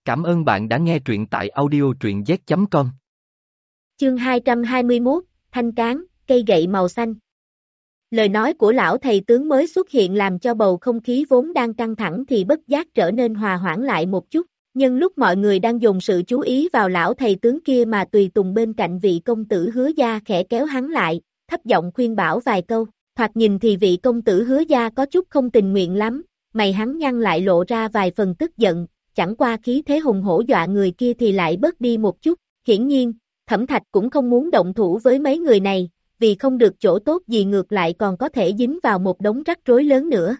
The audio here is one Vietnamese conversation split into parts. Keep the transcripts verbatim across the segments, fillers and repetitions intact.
Cảm ơn bạn đã nghe truyện tại audio truyện z chấm com. Chương hai trăm hai mươi mốt, Thanh Cán, cây gậy màu xanh. Lời nói của lão thầy tướng mới xuất hiện làm cho bầu không khí vốn đang căng thẳng thì bất giác trở nên hòa hoãn lại một chút. Nhưng lúc mọi người đang dồn sự chú ý vào lão thầy tướng kia mà tùy tùng bên cạnh vị công tử Hứa Gia khẽ kéo hắn lại, thấp giọng khuyên bảo vài câu. Thoạt nhìn thì vị công tử Hứa Gia có chút không tình nguyện lắm, mày hắn nhăn lại lộ ra vài phần tức giận, chẳng qua khí thế hùng hổ dọa người kia thì lại bớt đi một chút. Hiển nhiên, Thẩm Thạch cũng không muốn động thủ với mấy người này, vì không được chỗ tốt gì ngược lại còn có thể dính vào một đống rắc rối lớn nữa.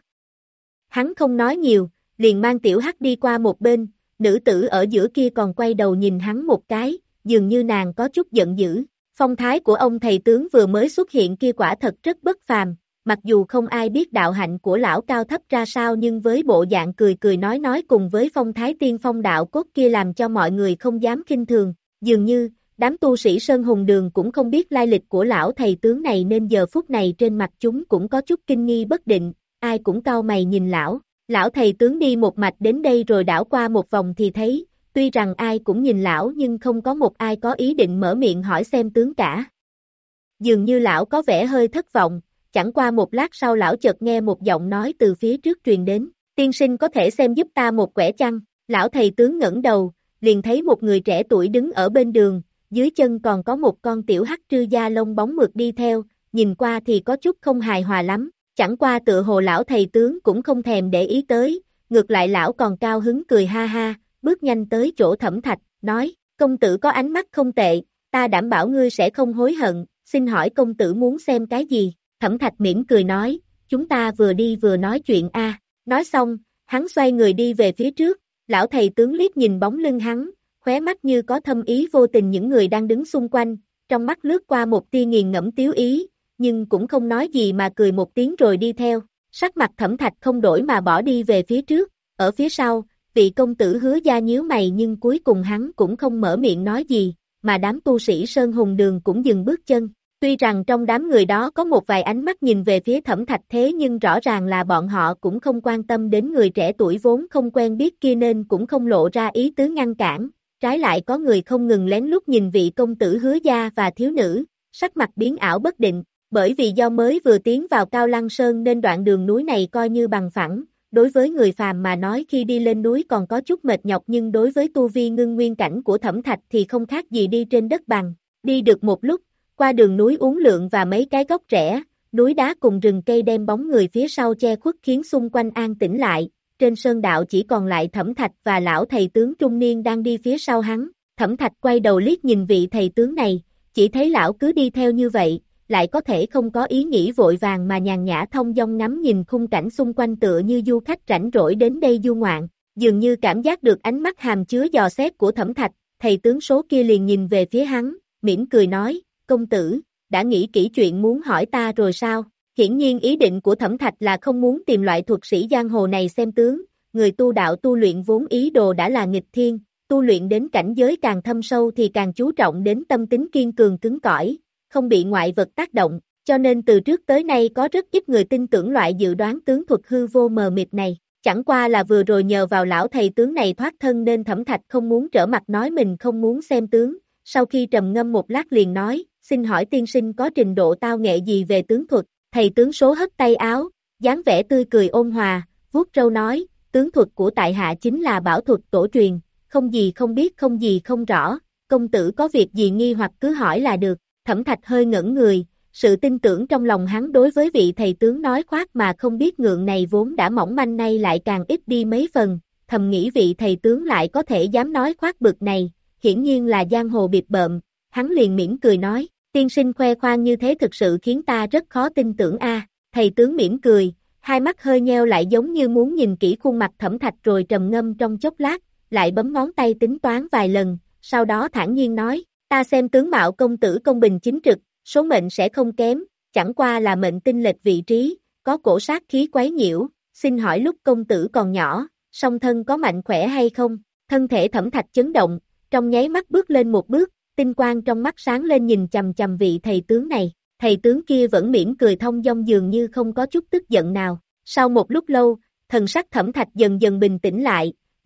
Hắn không nói nhiều, liền mang Tiểu Hắc đi qua một bên, nữ tử ở giữa kia còn quay đầu nhìn hắn một cái, dường như nàng có chút giận dữ. Phong thái của ông thầy tướng vừa mới xuất hiện kia quả thật rất bất phàm, mặc dù không ai biết đạo hạnh của lão cao thấp ra sao nhưng với bộ dạng cười cười nói nói cùng với phong thái tiên phong đạo cốt kia làm cho mọi người không dám khinh thường, dường như đám tu sĩ Sơn Hùng Đường cũng không biết lai lịch của lão thầy tướng này nên giờ phút này trên mặt chúng cũng có chút kinh nghi bất định, ai cũng cau mày nhìn lão. Lão thầy tướng đi một mạch đến đây rồi đảo qua một vòng thì thấy, tuy rằng ai cũng nhìn lão nhưng không có một ai có ý định mở miệng hỏi xem tướng cả. Dường như lão có vẻ hơi thất vọng, chẳng qua một lát sau lão chợt nghe một giọng nói từ phía trước truyền đến, tiên sinh có thể xem giúp ta một quẻ chăng? Lão thầy tướng ngẩng đầu, liền thấy một người trẻ tuổi đứng ở bên đường, dưới chân còn có một con tiểu hắc trư da lông bóng mượt đi theo, nhìn qua thì có chút không hài hòa lắm, chẳng qua tựa hồ lão thầy tướng cũng không thèm để ý tới, ngược lại lão còn cao hứng cười ha ha, bước nhanh tới chỗ Thẩm Thạch, nói, công tử có ánh mắt không tệ, ta đảm bảo ngươi sẽ không hối hận, xin hỏi công tử muốn xem cái gì? Thẩm Thạch mỉm cười nói, chúng ta vừa đi vừa nói chuyện a. Nói xong, hắn xoay người đi về phía trước, lão thầy tướng liếc nhìn bóng lưng hắn, khóe mắt như có thâm ý vô tình những người đang đứng xung quanh, trong mắt lướt qua một tia nghiền ngẫm tiếu ý, nhưng cũng không nói gì mà cười một tiếng rồi đi theo. Sắc mặt Thẩm Thạch không đổi mà bỏ đi về phía trước, ở phía sau, vị công tử Hứa Gia nhíu mày nhưng cuối cùng hắn cũng không mở miệng nói gì, mà đám tu sĩ Sơn Hùng Đường cũng dừng bước chân. Tuy rằng trong đám người đó có một vài ánh mắt nhìn về phía Thẩm Thạch thế nhưng rõ ràng là bọn họ cũng không quan tâm đến người trẻ tuổi vốn không quen biết kia nên cũng không lộ ra ý tứ ngăn cản, trái lại có người không ngừng lén lút nhìn vị công tử Hứa Gia và thiếu nữ, sắc mặt biến ảo bất định, bởi vì do mới vừa tiến vào Cao Lăng Sơn nên đoạn đường núi này coi như bằng phẳng, đối với người phàm mà nói khi đi lên núi còn có chút mệt nhọc nhưng đối với tu vi ngưng nguyên cảnh của Thẩm Thạch thì không khác gì đi trên đất bằng, đi được một lúc, qua đường núi uốn lượn và mấy cái góc rẽ, núi đá cùng rừng cây đem bóng người phía sau che khuất khiến xung quanh an tĩnh lại, trên sơn đạo chỉ còn lại Thẩm Thạch và lão thầy tướng trung niên đang đi phía sau hắn. Thẩm Thạch quay đầu liếc nhìn vị thầy tướng này, chỉ thấy lão cứ đi theo như vậy, lại có thể không có ý nghĩ vội vàng mà nhàn nhã thông dong ngắm nhìn khung cảnh xung quanh tựa như du khách rảnh rỗi đến đây du ngoạn, dường như cảm giác được ánh mắt hàm chứa dò xét của Thẩm Thạch, thầy tướng số kia liền nhìn về phía hắn, mỉm cười nói, công tử, đã nghĩ kỹ chuyện muốn hỏi ta rồi sao? Hiển nhiên ý định của Thẩm Thạch là không muốn tìm loại thuật sĩ giang hồ này xem tướng, người tu đạo tu luyện vốn ý đồ đã là nghịch thiên, tu luyện đến cảnh giới càng thâm sâu thì càng chú trọng đến tâm tính kiên cường cứng cỏi, không bị ngoại vật tác động, cho nên từ trước tới nay có rất ít người tin tưởng loại dự đoán tướng thuật hư vô mờ mịt này, chẳng qua là vừa rồi nhờ vào lão thầy tướng này thoát thân nên Thẩm Thạch không muốn trở mặt nói mình không muốn xem tướng, sau khi trầm ngâm một lát liền nói, xin hỏi tiên sinh có trình độ tao nghệ gì về tướng thuật? Thầy tướng số hất tay áo, dáng vẻ tươi cười ôn hòa, vuốt râu nói, tướng thuật của tại hạ chính là bảo thuật tổ truyền, không gì không biết không gì không rõ, công tử có việc gì nghi hoặc cứ hỏi là được. Thẩm Thạch hơi ngẩn người, sự tin tưởng trong lòng hắn đối với vị thầy tướng nói khoác mà không biết ngượng này vốn đã mỏng manh nay lại càng ít đi mấy phần, thầm nghĩ vị thầy tướng lại có thể dám nói khoác bực này, hiển nhiên là giang hồ biệt bợm, hắn liền mỉm cười nói, tiên sinh khoe khoang như thế thực sự khiến ta rất khó tin tưởng a. Thầy tướng mỉm cười, hai mắt hơi nheo lại giống như muốn nhìn kỹ khuôn mặt Thẩm Thạch rồi trầm ngâm trong chốc lát, lại bấm ngón tay tính toán vài lần, sau đó thản nhiên nói, ta xem tướng mạo công tử công bình chính trực, số mệnh sẽ không kém, chẳng qua là mệnh tinh lệch vị trí, có cổ sát khí quấy nhiễu, xin hỏi lúc công tử còn nhỏ, song thân có mạnh khỏe hay không? Thân thể Thẩm Thạch chấn động, trong nháy mắt bước lên một bước, tinh quang trong mắt sáng lên nhìn chằm chằm vị thầy tướng này, thầy tướng kia vẫn mỉm cười thông dong dường như không có chút tức giận nào. Sau một lúc lâu, thần sắc Thẩm Thạch dần dần bình tĩnh lại,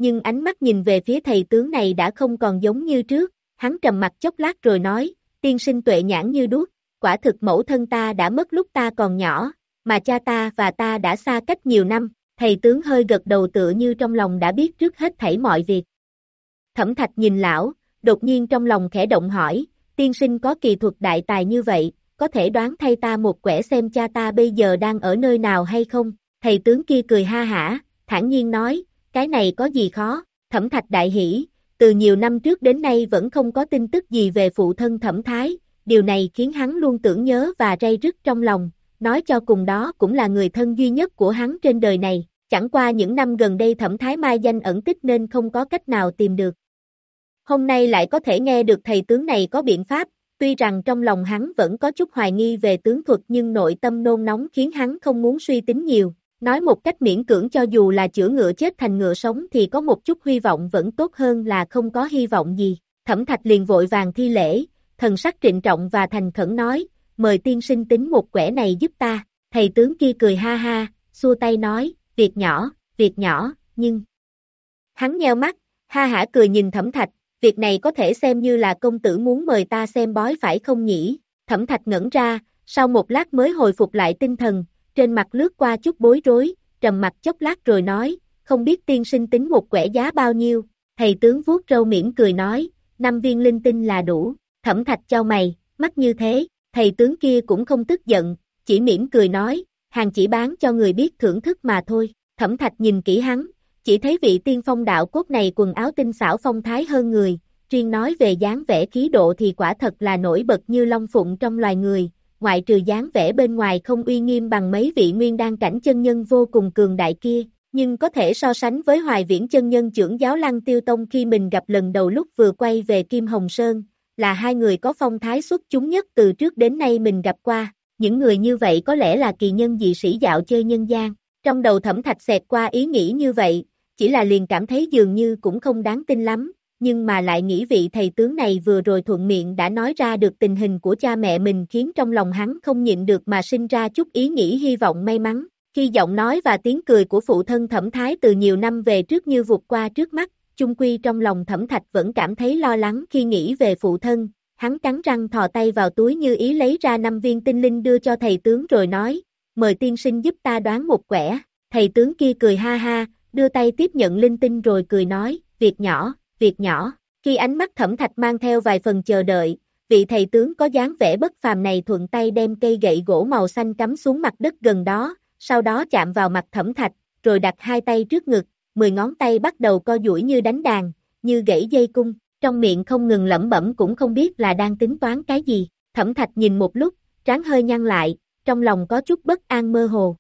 nhưng ánh mắt nhìn về phía thầy tướng này đã không còn giống như trước, hắn trầm mặt chốc lát rồi nói, tiên sinh tuệ nhãn như đuốc, quả thực mẫu thân ta đã mất lúc ta còn nhỏ, mà cha ta và ta đã xa cách nhiều năm, thầy tướng hơi gật đầu tựa như trong lòng đã biết trước hết thảy mọi việc. Thẩm Thạch nhìn lão, đột nhiên trong lòng khẽ động hỏi, tiên sinh có kỳ thuật đại tài như vậy, có thể đoán thay ta một quẻ xem cha ta bây giờ đang ở nơi nào hay không? Thầy tướng kia cười ha hả, thản nhiên nói, cái này có gì khó? Thẩm Thạch đại hỉ, từ nhiều năm trước đến nay vẫn không có tin tức gì về phụ thân Thẩm Thái, điều này khiến hắn luôn tưởng nhớ và ray rứt trong lòng, nói cho cùng đó cũng là người thân duy nhất của hắn trên đời này, chẳng qua những năm gần đây Thẩm Thái mai danh ẩn tích nên không có cách nào tìm được. Hôm nay lại có thể nghe được thầy tướng này có biện pháp, tuy rằng trong lòng hắn vẫn có chút hoài nghi về tướng thuật nhưng nội tâm nôn nóng khiến hắn không muốn suy tính nhiều, nói một cách miễn cưỡng cho dù là chữa ngựa chết thành ngựa sống thì có một chút hy vọng vẫn tốt hơn là không có hy vọng gì. Thẩm Thạch liền vội vàng thi lễ, thần sắc trịnh trọng và thành khẩn nói, mời tiên sinh tính một quẻ này giúp ta, thầy tướng kia cười ha ha, xua tay nói, việc nhỏ, việc nhỏ, nhưng... Hắn nheo mắt, ha hả cười nhìn Thẩm Thạch, việc này có thể xem như là công tử muốn mời ta xem bói phải không nhỉ? Thẩm Thạch ngẩn ra, sau một lát mới hồi phục lại tinh thần, trên mặt lướt qua chút bối rối, trầm mặt chốc lát rồi nói, không biết tiên sinh tính một quẻ giá bao nhiêu? Thầy tướng vuốt râu mỉm cười nói, năm viên linh tinh là đủ. Thẩm Thạch chau mày, mắt như thế, thầy tướng kia cũng không tức giận, chỉ mỉm cười nói, hàng chỉ bán cho người biết thưởng thức mà thôi. Thẩm Thạch nhìn kỹ hắn, chỉ thấy vị tiên phong đạo cốt này quần áo tinh xảo phong thái hơn người, riêng nói về dáng vẻ khí độ thì quả thật là nổi bật như long phụng trong loài người, ngoại trừ dáng vẻ bên ngoài không uy nghiêm bằng mấy vị nguyên đan cảnh chân nhân vô cùng cường đại kia, nhưng có thể so sánh với Hoài Viễn chân nhân trưởng giáo Lăng Tiêu Tông khi mình gặp lần đầu lúc vừa quay về Kim Hồng Sơn, là hai người có phong thái xuất chúng nhất từ trước đến nay mình gặp qua, những người như vậy có lẽ là kỳ nhân dị sĩ dạo chơi nhân gian. Trong đầu Thẩm Thạch xẹt qua ý nghĩ như vậy, chỉ là liền cảm thấy dường như cũng không đáng tin lắm, nhưng mà lại nghĩ vị thầy tướng này vừa rồi thuận miệng đã nói ra được tình hình của cha mẹ mình khiến trong lòng hắn không nhịn được mà sinh ra chút ý nghĩ hy vọng may mắn. Khi giọng nói và tiếng cười của phụ thân Thẩm Thái từ nhiều năm về trước như vụt qua trước mắt, chung quy trong lòng Thẩm Thạch vẫn cảm thấy lo lắng khi nghĩ về phụ thân, hắn cắn răng thò tay vào túi như ý lấy ra năm viên tinh linh đưa cho thầy tướng rồi nói, mời tiên sinh giúp ta đoán một quẻ. Thầy tướng kia cười ha ha, đưa tay tiếp nhận linh tinh rồi cười nói, việc nhỏ, việc nhỏ. Khi ánh mắt Thẩm Thạch mang theo vài phần chờ đợi, vị thầy tướng có dáng vẻ bất phàm này thuận tay đem cây gậy gỗ màu xanh cắm xuống mặt đất gần đó, sau đó chạm vào mặt Thẩm Thạch, rồi đặt hai tay trước ngực, mười ngón tay bắt đầu co duỗi như đánh đàn, như gãy dây cung, trong miệng không ngừng lẩm bẩm cũng không biết là đang tính toán cái gì. Thẩm Thạch nhìn một lúc, trán hơi nhăn lại, trong lòng có chút bất an mơ hồ.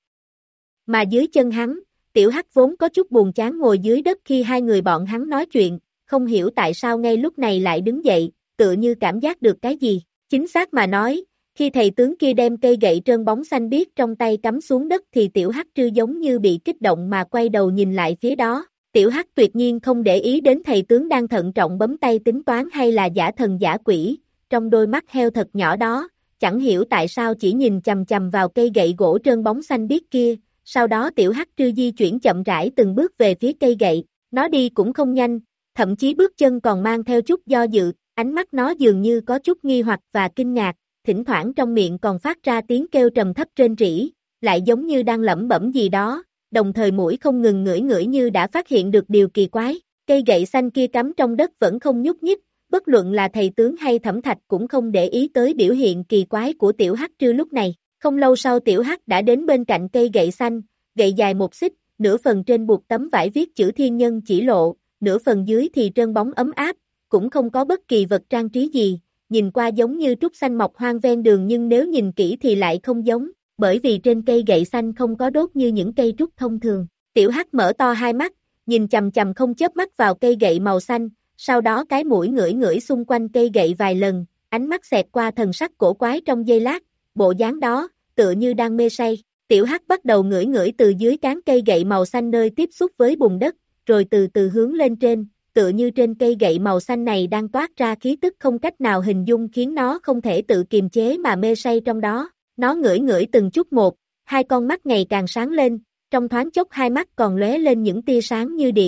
Mà dưới chân hắn, Tiểu Hắc vốn có chút buồn chán ngồi dưới đất khi hai người bọn hắn nói chuyện, không hiểu tại sao ngay lúc này lại đứng dậy, tựa như cảm giác được cái gì. Chính xác mà nói, khi thầy tướng kia đem cây gậy trơn bóng xanh biếc trong tay cắm xuống đất thì Tiểu Hắc trư giống như bị kích động mà quay đầu nhìn lại phía đó. Tiểu Hắc tuyệt nhiên không để ý đến thầy tướng đang thận trọng bấm tay tính toán hay là giả thần giả quỷ, trong đôi mắt heo thật nhỏ đó, chẳng hiểu tại sao chỉ nhìn chằm chằm vào cây gậy gỗ trơn bóng xanh biếc kia. Sau đó Tiểu Hắc trư di chuyển chậm rãi từng bước về phía cây gậy, nó đi cũng không nhanh, thậm chí bước chân còn mang theo chút do dự, ánh mắt nó dường như có chút nghi hoặc và kinh ngạc, thỉnh thoảng trong miệng còn phát ra tiếng kêu trầm thấp rên rỉ, lại giống như đang lẩm bẩm gì đó, đồng thời mũi không ngừng ngửi ngửi như đã phát hiện được điều kỳ quái. Cây gậy xanh kia cắm trong đất vẫn không nhúc nhích, bất luận là thầy tướng hay Thẩm Thạch cũng không để ý tới biểu hiện kỳ quái của Tiểu Hắc trư lúc này. Không lâu sau Tiểu Hắc đã đến bên cạnh cây gậy xanh, gậy dài một xích, nửa phần trên buộc tấm vải viết chữ thiên nhân chỉ lộ, nửa phần dưới thì trơn bóng ấm áp, cũng không có bất kỳ vật trang trí gì, nhìn qua giống như trúc xanh mọc hoang ven đường nhưng nếu nhìn kỹ thì lại không giống, bởi vì trên cây gậy xanh không có đốt như những cây trúc thông thường. Tiểu Hắc mở to hai mắt, nhìn chằm chằm không chớp mắt vào cây gậy màu xanh, sau đó cái mũi ngửi ngửi xung quanh cây gậy vài lần, ánh mắt xẹt qua thần sắc cổ quái trong giây lát, bộ dáng đó, tựa như đang mê say. Tiểu Hắc bắt đầu ngửi ngửi từ dưới cán cây gậy màu xanh nơi tiếp xúc với bùn đất, rồi từ từ hướng lên trên, tựa như trên cây gậy màu xanh này đang toát ra khí tức không cách nào hình dung khiến nó không thể tự kiềm chế mà mê say trong đó. Nó ngửi ngửi từng chút một, hai con mắt ngày càng sáng lên, trong thoáng chốc hai mắt còn lóe lên những tia sáng như điện,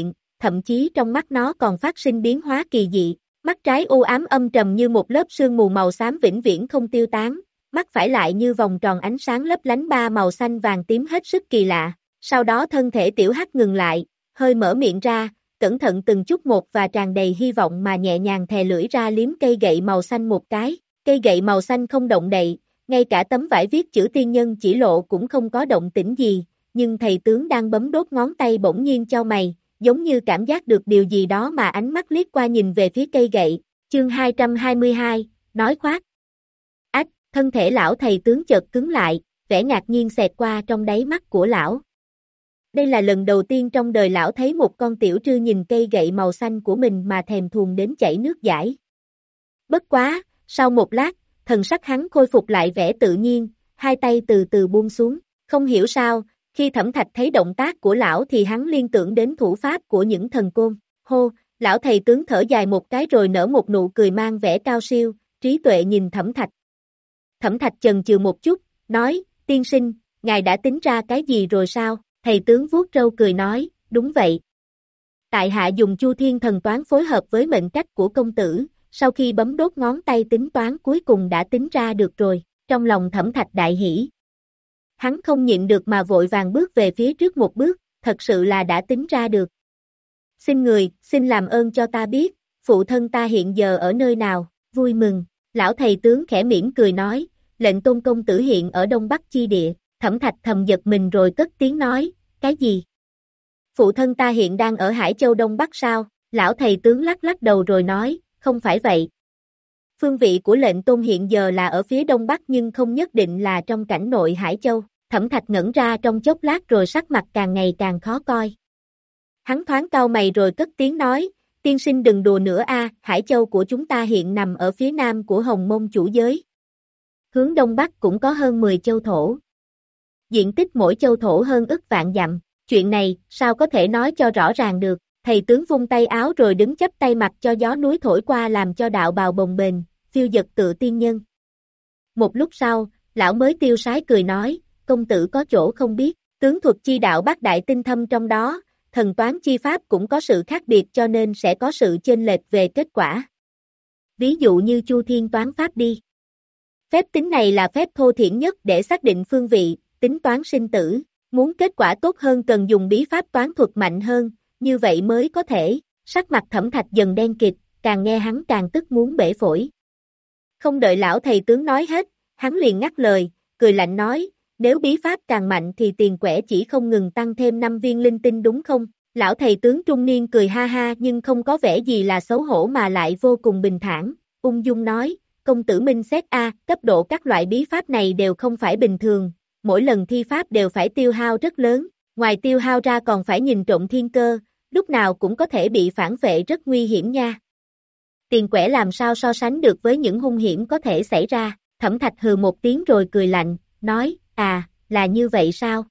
thậm chí trong mắt nó còn phát sinh biến hóa kỳ dị. Mắt trái u ám âm trầm như một lớp sương mù màu xám vĩnh viễn không tiêu tán, mắt phải lại như vòng tròn ánh sáng lấp lánh ba màu xanh vàng tím hết sức kỳ lạ. Sau đó thân thể tiểu hắc ngừng lại, hơi mở miệng ra, cẩn thận từng chút một và tràn đầy hy vọng mà nhẹ nhàng thè lưỡi ra liếm cây gậy màu xanh một cái. Cây gậy màu xanh không động đậy, ngay cả tấm vải viết chữ tiên nhân chỉ lộ cũng không có động tĩnh gì, nhưng thầy tướng đang bấm đốt ngón tay bỗng nhiên chau mày, giống như cảm giác được điều gì đó mà ánh mắt liếc qua nhìn về phía cây gậy. Chương hai trăm hai mươi hai, nói khoác. Ách, thân thể lão thầy tướng chợt cứng lại, vẻ ngạc nhiên xẹt qua trong đáy mắt của lão. Đây là lần đầu tiên trong đời lão thấy một con tiểu trư nhìn cây gậy màu xanh của mình mà thèm thuồng đến chảy nước dãi. Bất quá, sau một lát, thần sắc hắn khôi phục lại vẻ tự nhiên, hai tay từ từ buông xuống. Không hiểu sao, khi Thẩm Thạch thấy động tác của lão thì hắn liên tưởng đến thủ pháp của những thần côn. Hô, lão thầy tướng thở dài một cái rồi nở một nụ cười mang vẻ cao siêu, trí tuệ nhìn Thẩm Thạch. Thẩm Thạch chần chừ một chút, nói, tiên sinh, ngài đã tính ra cái gì rồi sao? Thầy tướng vuốt râu cười nói, đúng vậy. Tại hạ dùng Chu Thiên thần toán phối hợp với mệnh cách của công tử, sau khi bấm đốt ngón tay tính toán cuối cùng đã tính ra được rồi, trong lòng Thẩm Thạch đại hỉ. Hắn không nhịn được mà vội vàng bước về phía trước một bước, thật sự là đã tính ra được. Xin người, xin làm ơn cho ta biết, phụ thân ta hiện giờ ở nơi nào, vui mừng. Lão thầy tướng khẽ mỉm cười nói, lệnh tôn công tử hiện ở Đông Bắc chi địa. Thẩm Thạch thầm giật mình rồi cất tiếng nói, cái gì? Phụ thân ta hiện đang ở Hải Châu Đông Bắc sao? Lão thầy tướng lắc lắc đầu rồi nói, không phải vậy. Phương vị của lệnh tôn hiện giờ là ở phía Đông Bắc nhưng không nhất định là trong cảnh nội Hải Châu. Thẩm Thạch ngẩn ra trong chốc lát rồi sắc mặt càng ngày càng khó coi. Hắn thoáng cau mày rồi cất tiếng nói, tiên sinh đừng đùa nữa a, Hải Châu của chúng ta hiện nằm ở phía nam của Hồng Mông chủ giới. Hướng Đông Bắc cũng có hơn mười châu thổ. Diện tích mỗi châu thổ hơn ức vạn dặm, chuyện này, sao có thể nói cho rõ ràng được, thầy tướng vung tay áo rồi đứng chắp tay mặc cho gió núi thổi qua làm cho đạo bào bồng bềnh, phiêu dật tự tiên nhân. Một lúc sau, lão mới tiêu sái cười nói, công tử có chỗ không biết, tướng thuật chi đạo bát đại tinh thâm trong đó, thần toán chi pháp cũng có sự khác biệt cho nên sẽ có sự chênh lệch về kết quả. Ví dụ như Chu Thiên toán pháp đi. Phép tính này là phép thô thiển nhất để xác định phương vị, tính toán sinh tử, muốn kết quả tốt hơn cần dùng bí pháp toán thuật mạnh hơn, như vậy mới có thể. Sắc mặt Thẩm Thạch dần đen kịt, càng nghe hắn càng tức muốn bể phổi. Không đợi lão thầy tướng nói hết, hắn liền ngắt lời, cười lạnh nói, nếu bí pháp càng mạnh thì tiền quẻ chỉ không ngừng tăng thêm năm viên linh tinh đúng không? Lão thầy tướng trung niên cười ha ha nhưng không có vẻ gì là xấu hổ mà lại vô cùng bình thản, ung dung nói, công tử minh xét a, cấp độ các loại bí pháp này đều không phải bình thường, mỗi lần thi pháp đều phải tiêu hao rất lớn, ngoài tiêu hao ra còn phải nhìn trộm thiên cơ, lúc nào cũng có thể bị phản vệ rất nguy hiểm nha. Tiền quẻ làm sao so sánh được với những hung hiểm có thể xảy ra? Thẩm Thạch hừ một tiếng rồi cười lạnh, nói, à, là như vậy sao?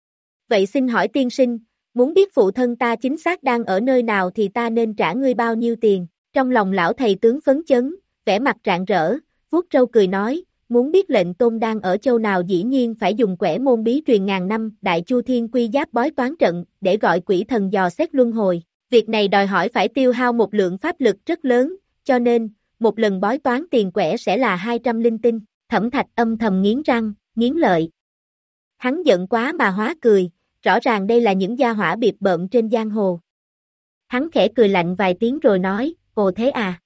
Vậy xin hỏi tiên sinh, muốn biết phụ thân ta chính xác đang ở nơi nào thì ta nên trả ngươi bao nhiêu tiền? Trong lòng lão thầy tướng phấn chấn, vẻ mặt rạng rỡ, vuốt râu cười nói, muốn biết lệnh tôn đang ở châu nào dĩ nhiên phải dùng quẻ môn bí truyền ngàn năm, Đại Chu Thiên Quy Giáp bói toán trận, để gọi quỷ thần dò xét luân hồi. Việc này đòi hỏi phải tiêu hao một lượng pháp lực rất lớn, cho nên, một lần bói toán tiền quẻ sẽ là hai trăm linh tinh. Thẩm Thạch âm thầm nghiến răng, nghiến lợi. Hắn giận quá mà hóa cười, rõ ràng đây là những gia hỏa biệt bợm trên giang hồ. Hắn khẽ cười lạnh vài tiếng rồi nói, ồ thế à?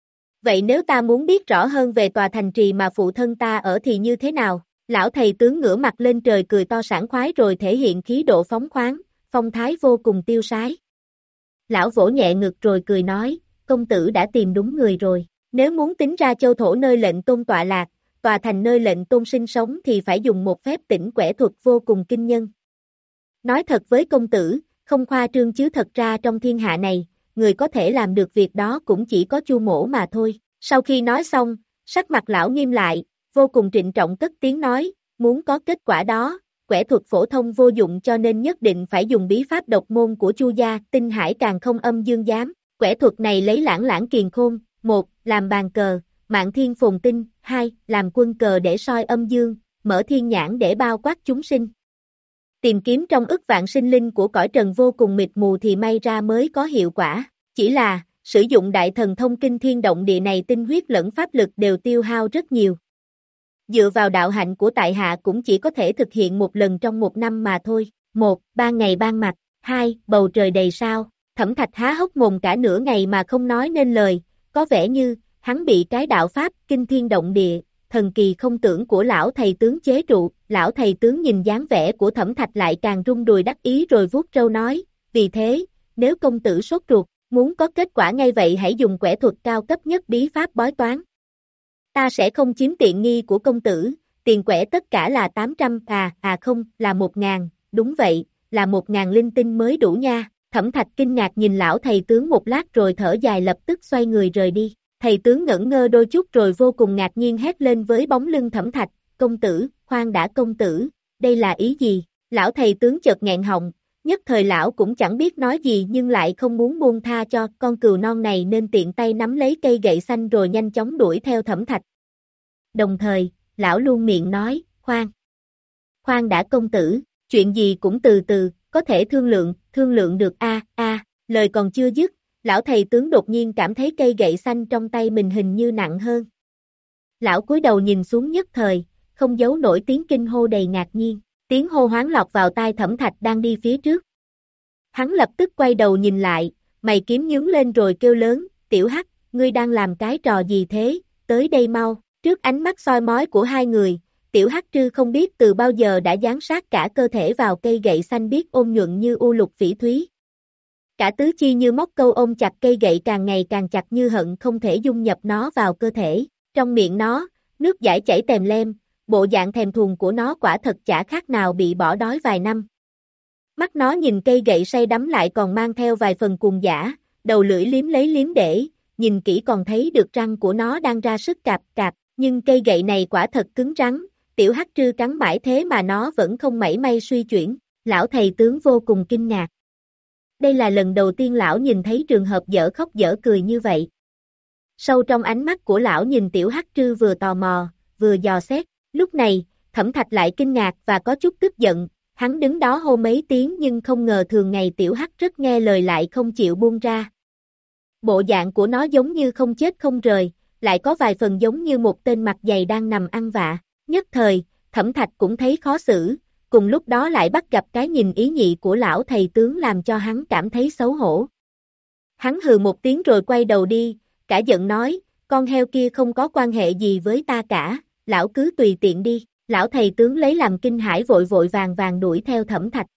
Vậy nếu ta muốn biết rõ hơn về tòa thành trì mà phụ thân ta ở thì như thế nào? Lão thầy tướng ngửa mặt lên trời cười to sảng khoái rồi thể hiện khí độ phóng khoáng, phong thái vô cùng tiêu sái. Lão vỗ nhẹ ngực rồi cười nói, công tử đã tìm đúng người rồi, nếu muốn tính ra châu thổ nơi lệnh tôn tọa lạc, tòa thành nơi lệnh tôn sinh sống thì phải dùng một phép tỉnh quẻ thuật vô cùng kinh nhân. Nói thật với công tử, không khoa trương chứ thật ra trong thiên hạ này, người có thể làm được việc đó cũng chỉ có Chu Mỗ mà thôi. Sau khi nói xong, sắc mặt lão nghiêm lại, vô cùng trịnh trọng cất tiếng nói, muốn có kết quả đó, quẻ thuật phổ thông vô dụng cho nên nhất định phải dùng bí pháp độc môn của Chu gia, Tinh Hải Càng Không Âm Dương Giám. Quẻ thuật này lấy lãng lãng kiền khôn, một, làm bàn cờ, mạng thiên phồn tinh, hai, làm quân cờ để soi âm dương, mở thiên nhãn để bao quát chúng sinh. Tìm kiếm trong ức vạn sinh linh của cõi trần vô cùng mịt mù thì may ra mới có hiệu quả, chỉ là, sử dụng đại thần thông kinh thiên động địa này tinh huyết lẫn pháp lực đều tiêu hao rất nhiều. Dựa vào đạo hạnh của tại hạ cũng chỉ có thể thực hiện một lần trong một năm mà thôi. Một, ban ngày ban mặt. Hai, bầu trời đầy sao. Thẩm Thạch há hốc mồm cả nửa ngày mà không nói nên lời, có vẻ như, hắn bị cái đạo pháp, kinh thiên động địa, thần kỳ không tưởng của lão thầy tướng chế trụ. Lão thầy tướng nhìn dáng vẻ của Thẩm Thạch lại càng rung đùi đắc ý rồi vuốt râu nói, vì thế, nếu công tử sốt ruột, muốn có kết quả ngay vậy hãy dùng quẻ thuật cao cấp nhất bí pháp bói toán. Ta sẽ không chiếm tiện nghi của công tử, tiền quẻ tất cả là tám trăm, à, à không, là một ngàn, đúng vậy, là một ngàn linh tinh mới đủ nha. Thẩm Thạch kinh ngạc nhìn lão thầy tướng một lát rồi thở dài lập tức xoay người rời đi. Thầy tướng ngẩn ngơ đôi chút rồi vô cùng ngạc nhiên hét lên với bóng lưng Thẩm Thạch, công tử, khoan đã công tử, đây là ý gì? Lão thầy tướng chợt nghẹn họng, nhất thời lão cũng chẳng biết nói gì nhưng lại không muốn buông tha cho con cừu non này nên tiện tay nắm lấy cây gậy xanh rồi nhanh chóng đuổi theo Thẩm Thạch. Đồng thời, lão luôn miệng nói, khoan, khoan đã công tử, chuyện gì cũng từ từ, có thể thương lượng, thương lượng được a a, lời còn chưa dứt, lão thầy tướng đột nhiên cảm thấy cây gậy xanh trong tay mình hình như nặng hơn. Lão cúi đầu nhìn xuống nhất thời, không giấu nổi tiếng kinh hô đầy ngạc nhiên, tiếng hô hoáng lọt vào tai Thẩm Thạch đang đi phía trước. Hắn lập tức quay đầu nhìn lại, mày kiếm nhướng lên rồi kêu lớn, tiểu hắc, ngươi đang làm cái trò gì thế, tới đây mau. Trước ánh mắt soi mói của hai người, tiểu hắc trư không biết từ bao giờ đã dán sát cả cơ thể vào cây gậy xanh biếc ôn nhuận như u lục phỉ thúy. Cả tứ chi như móc câu ôm chặt cây gậy càng ngày càng chặt như hận không thể dung nhập nó vào cơ thể. Trong miệng nó, nước dãi chảy tèm lem, bộ dạng thèm thuồng của nó quả thật chả khác nào bị bỏ đói vài năm. Mắt nó nhìn cây gậy say đắm lại còn mang theo vài phần cuồng dã, đầu lưỡi liếm lấy liếm để, nhìn kỹ còn thấy được răng của nó đang ra sức cạp cạp. Nhưng cây gậy này quả thật cứng rắn, tiểu hắc trư cắn mãi thế mà nó vẫn không mảy may suy chuyển, lão thầy tướng vô cùng kinh ngạc. Đây là lần đầu tiên lão nhìn thấy trường hợp dở khóc dở cười như vậy. Sâu trong ánh mắt của lão nhìn tiểu hắc trư vừa tò mò, vừa dò xét, lúc này, Thẩm Thạch lại kinh ngạc và có chút tức giận, hắn đứng đó hô mấy tiếng nhưng không ngờ thường ngày tiểu hắc rất nghe lời lại không chịu buông ra. Bộ dạng của nó giống như không chết không rời, lại có vài phần giống như một tên mặt dày đang nằm ăn vạ. Nhất thời, Thẩm Thạch cũng thấy khó xử, cùng lúc đó lại bắt gặp cái nhìn ý nhị của lão thầy tướng làm cho hắn cảm thấy xấu hổ. Hắn hừ một tiếng rồi quay đầu đi, cả giận nói, con heo kia không có quan hệ gì với ta cả, lão cứ tùy tiện đi. Lão thầy tướng lấy làm kinh hãi vội vội vàng vàng đuổi theo Thẩm Thạch.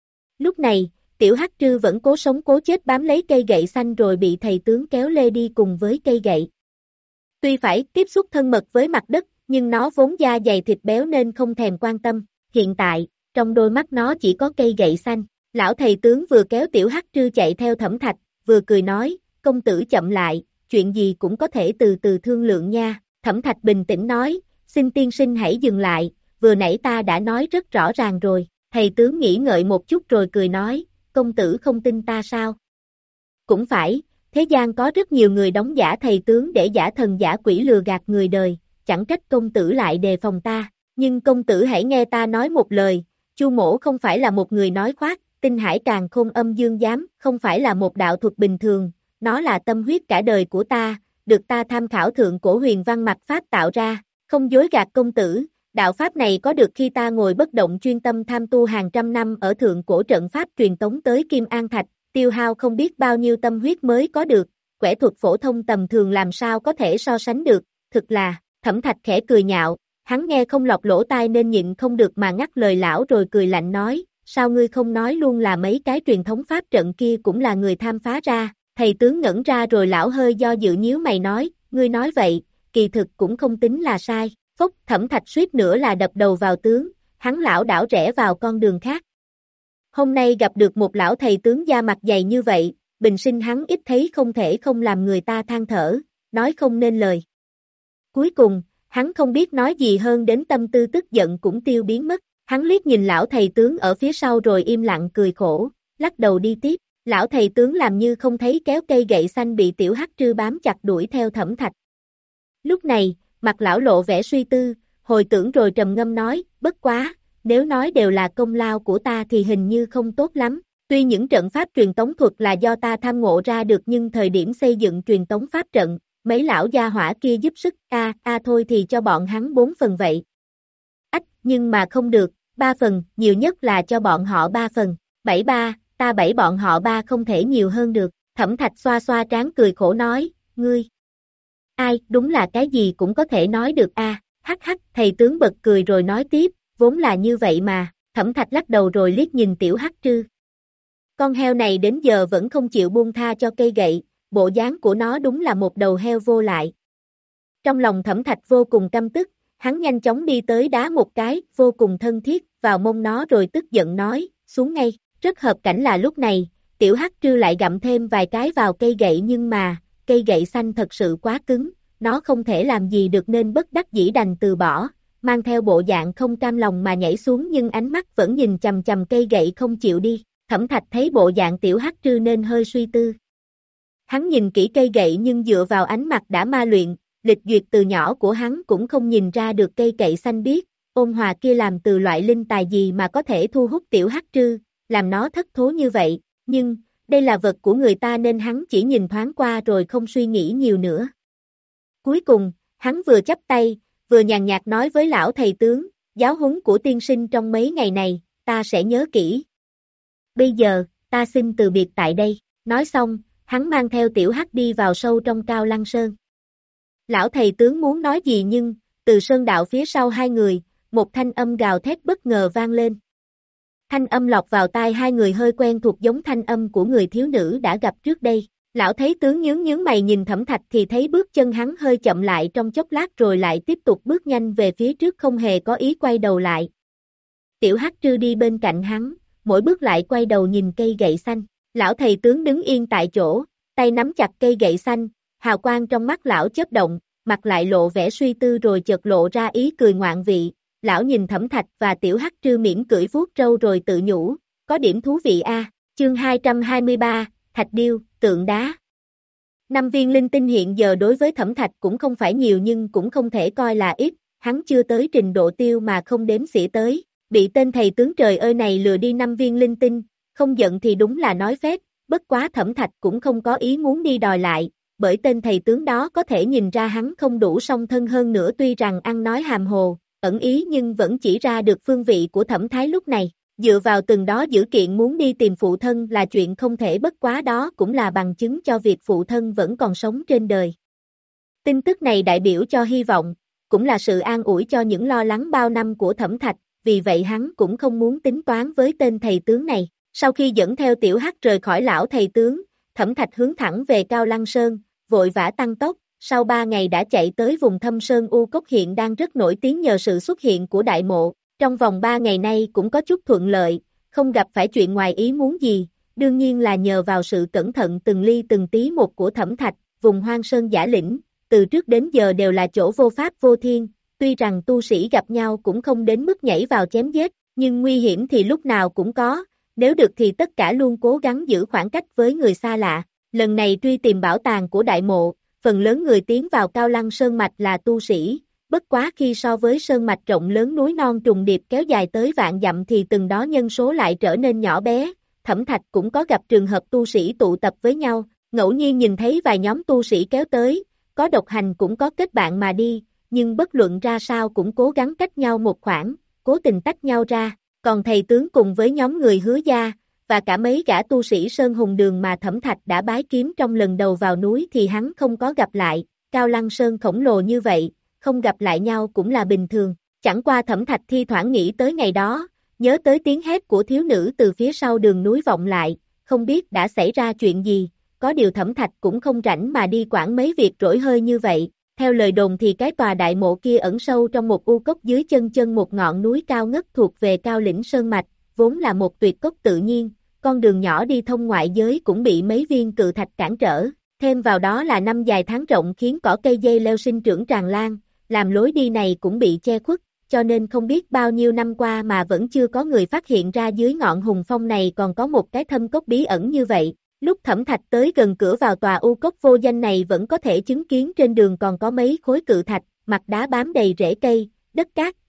Lúc này, tiểu hắc trư vẫn cố sống cố chết bám lấy cây gậy xanh rồi bị thầy tướng kéo lê đi cùng với cây gậy. Tuy phải tiếp xúc thân mật với mặt đất, nhưng nó vốn da dày thịt béo nên không thèm quan tâm. Hiện tại, trong đôi mắt nó chỉ có cây gậy xanh. Lão thầy tướng vừa kéo tiểu hắc trư chạy theo Thẩm Thạch, vừa cười nói, công tử chậm lại, chuyện gì cũng có thể từ từ thương lượng nha. Thẩm Thạch bình tĩnh nói, xin tiên sinh hãy dừng lại, vừa nãy ta đã nói rất rõ ràng rồi. Thầy tướng nghĩ ngợi một chút rồi cười nói, công tử không tin ta sao? Cũng phải, thế gian có rất nhiều người đóng giả thầy tướng để giả thần giả quỷ lừa gạt người đời, chẳng trách công tử lại đề phòng ta, nhưng công tử hãy nghe ta nói một lời, Chu Mỗ không phải là một người nói khoác, tinh hải càn khôn âm dương giám, không phải là một đạo thuật bình thường, nó là tâm huyết cả đời của ta, được ta tham khảo thượng cổ huyền văn mặt pháp tạo ra, không dối gạt công tử, đạo pháp này có được khi ta ngồi bất động chuyên tâm tham tu hàng trăm năm ở thượng cổ trận pháp truyền tống tới Kim An Thạch, tiêu hao không biết bao nhiêu tâm huyết mới có được, quẻ thuật phổ thông tầm thường làm sao có thể so sánh được, thực là, Thẩm Thạch khẽ cười nhạo, hắn nghe không lọt lỗ tai nên nhịn không được mà ngắt lời lão rồi cười lạnh nói, sao ngươi không nói luôn là mấy cái truyền thống pháp trận kia cũng là người tham phá ra, thầy tướng ngẩn ra rồi lão hơi do dự nhíu mày nói, ngươi nói vậy, kỳ thực cũng không tính là sai, phốc Thẩm Thạch suýt nữa là đập đầu vào tướng, hắn lão đảo rẽ vào con đường khác. Hôm nay gặp được một lão thầy tướng da mặt dày như vậy, bình sinh hắn ít thấy không thể không làm người ta than thở, nói không nên lời. Cuối cùng, hắn không biết nói gì hơn đến tâm tư tức giận cũng tiêu biến mất, hắn liếc nhìn lão thầy tướng ở phía sau rồi im lặng cười khổ, lắc đầu đi tiếp, lão thầy tướng làm như không thấy kéo cây gậy xanh bị tiểu hắc trư bám chặt đuổi theo Thẩm Thạch. Lúc này, mặt lão lộ vẻ suy tư, hồi tưởng rồi trầm ngâm nói, bất quá, nếu nói đều là công lao của ta thì hình như không tốt lắm. Tuy những trận pháp truyền tống thuật là do ta tham ngộ ra được nhưng thời điểm xây dựng truyền tống pháp trận, mấy lão gia hỏa kia giúp sức, a à, a à thôi thì cho bọn hắn bốn phần vậy. Ách, nhưng mà không được, ba phần, nhiều nhất là cho bọn họ ba phần, bảy ba, ta bảy bọn họ ba không thể nhiều hơn được. Thẩm Thạch xoa xoa trán cười khổ nói, ngươi. Ai, đúng là cái gì cũng có thể nói được a. À. Hắc hắc, thầy tướng bật cười rồi nói tiếp, vốn là như vậy mà. Thẩm Thạch lắc đầu rồi liếc nhìn tiểu Hắc Trư. Con heo này đến giờ vẫn không chịu buông tha cho cây gậy, bộ dáng của nó đúng là một đầu heo vô lại. Trong lòng Thẩm Thạch vô cùng căm tức, hắn nhanh chóng đi tới đá một cái, vô cùng thân thiết, vào mông nó rồi tức giận nói, xuống ngay. Rất hợp cảnh là lúc này, tiểu Hắc Trư lại gặm thêm vài cái vào cây gậy nhưng mà, cây gậy xanh thật sự quá cứng, nó không thể làm gì được nên bất đắc dĩ đành từ bỏ, mang theo bộ dạng không cam lòng mà nhảy xuống nhưng ánh mắt vẫn nhìn chằm chằm cây gậy không chịu đi. Thẩm Thạch thấy bộ dạng tiểu Hắc Trư nên hơi suy tư. Hắn nhìn kỹ cây gậy nhưng dựa vào ánh mặt đã ma luyện, lịch duyệt từ nhỏ của hắn cũng không nhìn ra được cây gậy xanh biếc, ôn hòa kia làm từ loại linh tài gì mà có thể thu hút tiểu Hắc Trư, làm nó thất thố như vậy, nhưng, đây là vật của người ta nên hắn chỉ nhìn thoáng qua rồi không suy nghĩ nhiều nữa. Cuối cùng, hắn vừa chắp tay, vừa nhàn nhạt nói với lão thầy tướng, giáo huấn của tiên sinh trong mấy ngày này, ta sẽ nhớ kỹ. Bây giờ, ta xin từ biệt tại đây, nói xong, hắn mang theo tiểu Hắc đi vào sâu trong Cao Lăng Sơn. Lão thầy tướng muốn nói gì nhưng, từ sơn đạo phía sau hai người, một thanh âm gào thét bất ngờ vang lên. Thanh âm lọt vào tai hai người hơi quen thuộc giống thanh âm của người thiếu nữ đã gặp trước đây. Lão thấy tướng nhướng nhướng mày nhìn Thẩm Thạch thì thấy bước chân hắn hơi chậm lại trong chốc lát rồi lại tiếp tục bước nhanh về phía trước không hề có ý quay đầu lại. Tiểu Hắc Trư đi bên cạnh hắn, mỗi bước lại quay đầu nhìn cây gậy xanh. Lão thầy tướng đứng yên tại chỗ, tay nắm chặt cây gậy xanh, hào quang trong mắt lão chớp động, mặt lại lộ vẻ suy tư rồi chợt lộ ra ý cười ngoạn vị. Lão nhìn Thẩm Thạch và tiểu Hắc Trư mỉm cười vuốt râu rồi tự nhủ, có điểm thú vị a. À. Chương hai trăm hai mươi ba, Thạch Điêu, tượng đá. Năm viên linh tinh hiện giờ đối với Thẩm Thạch cũng không phải nhiều nhưng cũng không thể coi là ít, hắn chưa tới trình độ tiêu mà không đếm xỉa tới, bị tên thầy tướng trời ơi này lừa đi năm viên linh tinh, không giận thì đúng là nói phét, bất quá Thẩm Thạch cũng không có ý muốn đi đòi lại, bởi tên thầy tướng đó có thể nhìn ra hắn không đủ song thân hơn nữa tuy rằng ăn nói hàm hồ, ẩn ý nhưng vẫn chỉ ra được phương vị của Thẩm Thái lúc này. Dựa vào từng đó dữ kiện muốn đi tìm phụ thân là chuyện không thể bất quá đó cũng là bằng chứng cho việc phụ thân vẫn còn sống trên đời. Tin tức này đại biểu cho hy vọng, cũng là sự an ủi cho những lo lắng bao năm của Thẩm Thạch, vì vậy hắn cũng không muốn tính toán với tên thầy tướng này. Sau khi dẫn theo tiểu Hắc rời khỏi lão thầy tướng, Thẩm Thạch hướng thẳng về Cao Lăng Sơn, vội vã tăng tốc, sau ba ngày đã chạy tới vùng thâm sơn U Cốc hiện đang rất nổi tiếng nhờ sự xuất hiện của đại mộ. Trong vòng ba ngày nay cũng có chút thuận lợi, không gặp phải chuyện ngoài ý muốn gì, đương nhiên là nhờ vào sự cẩn thận từng ly từng tí một của Thẩm Thạch, vùng hoang sơn giả lĩnh, từ trước đến giờ đều là chỗ vô pháp vô thiên, tuy rằng tu sĩ gặp nhau cũng không đến mức nhảy vào chém giết, nhưng nguy hiểm thì lúc nào cũng có, nếu được thì tất cả luôn cố gắng giữ khoảng cách với người xa lạ. Lần này truy tìm bảo tàng của đại mộ, phần lớn người tiến vào Cao Lăng Sơn Mạch là tu sĩ. Bất quá khi so với sơn mạch rộng lớn núi non trùng điệp kéo dài tới vạn dặm thì từng đó nhân số lại trở nên nhỏ bé, Thẩm Thạch cũng có gặp trường hợp tu sĩ tụ tập với nhau, ngẫu nhiên nhìn thấy vài nhóm tu sĩ kéo tới, có độc hành cũng có kết bạn mà đi, nhưng bất luận ra sao cũng cố gắng cách nhau một khoảng, cố tình tách nhau ra, còn thầy tướng cùng với nhóm người Hứa gia, và cả mấy gã tu sĩ Sơn Hùng Đường mà Thẩm Thạch đã bái kiếm trong lần đầu vào núi thì hắn không có gặp lại, Cao Lăng Sơn khổng lồ như vậy. Không gặp lại nhau cũng là bình thường, chẳng qua Thẩm Thạch thi thoảng nghĩ tới ngày đó, nhớ tới tiếng hét của thiếu nữ từ phía sau đường núi vọng lại, không biết đã xảy ra chuyện gì, có điều Thẩm Thạch cũng không rảnh mà đi quản mấy việc rỗi hơi như vậy, theo lời đồn thì cái tòa đại mộ kia ẩn sâu trong một u cốc dưới chân chân một ngọn núi cao ngất thuộc về Cao Lĩnh Sơn Mạch, vốn là một tuyệt cốc tự nhiên, con đường nhỏ đi thông ngoại giới cũng bị mấy viên cự thạch cản trở, thêm vào đó là năm dài tháng rộng khiến cỏ cây dây leo sinh trưởng tràn lan. Làm lối đi này cũng bị che khuất, cho nên không biết bao nhiêu năm qua mà vẫn chưa có người phát hiện ra dưới ngọn hùng phong này còn có một cái thâm cốc bí ẩn như vậy. Lúc Thẩm Thạch tới gần cửa vào tòa u cốc vô danh này vẫn có thể chứng kiến trên đường còn có mấy khối cự thạch, mặt đá bám đầy rễ cây, đất cát,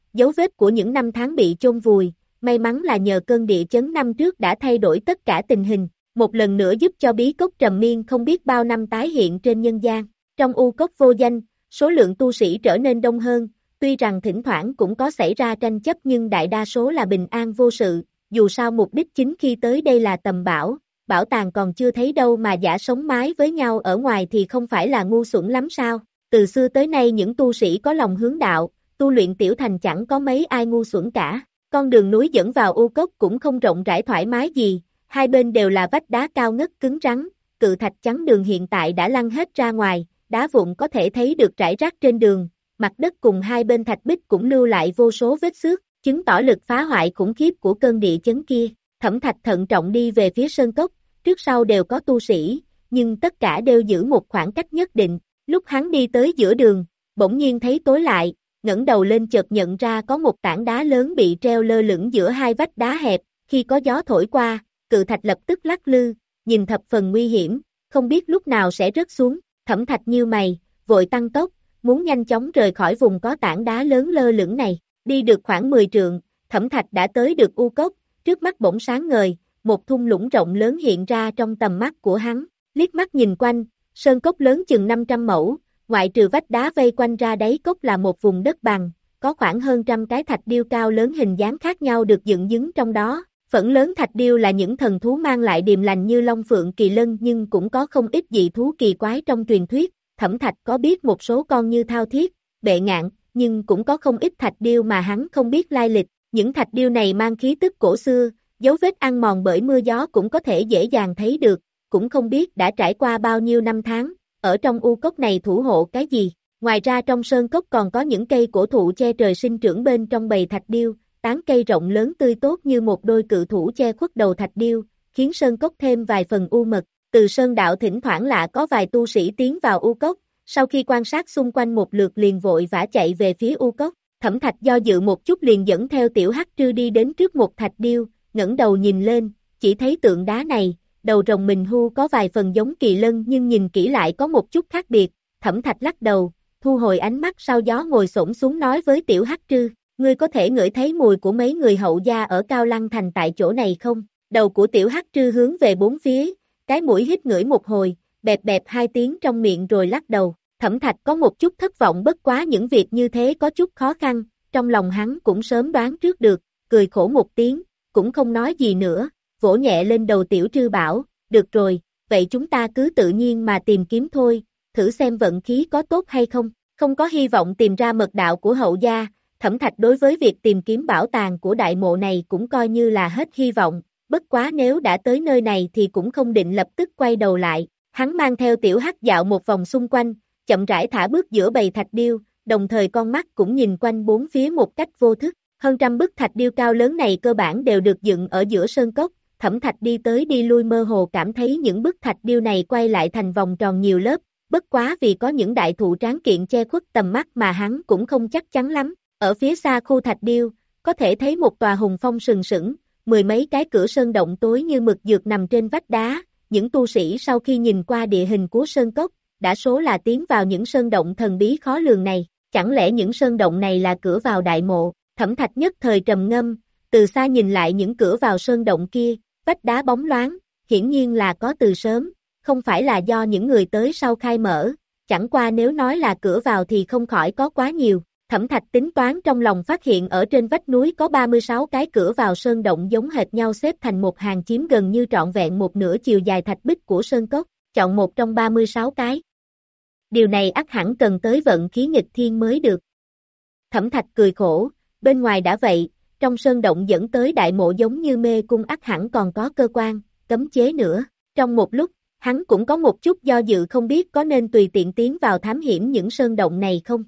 dấu vết của những năm tháng bị chôn vùi, may mắn là nhờ cơn địa chấn năm trước đã thay đổi tất cả tình hình, một lần nữa giúp cho bí cốc trầm miên không biết bao năm tái hiện trên nhân gian. Trong u cốc vô danh, số lượng tu sĩ trở nên đông hơn, tuy rằng thỉnh thoảng cũng có xảy ra tranh chấp nhưng đại đa số là bình an vô sự, dù sao mục đích chính khi tới đây là tầm bảo, bảo tàng còn chưa thấy đâu mà giả sống mái với nhau ở ngoài thì không phải là ngu xuẩn lắm sao. Từ xưa tới nay những tu sĩ có lòng hướng đạo, tu luyện tiểu thành chẳng có mấy ai ngu xuẩn cả. Con đường núi dẫn vào u cốc cũng không rộng rãi thoải mái gì, hai bên đều là vách đá cao ngất cứng rắn, cự thạch chắn đường hiện tại đã lăn hết ra ngoài, đá vụn có thể thấy được rải rác trên đường, mặt đất cùng hai bên thạch bích cũng lưu lại vô số vết xước, chứng tỏ lực phá hoại khủng khiếp của cơn địa chấn kia. Thẩm Thạch thận trọng đi về phía sơn cốc, trước sau đều có tu sĩ, nhưng tất cả đều giữ một khoảng cách nhất định. Lúc hắn đi tới giữa đường, bỗng nhiên thấy tối lại, ngẩng đầu lên chợt nhận ra có một tảng đá lớn bị treo lơ lửng giữa hai vách đá hẹp, khi có gió thổi qua, cự thạch lập tức lắc lư, nhìn thập phần nguy hiểm, không biết lúc nào sẽ rớt xuống. Thẩm Thạch nhíu mày, vội tăng tốc, muốn nhanh chóng rời khỏi vùng có tảng đá lớn lơ lửng này. Đi được khoảng mười trượng, Thẩm Thạch đã tới được u cốc, trước mắt bỗng sáng ngời, một thung lũng rộng lớn hiện ra trong tầm mắt của hắn, liếc mắt nhìn quanh, sơn cốc lớn chừng năm trăm mẫu, ngoại trừ vách đá vây quanh ra đáy cốc là một vùng đất bằng, có khoảng hơn trăm cái thạch điêu cao lớn hình dáng khác nhau được dựng đứng trong đó. Phần lớn thạch điêu là những thần thú mang lại điềm lành như long phượng kỳ lân, nhưng cũng có không ít dị thú kỳ quái trong truyền thuyết. Thẩm Thạch có biết một số con như thao thiết, bệ ngạn, nhưng cũng có không ít thạch điêu mà hắn không biết lai lịch. Những thạch điêu này mang khí tức cổ xưa, dấu vết ăn mòn bởi mưa gió cũng có thể dễ dàng thấy được, cũng không biết đã trải qua bao nhiêu năm tháng, ở trong u cốc này thủ hộ cái gì. Ngoài ra trong sơn cốc còn có những cây cổ thụ che trời sinh trưởng bên trong bầy thạch điêu, tán cây rộng lớn tươi tốt như một đôi cự thủ che khuất đầu thạch điêu, khiến sơn cốc thêm vài phần u mật. Từ sơn đạo thỉnh thoảng lạ có vài tu sĩ tiến vào u cốc, sau khi quan sát xung quanh một lượt liền vội vã chạy về phía u cốc. Thẩm Thạch do dự một chút liền dẫn theo tiểu hắc trư đi đến trước một thạch điêu, ngẩng đầu nhìn lên, chỉ thấy tượng đá này, đầu rồng mình hu có vài phần giống kỳ lân nhưng nhìn kỹ lại có một chút khác biệt. Thẩm Thạch lắc đầu, thu hồi ánh mắt sau gió ngồi xổm xuống nói với tiểu hắc trư, ngươi có thể ngửi thấy mùi của mấy người hậu gia ở Cao Lăng Thành tại chỗ này không? Đầu của tiểu hắc trư hướng về bốn phía, cái mũi hít ngửi một hồi, bẹp bẹp hai tiếng trong miệng rồi lắc đầu. Thẩm Thạch có một chút thất vọng, bất quá những việc như thế có chút khó khăn, trong lòng hắn cũng sớm đoán trước được, cười khổ một tiếng, cũng không nói gì nữa, vỗ nhẹ lên đầu tiểu trư bảo, được rồi, vậy chúng ta cứ tự nhiên mà tìm kiếm thôi, thử xem vận khí có tốt hay không. Không có hy vọng tìm ra mật đạo của hậu gia, Thẩm Thạch đối với việc tìm kiếm bảo tàng của đại mộ này cũng coi như là hết hy vọng, bất quá nếu đã tới nơi này thì cũng không định lập tức quay đầu lại. Hắn mang theo tiểu hắc dạo một vòng xung quanh, chậm rãi thả bước giữa bầy thạch điêu, đồng thời con mắt cũng nhìn quanh bốn phía một cách vô thức. Hơn trăm bức thạch điêu cao lớn này cơ bản đều được dựng ở giữa sơn cốc. Thẩm Thạch đi tới đi lui mơ hồ cảm thấy những bức thạch điêu này quay lại thành vòng tròn nhiều lớp, bất quá vì có những đại thụ tráng kiện che khuất tầm mắt mà hắn cũng không chắc chắn lắm. Ở phía xa khu thạch điêu, có thể thấy một tòa hùng phong sừng sững, mười mấy cái cửa sơn động tối như mực dược nằm trên vách đá. Những tu sĩ sau khi nhìn qua địa hình của sơn cốc, đa số là tiến vào những sơn động thần bí khó lường này. Chẳng lẽ những sơn động này là cửa vào đại mộ? Thẩm Thạch nhất thời trầm ngâm, từ xa nhìn lại những cửa vào sơn động kia, vách đá bóng loáng, hiển nhiên là có từ sớm, không phải là do những người tới sau khai mở, chẳng qua nếu nói là cửa vào thì không khỏi có quá nhiều. Thẩm Thạch tính toán trong lòng phát hiện ở trên vách núi có ba mươi sáu cái cửa vào sơn động giống hệt nhau xếp thành một hàng chiếm gần như trọn vẹn một nửa chiều dài thạch bích của sơn cốc, chọn một trong ba mươi sáu cái. Điều này ắt hẳn cần tới vận khí nghịch thiên mới được. Thẩm Thạch cười khổ, bên ngoài đã vậy, trong sơn động dẫn tới đại mộ giống như mê cung ắt hẳn còn có cơ quan, cấm chế nữa. Trong một lúc, hắn cũng có một chút do dự không biết có nên tùy tiện tiến vào thám hiểm những sơn động này không.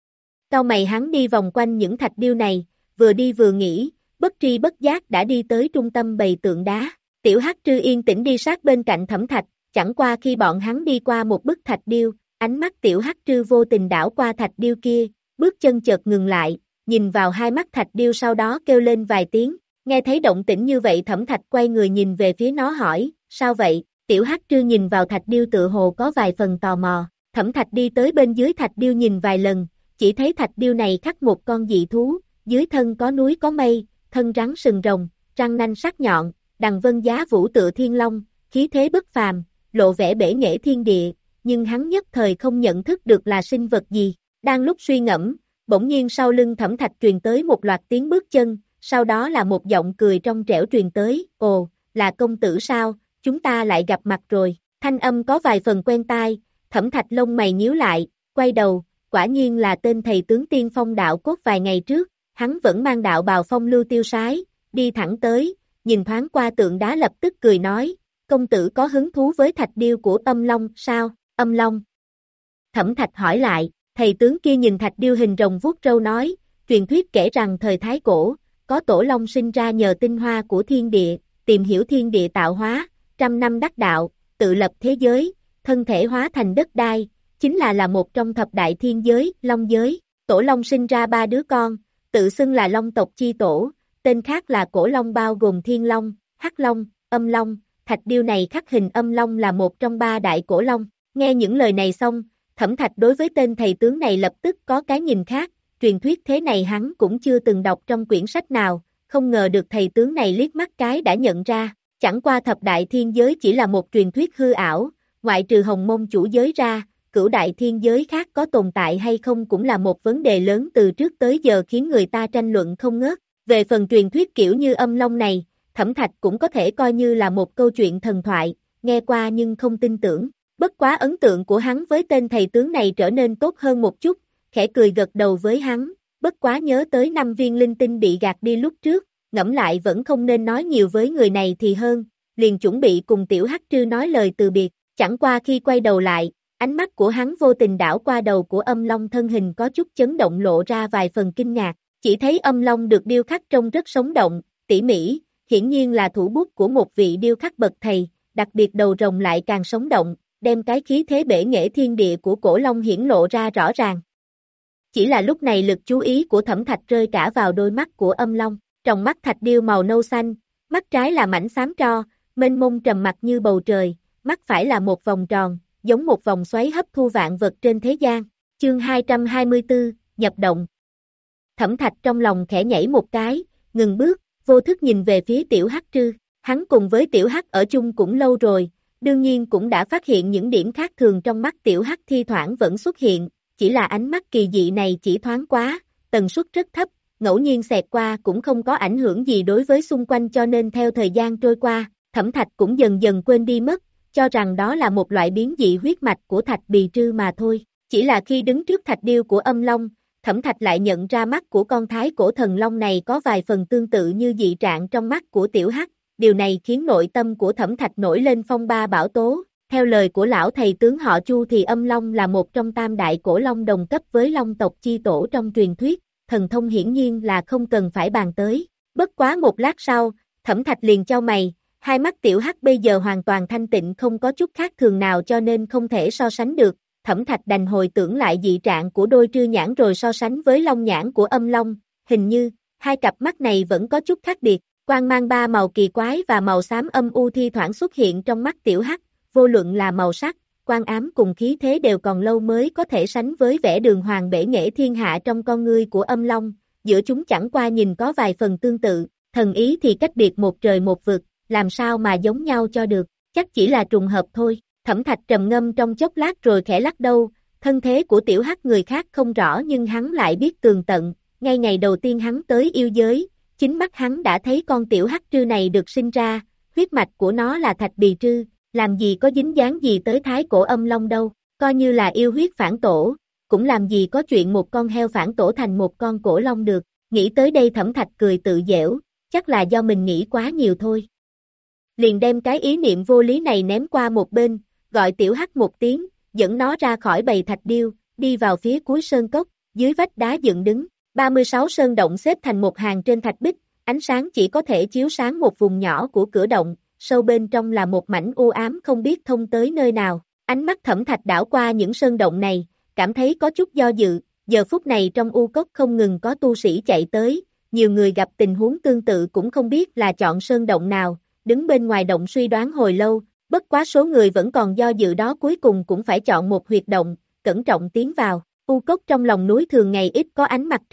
Cau mày hắn đi vòng quanh những thạch điêu này, vừa đi vừa nghĩ, bất tri bất giác đã đi tới trung tâm bầy tượng đá. Tiểu hắc trư yên tĩnh đi sát bên cạnh Thẩm Thạch, chẳng qua khi bọn hắn đi qua một bức thạch điêu, ánh mắt tiểu hắc trư vô tình đảo qua thạch điêu kia, bước chân chợt ngừng lại, nhìn vào hai mắt thạch điêu sau đó kêu lên vài tiếng. Nghe thấy động tĩnh như vậy Thẩm Thạch quay người nhìn về phía nó hỏi, sao vậy? Tiểu hắc trư nhìn vào thạch điêu tự hồ có vài phần tò mò. Thẩm Thạch đi tới bên dưới thạch điêu nhìn vài lần, chỉ thấy thạch điêu này khắc một con dị thú, dưới thân có núi có mây, thân rắn sừng rồng, răng nanh sắc nhọn, đằng vân giá vũ tựa thiên long, khí thế bất phàm, lộ vẻ bể nghệ thiên địa, nhưng hắn nhất thời không nhận thức được là sinh vật gì. Đang lúc suy ngẫm, bỗng nhiên sau lưng Thẩm Thạch truyền tới một loạt tiếng bước chân, sau đó là một giọng cười trong trẻo truyền tới, ồ, là công tử sao, chúng ta lại gặp mặt rồi, thanh âm có vài phần quen tai, Thẩm Thạch lông mày nhíu lại, quay đầu, quả nhiên là tên thầy tướng tiên phong đạo cốt vài ngày trước, hắn vẫn mang đạo bào phong lưu tiêu sái, đi thẳng tới, nhìn thoáng qua tượng đá lập tức cười nói, công tử có hứng thú với thạch điêu của Âm Long sao, Âm Long. Thẩm Thạch hỏi lại, thầy tướng kia nhìn thạch điêu hình rồng vuốt râu nói, truyền thuyết kể rằng thời Thái Cổ, có tổ long sinh ra nhờ tinh hoa của thiên địa, tìm hiểu thiên địa tạo hóa, trăm năm đắc đạo, tự lập thế giới, thân thể hóa thành đất đai, chính là là một trong thập đại thiên giới, long giới, tổ long sinh ra ba đứa con, tự xưng là long tộc chi tổ, tên khác là cổ long bao gồm thiên long, hắc long, âm long, thạch điêu này khắc hình âm long là một trong ba đại cổ long, nghe những lời này xong, Thẩm Thạch đối với tên thầy tướng này lập tức có cái nhìn khác, truyền thuyết thế này hắn cũng chưa từng đọc trong quyển sách nào, không ngờ được thầy tướng này liếc mắt cái đã nhận ra, chẳng qua thập đại thiên giới chỉ là một truyền thuyết hư ảo, ngoại trừ Hồng Mông chủ giới ra, cửu đại thiên giới khác có tồn tại hay không cũng là một vấn đề lớn từ trước tới giờ khiến người ta tranh luận không ngớt, về phần truyền thuyết kiểu như âm long này, Thẩm Thạch cũng có thể coi như là một câu chuyện thần thoại, nghe qua nhưng không tin tưởng. Bất quá ấn tượng của hắn với tên thầy tướng này trở nên tốt hơn một chút, khẽ cười gật đầu với hắn, bất quá nhớ tới năm viên linh tinh bị gạt đi lúc trước, ngẫm lại vẫn không nên nói nhiều với người này thì hơn, liền chuẩn bị cùng tiểu hắc trư nói lời từ biệt, chẳng qua khi quay đầu lại, ánh mắt của hắn vô tình đảo qua đầu của Âm Long thân hình có chút chấn động lộ ra vài phần kinh ngạc, chỉ thấy Âm Long được điêu khắc trông rất sống động, tỉ mỉ, hiển nhiên là thủ bút của một vị điêu khắc bậc thầy, đặc biệt đầu rồng lại càng sống động, đem cái khí thế bể nghệ thiên địa của cổ long hiển lộ ra rõ ràng. Chỉ là lúc này lực chú ý của Thẩm Thạch rơi cả vào đôi mắt của Âm Long, trong mắt thạch điêu màu nâu xanh, mắt trái là mảnh xám tro, mênh mông trầm mặc như bầu trời, mắt phải là một vòng tròn, giống một vòng xoáy hấp thu vạn vật trên thế gian. Chương hai trăm hai mươi tư, nhập động. Thẩm Thạch trong lòng khẽ nhảy một cái, ngừng bước, vô thức nhìn về phía tiểu hắc trư, hắn cùng với tiểu hắc ở chung cũng lâu rồi, đương nhiên cũng đã phát hiện những điểm khác thường trong mắt tiểu hắc thi thoảng vẫn xuất hiện, chỉ là ánh mắt kỳ dị này chỉ thoáng quá, tần suất rất thấp, ngẫu nhiên xẹt qua cũng không có ảnh hưởng gì đối với xung quanh cho nên theo thời gian trôi qua, Thẩm Thạch cũng dần dần quên đi mất, cho rằng đó là một loại biến dị huyết mạch của thạch bì trư mà thôi, chỉ là khi đứng trước thạch điêu của Âm Long, Thẩm Thạch lại nhận ra mắt của con thái cổ thần long này có vài phần tương tự như dị trạng trong mắt của tiểu hắc. Điều này khiến nội tâm của Thẩm Thạch nổi lên phong ba bão tố, theo lời của lão thầy tướng họ Chu thì Âm Long là một trong tam đại cổ long đồng cấp với long tộc chi tổ trong truyền thuyết, thần thông hiển nhiên là không cần phải bàn tới. Bất quá một lát sau, Thẩm Thạch liền chau mày, hai mắt tiểu hắc bây giờ hoàn toàn thanh tịnh không có chút khác thường nào cho nên không thể so sánh được, Thẩm Thạch đành hồi tưởng lại dị trạng của đôi trư nhãn rồi so sánh với long nhãn của Âm Long, hình như, hai cặp mắt này vẫn có chút khác biệt. Quang mang ba màu kỳ quái và màu xám âm u thi thoảng xuất hiện trong mắt tiểu hắc, vô luận là màu sắc, quang ám cùng khí thế đều còn lâu mới có thể sánh với vẻ đường hoàng bể nghệ thiên hạ trong con ngươi của Âm Long, giữa chúng chẳng qua nhìn có vài phần tương tự, thần ý thì cách biệt một trời một vực, làm sao mà giống nhau cho được, chắc chỉ là trùng hợp thôi. Thẩm Thạch trầm ngâm trong chốc lát rồi khẽ lắc đầu, thân thế của tiểu hắc người khác không rõ nhưng hắn lại biết tường tận, ngay ngày đầu tiên hắn tới yêu giới, chính mắt hắn đã thấy con tiểu hắc trư này được sinh ra, huyết mạch của nó là thạch bì trư, làm gì có dính dáng gì tới thái cổ Âm Long đâu, coi như là yêu huyết phản tổ, cũng làm gì có chuyện một con heo phản tổ thành một con cổ long được, nghĩ tới đây Thẩm Thạch cười tự giễu, chắc là do mình nghĩ quá nhiều thôi. Liền đem cái ý niệm vô lý này ném qua một bên, gọi tiểu hắc một tiếng, dẫn nó ra khỏi bầy thạch điêu, đi vào phía cuối sơn cốc, dưới vách đá dựng đứng. ba mươi sáu sơn động xếp thành một hàng trên thạch bích, ánh sáng chỉ có thể chiếu sáng một vùng nhỏ của cửa động, sâu bên trong là một mảnh u ám không biết thông tới nơi nào. Ánh mắt Thẩm Thạch đảo qua những sơn động này, cảm thấy có chút do dự, giờ phút này trong u cốc không ngừng có tu sĩ chạy tới, nhiều người gặp tình huống tương tự cũng không biết là chọn sơn động nào, đứng bên ngoài động suy đoán hồi lâu, bất quá số người vẫn còn do dự đó cuối cùng cũng phải chọn một huyệt động, cẩn trọng tiến vào. U cốc trong lòng núi thường ngày ít có ánh mặt trời,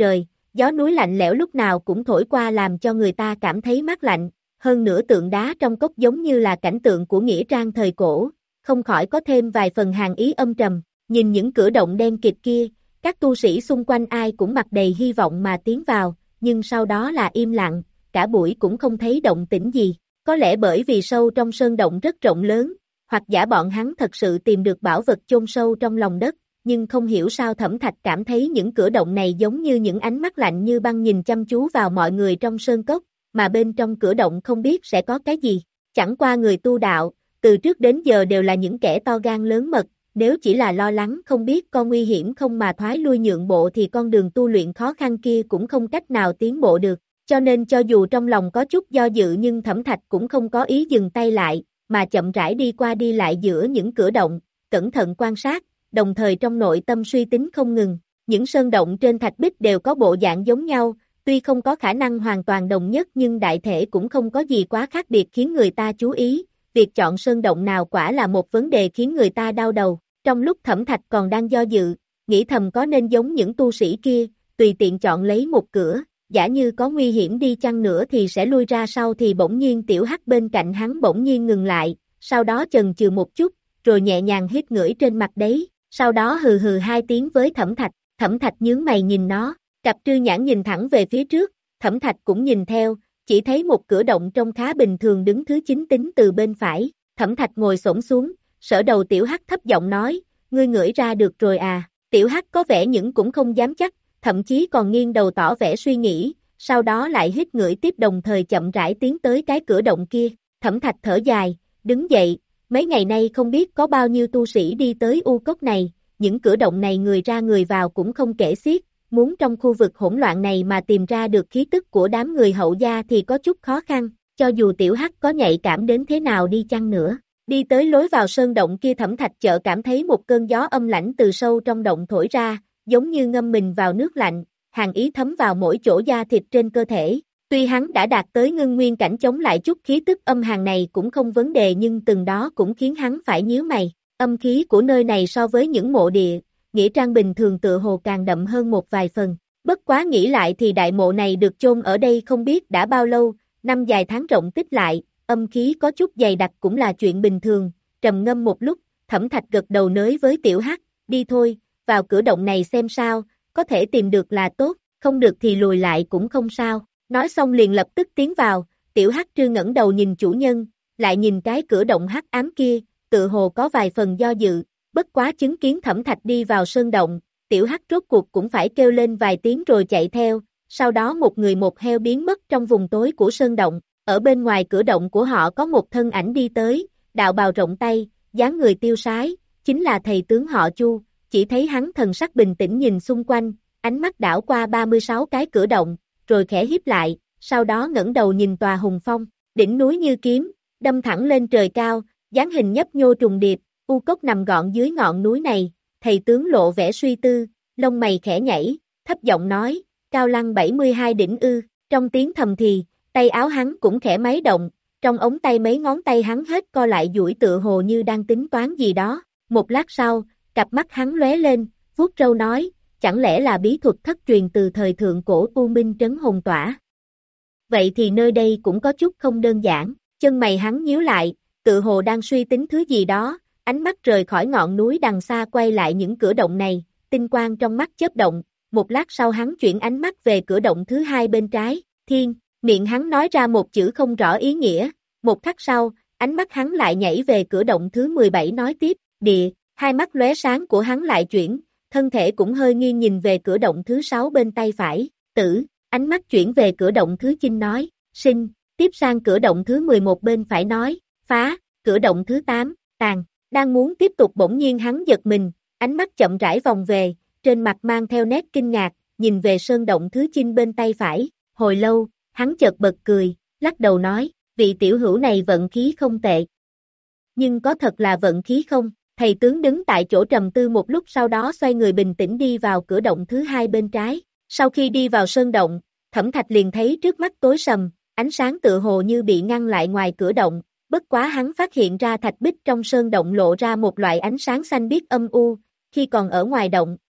gió núi lạnh lẽo lúc nào cũng thổi qua làm cho người ta cảm thấy mát lạnh, hơn nữa tượng đá trong cốc giống như là cảnh tượng của nghĩa trang thời cổ, không khỏi có thêm vài phần hàn ý âm trầm, nhìn những cửa động đen kịt kia, các tu sĩ xung quanh ai cũng mặt đầy hy vọng mà tiến vào, nhưng sau đó là im lặng, cả buổi cũng không thấy động tĩnh gì, có lẽ bởi vì sâu trong sơn động rất rộng lớn, hoặc giả bọn hắn thật sự tìm được bảo vật chôn sâu trong lòng đất, nhưng không hiểu sao Thẩm Thạch cảm thấy những cửa động này giống như những ánh mắt lạnh như băng nhìn chăm chú vào mọi người trong sơn cốc, mà bên trong cửa động không biết sẽ có cái gì, chẳng qua người tu đạo, từ trước đến giờ đều là những kẻ to gan lớn mật, nếu chỉ là lo lắng không biết con nguy hiểm không mà thoái lui nhượng bộ thì con đường tu luyện khó khăn kia cũng không cách nào tiến bộ được, cho nên cho dù trong lòng có chút do dự nhưng Thẩm Thạch cũng không có ý dừng tay lại, mà chậm rãi đi qua đi lại giữa những cửa động, cẩn thận quan sát, đồng thời trong nội tâm suy tính không ngừng, những sơn động trên thạch bích đều có bộ dạng giống nhau, tuy không có khả năng hoàn toàn đồng nhất nhưng đại thể cũng không có gì quá khác biệt khiến người ta chú ý, việc chọn sơn động nào quả là một vấn đề khiến người ta đau đầu, trong lúc Thẩm Thạch còn đang do dự, nghĩ thầm có nên giống những tu sĩ kia, tùy tiện chọn lấy một cửa, giả như có nguy hiểm đi chăng nữa thì sẽ lui ra sau thì bỗng nhiên tiểu hắc bên cạnh hắn bỗng nhiên ngừng lại, sau đó chần chừ một chút, rồi nhẹ nhàng hít ngửi trên mặt đấy, sau đó hừ hừ hai tiếng với Thẩm Thạch, Thẩm Thạch nhướng mày nhìn nó, cặp trư nhãn nhìn thẳng về phía trước, Thẩm Thạch cũng nhìn theo, chỉ thấy một cửa động trông khá bình thường đứng thứ chín tính từ bên phải, Thẩm Thạch ngồi xổm xuống, sở đầu tiểu hắc thấp giọng nói, ngươi ngửi ra được rồi à, tiểu hắc có vẻ những cũng không dám chắc, thậm chí còn nghiêng đầu tỏ vẻ suy nghĩ, sau đó lại hít ngửi tiếp đồng thời chậm rãi tiến tới cái cửa động kia, Thẩm Thạch thở dài, đứng dậy, mấy ngày nay không biết có bao nhiêu tu sĩ đi tới u cốc này, những cửa động này người ra người vào cũng không kể xiết, muốn trong khu vực hỗn loạn này mà tìm ra được khí tức của đám người hậu gia thì có chút khó khăn, cho dù tiểu hắc có nhạy cảm đến thế nào đi chăng nữa. Đi tới lối vào sơn động kia Thẩm Thạch chợt cảm thấy một cơn gió âm lãnh từ sâu trong động thổi ra, giống như ngâm mình vào nước lạnh, hàn ý thấm vào mỗi chỗ da thịt trên cơ thể. Tuy hắn đã đạt tới ngưng nguyên cảnh chống lại chút khí tức âm hàn này cũng không vấn đề nhưng từng đó cũng khiến hắn phải nhíu mày. Âm khí của nơi này so với những mộ địa, nghĩa trang bình thường tựa hồ càng đậm hơn một vài phần. Bất quá nghĩ lại thì đại mộ này được chôn ở đây không biết đã bao lâu, năm dài tháng rộng tích lại, âm khí có chút dày đặc cũng là chuyện bình thường. Trầm ngâm một lúc, Thẩm Thạch gật đầu nới với tiểu hắc, đi thôi, vào cửa động này xem sao, có thể tìm được là tốt, không được thì lùi lại cũng không sao. Nói xong liền lập tức tiến vào, tiểu hắc trư ngẩng đầu nhìn chủ nhân, lại nhìn cái cửa động hắc ám kia, tự hồ có vài phần do dự, bất quá chứng kiến Thẩm Thạch đi vào sơn động, tiểu hắc rốt cuộc cũng phải kêu lên vài tiếng rồi chạy theo, sau đó một người một heo biến mất trong vùng tối của sơn động, ở bên ngoài cửa động của họ có một thân ảnh đi tới, đạo bào rộng tay, dáng người tiêu sái, chính là thầy tướng họ Chu, chỉ thấy hắn thần sắc bình tĩnh nhìn xung quanh, ánh mắt đảo qua ba mươi sáu cái cửa động, rồi khẽ híp lại, sau đó ngẩng đầu nhìn tòa hùng phong, đỉnh núi như kiếm, đâm thẳng lên trời cao, dáng hình nhấp nhô trùng điệp, u cốc nằm gọn dưới ngọn núi này, thầy tướng lộ vẻ suy tư, lông mày khẽ nhảy, thấp giọng nói, cao lăng bảy mươi hai đỉnh ư, trong tiếng thầm thì, tay áo hắn cũng khẽ máy động, trong ống tay mấy ngón tay hắn hết co lại duỗi tựa hồ như đang tính toán gì đó, một lát sau, cặp mắt hắn lóe lên, vuốt râu nói, chẳng lẽ là bí thuật thất truyền từ thời thượng cổ U Minh trấn hồn tỏa. Vậy thì nơi đây cũng có chút không đơn giản, chân mày hắn nhíu lại, tự hồ đang suy tính thứ gì đó, ánh mắt rời khỏi ngọn núi đằng xa quay lại những cửa động này, tinh quang trong mắt chớp động, một lát sau hắn chuyển ánh mắt về cửa động thứ hai bên trái, thiên, miệng hắn nói ra một chữ không rõ ý nghĩa, một khắc sau, ánh mắt hắn lại nhảy về cửa động thứ mười bảy nói tiếp, địa, hai mắt lóe sáng của hắn lại chuyển, thân thể cũng hơi nghiêng nhìn về cửa động thứ sáu bên tay phải, tử, ánh mắt chuyển về cửa động thứ chín nói, sinh, tiếp sang cửa động thứ mười một bên phải nói, phá, cửa động thứ tám, tàn, đang muốn tiếp tục bỗng nhiên hắn giật mình, ánh mắt chậm rãi vòng về, trên mặt mang theo nét kinh ngạc, nhìn về sơn động thứ chín bên tay phải, hồi lâu, hắn chợt bật cười, lắc đầu nói, vị tiểu hữu này vận khí không tệ. Nhưng có thật là vận khí không? Thầy tướng đứng tại chỗ trầm tư một lúc sau đó xoay người bình tĩnh đi vào cửa động thứ hai bên trái. Sau khi đi vào sơn động, Thẩm Thạch liền thấy trước mắt tối sầm, ánh sáng tựa hồ như bị ngăn lại ngoài cửa động, bất quá hắn phát hiện ra thạch bích trong sơn động lộ ra một loại ánh sáng xanh biếc âm u, khi còn ở ngoài động,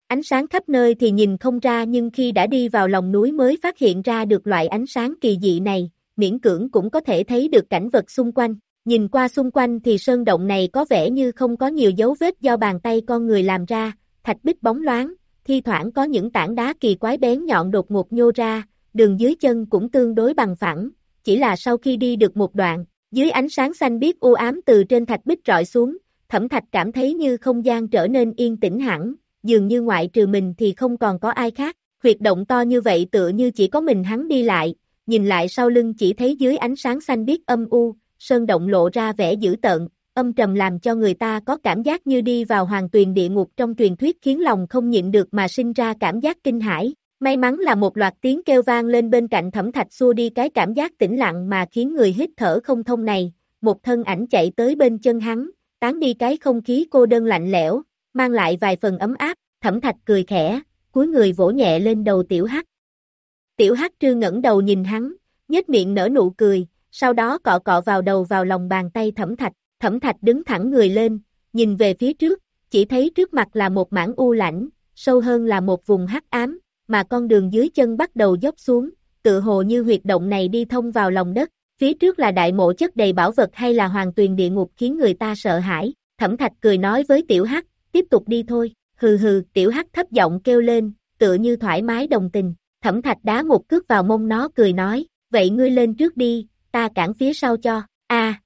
Ánh sáng khắp nơi thì nhìn không ra nhưng khi đã đi vào lòng núi mới phát hiện ra được loại ánh sáng kỳ dị này, miễn cưỡng cũng có thể thấy được cảnh vật xung quanh. Nhìn qua xung quanh thì sơn động này có vẻ như không có nhiều dấu vết do bàn tay con người làm ra, thạch bích bóng loáng, thi thoảng có những tảng đá kỳ quái bén nhọn đột ngột nhô ra, đường dưới chân cũng tương đối bằng phẳng, chỉ là sau khi đi được một đoạn, dưới ánh sáng xanh biếc u ám từ trên thạch bích rọi xuống, Thẩm Thạch cảm thấy như không gian trở nên yên tĩnh hẳn, dường như ngoại trừ mình thì không còn có ai khác, huyệt động to như vậy tựa như chỉ có mình hắn đi lại, nhìn lại sau lưng chỉ thấy dưới ánh sáng xanh biếc âm u, sơn động lộ ra vẻ dữ tợn, âm trầm làm cho người ta có cảm giác như đi vào hoàng tuyền địa ngục trong truyền thuyết khiến lòng không nhịn được mà sinh ra cảm giác kinh hãi. May mắn là một loạt tiếng kêu vang lên bên cạnh Thẩm Thạch xua đi cái cảm giác tĩnh lặng mà khiến người hít thở không thông này, một thân ảnh chạy tới bên chân hắn, tán đi cái không khí cô đơn lạnh lẽo, mang lại vài phần ấm áp, Thẩm Thạch cười khẽ, cúi người vỗ nhẹ lên đầu Tiểu Hắc. Tiểu Hắc Trư ngẩng đầu nhìn hắn, nhếch miệng nở nụ cười, sau đó cọ cọ vào đầu vào lòng bàn tay Thẩm Thạch, Thẩm Thạch đứng thẳng người lên, nhìn về phía trước, chỉ thấy trước mặt là một mảng u lãnh, sâu hơn là một vùng hắc ám, mà con đường dưới chân bắt đầu dốc xuống, tự hồ như huyệt động này đi thông vào lòng đất, phía trước là đại mộ chất đầy bảo vật hay là hoàng tuyền địa ngục khiến người ta sợ hãi, Thẩm Thạch cười nói với Tiểu Hắc, tiếp tục đi thôi, hừ hừ, Tiểu Hắc thấp giọng kêu lên, tựa như thoải mái đồng tình, Thẩm Thạch đá một cước vào mông nó cười nói, vậy ngươi lên trước đi, ta cản phía sau cho, a. À.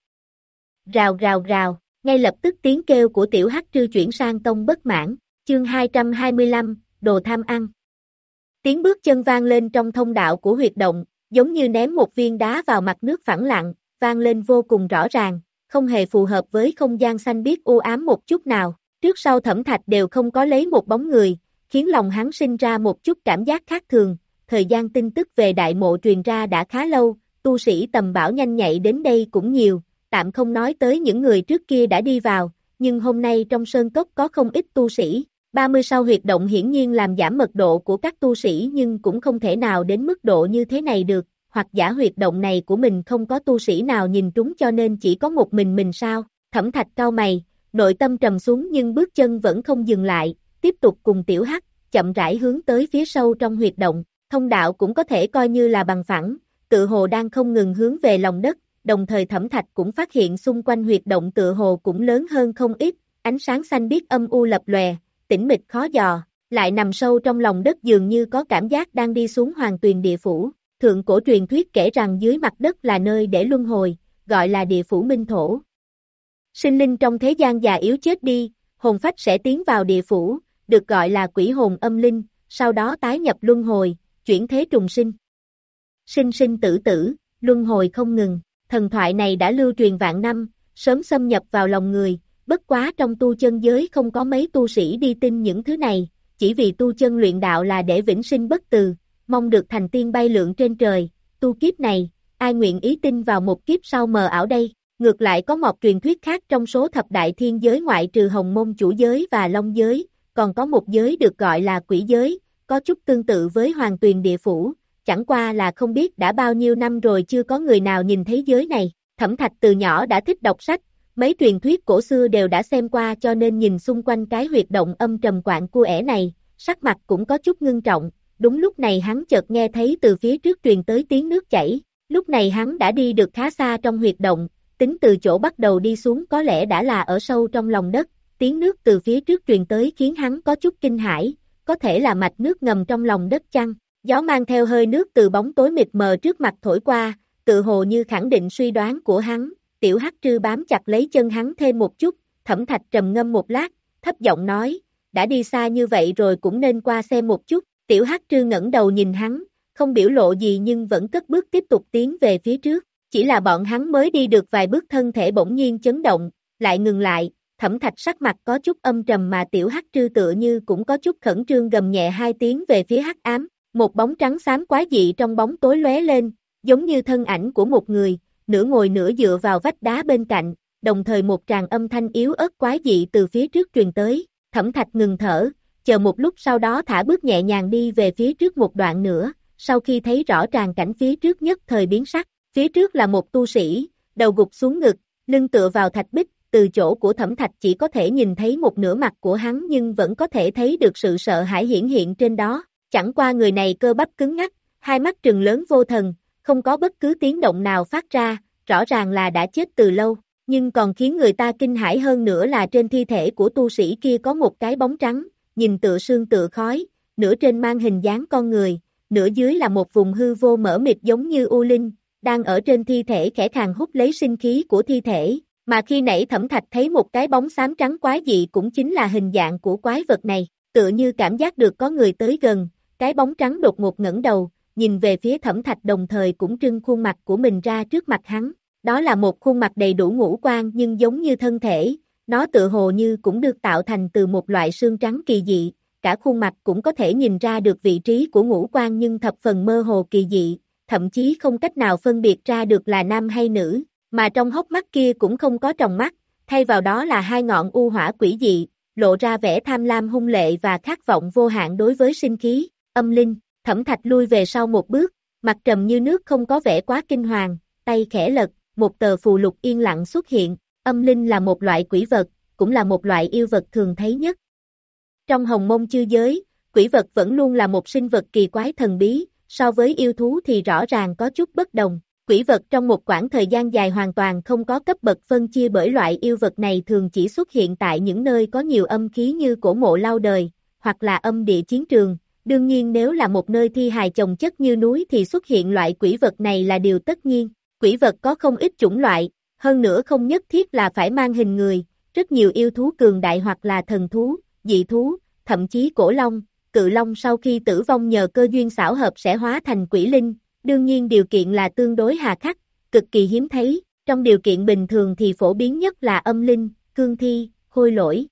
Rào rào rào, ngay lập tức tiếng kêu của Tiểu Hắc Trư chuyển sang tông bất mãn, chương hai trăm hai mươi lăm, đồ tham ăn. Tiếng bước chân vang lên trong thông đạo của huyệt động, giống như ném một viên đá vào mặt nước phẳng lặng, vang lên vô cùng rõ ràng, không hề phù hợp với không gian xanh biếc u ám một chút nào, trước sau Thẩm Thạch đều không có lấy một bóng người, khiến lòng hắn sinh ra một chút cảm giác khác thường, thời gian tin tức về đại mộ truyền ra đã khá lâu, tu sĩ tầm bảo nhanh nhạy đến đây cũng nhiều, tạm không nói tới những người trước kia đã đi vào, nhưng hôm nay trong sơn cốc có không ít tu sĩ. ba mươi sau huyệt động hiển nhiên làm giảm mật độ của các tu sĩ nhưng cũng không thể nào đến mức độ như thế này được, hoặc giả huyệt động này của mình không có tu sĩ nào nhìn trúng cho nên chỉ có một mình mình sao, Thẩm Thạch cau mày, nội tâm trầm xuống nhưng bước chân vẫn không dừng lại, tiếp tục cùng Tiểu Hắc, chậm rãi hướng tới phía sâu trong huyệt động, thông đạo cũng có thể coi như là bằng phẳng, tự hồ đang không ngừng hướng về lòng đất, đồng thời Thẩm Thạch cũng phát hiện xung quanh huyệt động tự hồ cũng lớn hơn không ít, ánh sáng xanh biếc âm u lập lòe, tĩnh mịch khó dò, lại nằm sâu trong lòng đất dường như có cảm giác đang đi xuống hoàng tuyền địa phủ. Thượng cổ truyền thuyết kể rằng dưới mặt đất là nơi để luân hồi, gọi là địa phủ minh thổ. Sinh linh trong thế gian già yếu chết đi, hồn phách sẽ tiến vào địa phủ, được gọi là quỷ hồn âm linh, sau đó tái nhập luân hồi, chuyển thế trùng sinh. Sinh sinh tử tử, luân hồi không ngừng, thần thoại này đã lưu truyền vạn năm, sớm xâm nhập vào lòng người. Bất quá trong tu chân giới không có mấy tu sĩ đi tin những thứ này, chỉ vì tu chân luyện đạo là để vĩnh sinh bất từ, mong được thành tiên bay lượn trên trời, tu kiếp này, ai nguyện ý tin vào một kiếp sau mờ ảo đây, ngược lại có một truyền thuyết khác trong số thập đại thiên giới ngoại trừ hồng môn chủ giới và long giới, còn có một giới được gọi là quỷ giới, có chút tương tự với hoàng tuyền địa phủ, chẳng qua là không biết đã bao nhiêu năm rồi chưa có người nào nhìn thấy giới này, Thẩm Thạch từ nhỏ đã thích đọc sách, mấy truyền thuyết cổ xưa đều đã xem qua cho nên nhìn xung quanh cái huyệt động âm trầm quạng cua ẻ này, sắc mặt cũng có chút ngưng trọng, đúng lúc này hắn chợt nghe thấy từ phía trước truyền tới tiếng nước chảy, lúc này hắn đã đi được khá xa trong huyệt động, tính từ chỗ bắt đầu đi xuống có lẽ đã là ở sâu trong lòng đất, tiếng nước từ phía trước truyền tới khiến hắn có chút kinh hãi, có thể là mạch nước ngầm trong lòng đất chăng, gió mang theo hơi nước từ bóng tối mịt mờ trước mặt thổi qua, tự hồ như khẳng định suy đoán của hắn. Tiểu Hắc Trư bám chặt lấy chân hắn thêm một chút, Thẩm Thạch trầm ngâm một lát, thấp giọng nói, đã đi xa như vậy rồi cũng nên qua xem một chút, Tiểu Hắc Trư ngẩng đầu nhìn hắn, không biểu lộ gì nhưng vẫn cất bước tiếp tục tiến về phía trước, chỉ là bọn hắn mới đi được vài bước thân thể bỗng nhiên chấn động, lại ngừng lại, Thẩm Thạch sắc mặt có chút âm trầm mà Tiểu Hắc Trư tựa như cũng có chút khẩn trương gầm nhẹ hai tiếng về phía hắc ám, một bóng trắng xám quái dị trong bóng tối lóe lên, giống như thân ảnh của một người, nửa ngồi nửa dựa vào vách đá bên cạnh, đồng thời một tràng âm thanh yếu ớt quái dị từ phía trước truyền tới, Thẩm Thạch ngừng thở, chờ một lúc sau đó thả bước nhẹ nhàng đi về phía trước một đoạn nữa, sau khi thấy rõ tràng cảnh phía trước nhất thời biến sắc, phía trước là một tu sĩ, đầu gục xuống ngực, lưng tựa vào thạch bích, từ chỗ của Thẩm Thạch chỉ có thể nhìn thấy một nửa mặt của hắn nhưng vẫn có thể thấy được sự sợ hãi hiển hiện trên đó, chẳng qua người này cơ bắp cứng ngắc, hai mắt trừng lớn vô thần, không có bất cứ tiếng động nào phát ra, rõ ràng là đã chết từ lâu, nhưng còn khiến người ta kinh hãi hơn nữa là trên thi thể của tu sĩ kia có một cái bóng trắng, nhìn tựa sương tựa khói, nửa trên mang hình dáng con người, nửa dưới là một vùng hư vô mở mịt giống như u linh, đang ở trên thi thể khẽ khàng hút lấy sinh khí của thi thể, mà khi nãy Thẩm Thạch thấy một cái bóng xám trắng quái dị cũng chính là hình dạng của quái vật này, tựa như cảm giác được có người tới gần, cái bóng trắng đột ngột ngẩng đầu, nhìn về phía Thẩm Thạch đồng thời cũng trưng khuôn mặt của mình ra trước mặt hắn, đó là một khuôn mặt đầy đủ ngũ quan nhưng giống như thân thể, nó tựa hồ như cũng được tạo thành từ một loại xương trắng kỳ dị, cả khuôn mặt cũng có thể nhìn ra được vị trí của ngũ quan nhưng thập phần mơ hồ kỳ dị, thậm chí không cách nào phân biệt ra được là nam hay nữ, mà trong hốc mắt kia cũng không có tròng mắt, thay vào đó là hai ngọn u hỏa quỷ dị, lộ ra vẻ tham lam hung lệ và khát vọng vô hạn đối với sinh khí, âm linh. Thẩm Thạch lui về sau một bước, mặt trầm như nước không có vẻ quá kinh hoàng, tay khẽ lật, một tờ phù lục yên lặng xuất hiện, âm linh là một loại quỷ vật, cũng là một loại yêu vật thường thấy nhất. Trong hồng mông chư giới, quỷ vật vẫn luôn là một sinh vật kỳ quái thần bí, so với yêu thú thì rõ ràng có chút bất đồng. Quỷ vật trong một quãng thời gian dài hoàn toàn không có cấp bậc phân chia bởi loại yêu vật này thường chỉ xuất hiện tại những nơi có nhiều âm khí như cổ mộ lao đời, hoặc là âm địa chiến trường. Đương nhiên nếu là một nơi thi hài chồng chất như núi thì xuất hiện loại quỷ vật này là điều tất nhiên. Quỷ vật có không ít chủng loại, hơn nữa không nhất thiết là phải mang hình người, rất nhiều yêu thú cường đại hoặc là thần thú, dị thú, thậm chí cổ long, cự long sau khi tử vong nhờ cơ duyên xảo hợp sẽ hóa thành quỷ linh, đương nhiên điều kiện là tương đối hà khắc, cực kỳ hiếm thấy, trong điều kiện bình thường thì phổ biến nhất là âm linh, cương thi, khôi lỗi.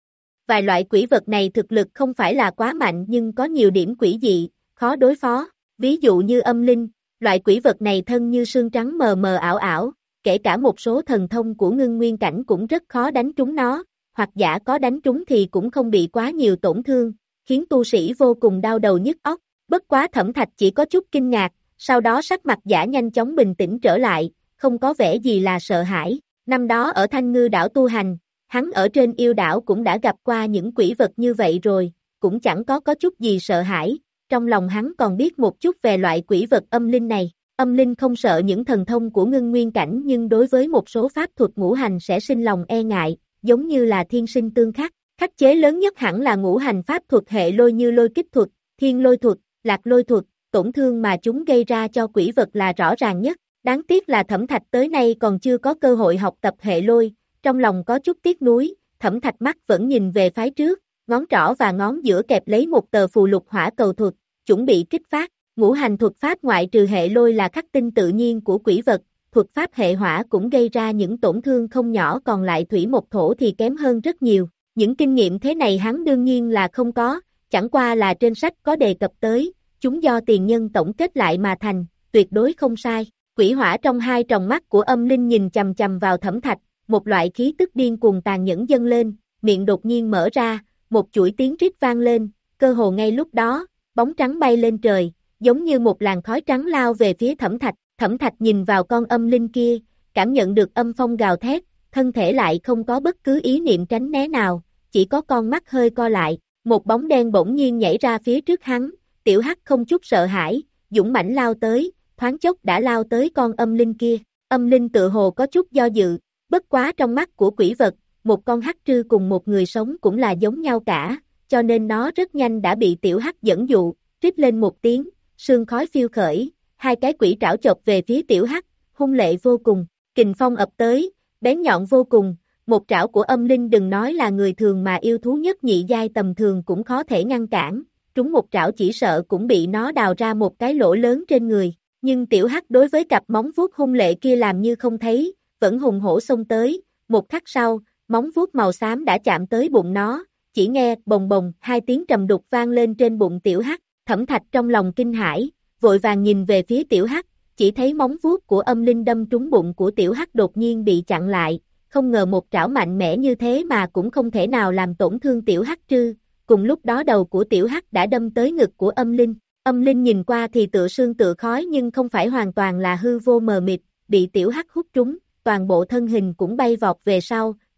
Vài loại quỷ vật này thực lực không phải là quá mạnh nhưng có nhiều điểm quỷ dị, khó đối phó, ví dụ như âm linh, loại quỷ vật này thân như sương trắng mờ mờ ảo ảo, kể cả một số thần thông của ngưng nguyên cảnh cũng rất khó đánh trúng nó, hoặc giả có đánh trúng thì cũng không bị quá nhiều tổn thương, khiến tu sĩ vô cùng đau đầu nhức óc, bất quá Thẩm Thạch chỉ có chút kinh ngạc, sau đó sắc mặt giả nhanh chóng bình tĩnh trở lại, không có vẻ gì là sợ hãi, năm đó ở Thanh Ngư đảo tu hành, hắn ở trên yêu đảo cũng đã gặp qua những quỷ vật như vậy rồi, cũng chẳng có có chút gì sợ hãi, trong lòng hắn còn biết một chút về loại quỷ vật âm linh này, âm linh không sợ những thần thông của ngưng nguyên cảnh nhưng đối với một số pháp thuật ngũ hành sẽ sinh lòng e ngại, giống như là thiên sinh tương khắc, khắc chế lớn nhất hẳn là ngũ hành pháp thuật hệ lôi như lôi kích thuật, thiên lôi thuật, lạc lôi thuật, tổn thương mà chúng gây ra cho quỷ vật là rõ ràng nhất, đáng tiếc là Thẩm Thạch tới nay còn chưa có cơ hội học tập hệ lôi. Trong lòng có chút tiếc nuối, Thẩm Thạch mắt vẫn nhìn về phái trước, ngón trỏ và ngón giữa kẹp lấy một tờ phù lục hỏa cầu thuật, chuẩn bị kích phát, ngũ hành thuật pháp ngoại trừ hệ lôi là khắc tinh tự nhiên của quỷ vật, thuật pháp hệ hỏa cũng gây ra những tổn thương không nhỏ còn lại thủy một thổ thì kém hơn rất nhiều, những kinh nghiệm thế này hắn đương nhiên là không có, chẳng qua là trên sách có đề cập tới, chúng do tiền nhân tổng kết lại mà thành, tuyệt đối không sai, quỷ hỏa trong hai tròng mắt của âm linh nhìn chằm chằm vào Thẩm Thạch. Một loại khí tức điên cuồng tàn nhẫn dâng lên, miệng đột nhiên mở ra, một chuỗi tiếng rít vang lên, cơ hồ ngay lúc đó, bóng trắng bay lên trời, giống như một làn khói trắng lao về phía Thẩm Thạch, Thẩm Thạch nhìn vào con âm linh kia, cảm nhận được âm phong gào thét, thân thể lại không có bất cứ ý niệm tránh né nào, chỉ có con mắt hơi co lại, một bóng đen bỗng nhiên nhảy ra phía trước hắn, tiểu hắc không chút sợ hãi, dũng mãnh lao tới, thoáng chốc đã lao tới con âm linh kia, âm linh tự hồ có chút do dự. Bất quá trong mắt của quỷ vật, một con hắc trư cùng một người sống cũng là giống nhau cả, cho nên nó rất nhanh đã bị tiểu hắc dẫn dụ, rít lên một tiếng, sương khói phiêu khởi, hai cái quỷ trảo chộp về phía tiểu hắc, hung lệ vô cùng, kình phong ập tới, bén nhọn vô cùng, một trảo của âm linh đừng nói là người thường mà yêu thú nhất nhị giai tầm thường cũng khó thể ngăn cản, trúng một trảo chỉ sợ cũng bị nó đào ra một cái lỗ lớn trên người, nhưng tiểu hắc đối với cặp móng vuốt hung lệ kia làm như không thấy, vẫn hùng hổ xông tới, một khắc sau, móng vuốt màu xám đã chạm tới bụng nó, chỉ nghe bồng bồng hai tiếng trầm đục vang lên trên bụng tiểu hắc, Thẩm Thạch trong lòng kinh hãi, vội vàng nhìn về phía tiểu hắc, chỉ thấy móng vuốt của âm linh đâm trúng bụng của tiểu hắc đột nhiên bị chặn lại, không ngờ một trảo mạnh mẽ như thế mà cũng không thể nào làm tổn thương tiểu hắc trư, cùng lúc đó đầu của tiểu hắc đã đâm tới ngực của âm linh, âm linh nhìn qua thì tựa sương tựa khói nhưng không phải hoàn toàn là hư vô mờ mịt, bị tiểu hắc hút trúng. Toàn bộ thân hình cũng bay vọt về sau,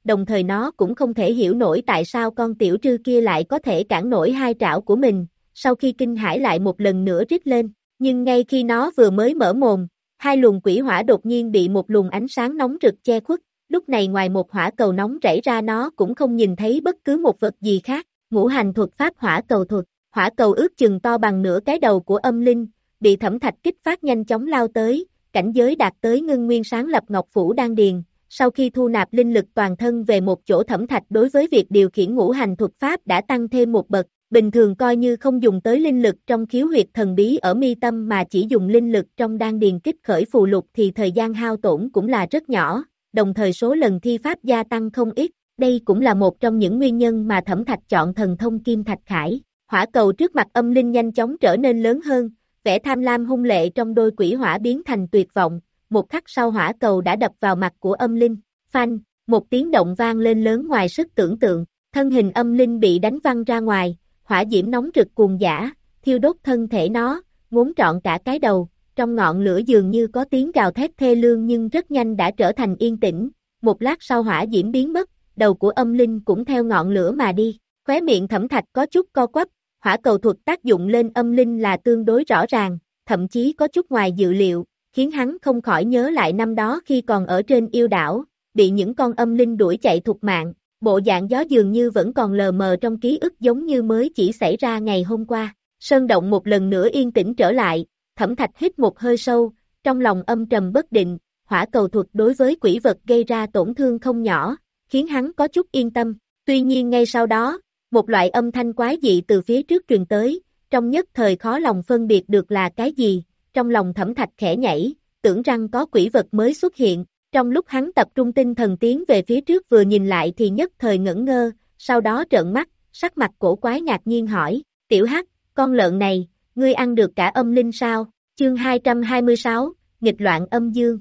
đồng thời nó cũng không thể hiểu nổi tại sao con tiểu trư kia lại có thể cản nổi hai trảo của mình, sau khi kinh hãi lại một lần nữa rít lên, nhưng ngay khi nó vừa mới mở mồm, hai luồng quỷ hỏa đột nhiên bị một luồng ánh sáng nóng rực che khuất, lúc này ngoài một hỏa cầu nóng rảy ra nó cũng không nhìn thấy bất cứ một vật gì khác, ngũ hành thuật pháp hỏa cầu thuật, hỏa cầu ước chừng to bằng nửa cái đầu của âm linh, bị Thẩm Thạch kích phát nhanh chóng lao tới, cảnh giới đạt tới ngưng nguyên sáng lập ngọc phủ đan điền, sau khi thu nạp linh lực toàn thân về một chỗ Thẩm Thạch đối với việc điều khiển ngũ hành thuật pháp đã tăng thêm một bậc, bình thường coi như không dùng tới linh lực trong khiếu huyệt thần bí ở mi tâm mà chỉ dùng linh lực trong đan điền kích khởi phù lục thì thời gian hao tổn cũng là rất nhỏ, đồng thời số lần thi pháp gia tăng không ít, đây cũng là một trong những nguyên nhân mà Thẩm Thạch chọn thần thông Kim Thạch Khải. Hỏa cầu trước mặt âm linh nhanh chóng trở nên lớn hơn, vẻ tham lam hung lệ trong đôi quỷ hỏa biến thành tuyệt vọng, một khắc sau hỏa cầu đã đập vào mặt của âm linh, phanh, một tiếng động vang lên lớn ngoài sức tưởng tượng, thân hình âm linh bị đánh văng ra ngoài, hỏa diễm nóng rực cuồng dã, thiêu đốt thân thể nó, ngốn trọn cả cái đầu, trong ngọn lửa dường như có tiếng gào thét thê lương nhưng rất nhanh đã trở thành yên tĩnh, một lát sau hỏa diễm biến mất, đầu của âm linh cũng theo ngọn lửa mà đi, khóe miệng Thẩm Thạch có chút co quắp, hỏa cầu thuật tác dụng lên âm linh là tương đối rõ ràng, thậm chí có chút ngoài dự liệu, khiến hắn không khỏi nhớ lại năm đó khi còn ở trên yêu đảo, bị những con âm linh đuổi chạy thục mạng, bộ dạng gió dường như vẫn còn lờ mờ trong ký ức giống như mới chỉ xảy ra ngày hôm qua. Sơn động một lần nữa yên tĩnh trở lại, Thẩm Thạch hít một hơi sâu, trong lòng âm trầm bất định, hỏa cầu thuật đối với quỷ vật gây ra tổn thương không nhỏ, khiến hắn có chút yên tâm. Tuy nhiên ngay sau đó, một loại âm thanh quái dị từ phía trước truyền tới, trong nhất thời khó lòng phân biệt được là cái gì, trong lòng Thẩm Thạch khẽ nhảy, tưởng rằng có quỷ vật mới xuất hiện, trong lúc hắn tập trung tinh thần tiến về phía trước vừa nhìn lại thì nhất thời ngẩn ngơ, sau đó trợn mắt, sắc mặt cổ quái ngạc nhiên hỏi, tiểu hắc, con lợn này, ngươi ăn được cả âm linh sao? Chương hai trăm hai mươi sáu, nghịch loạn âm dương.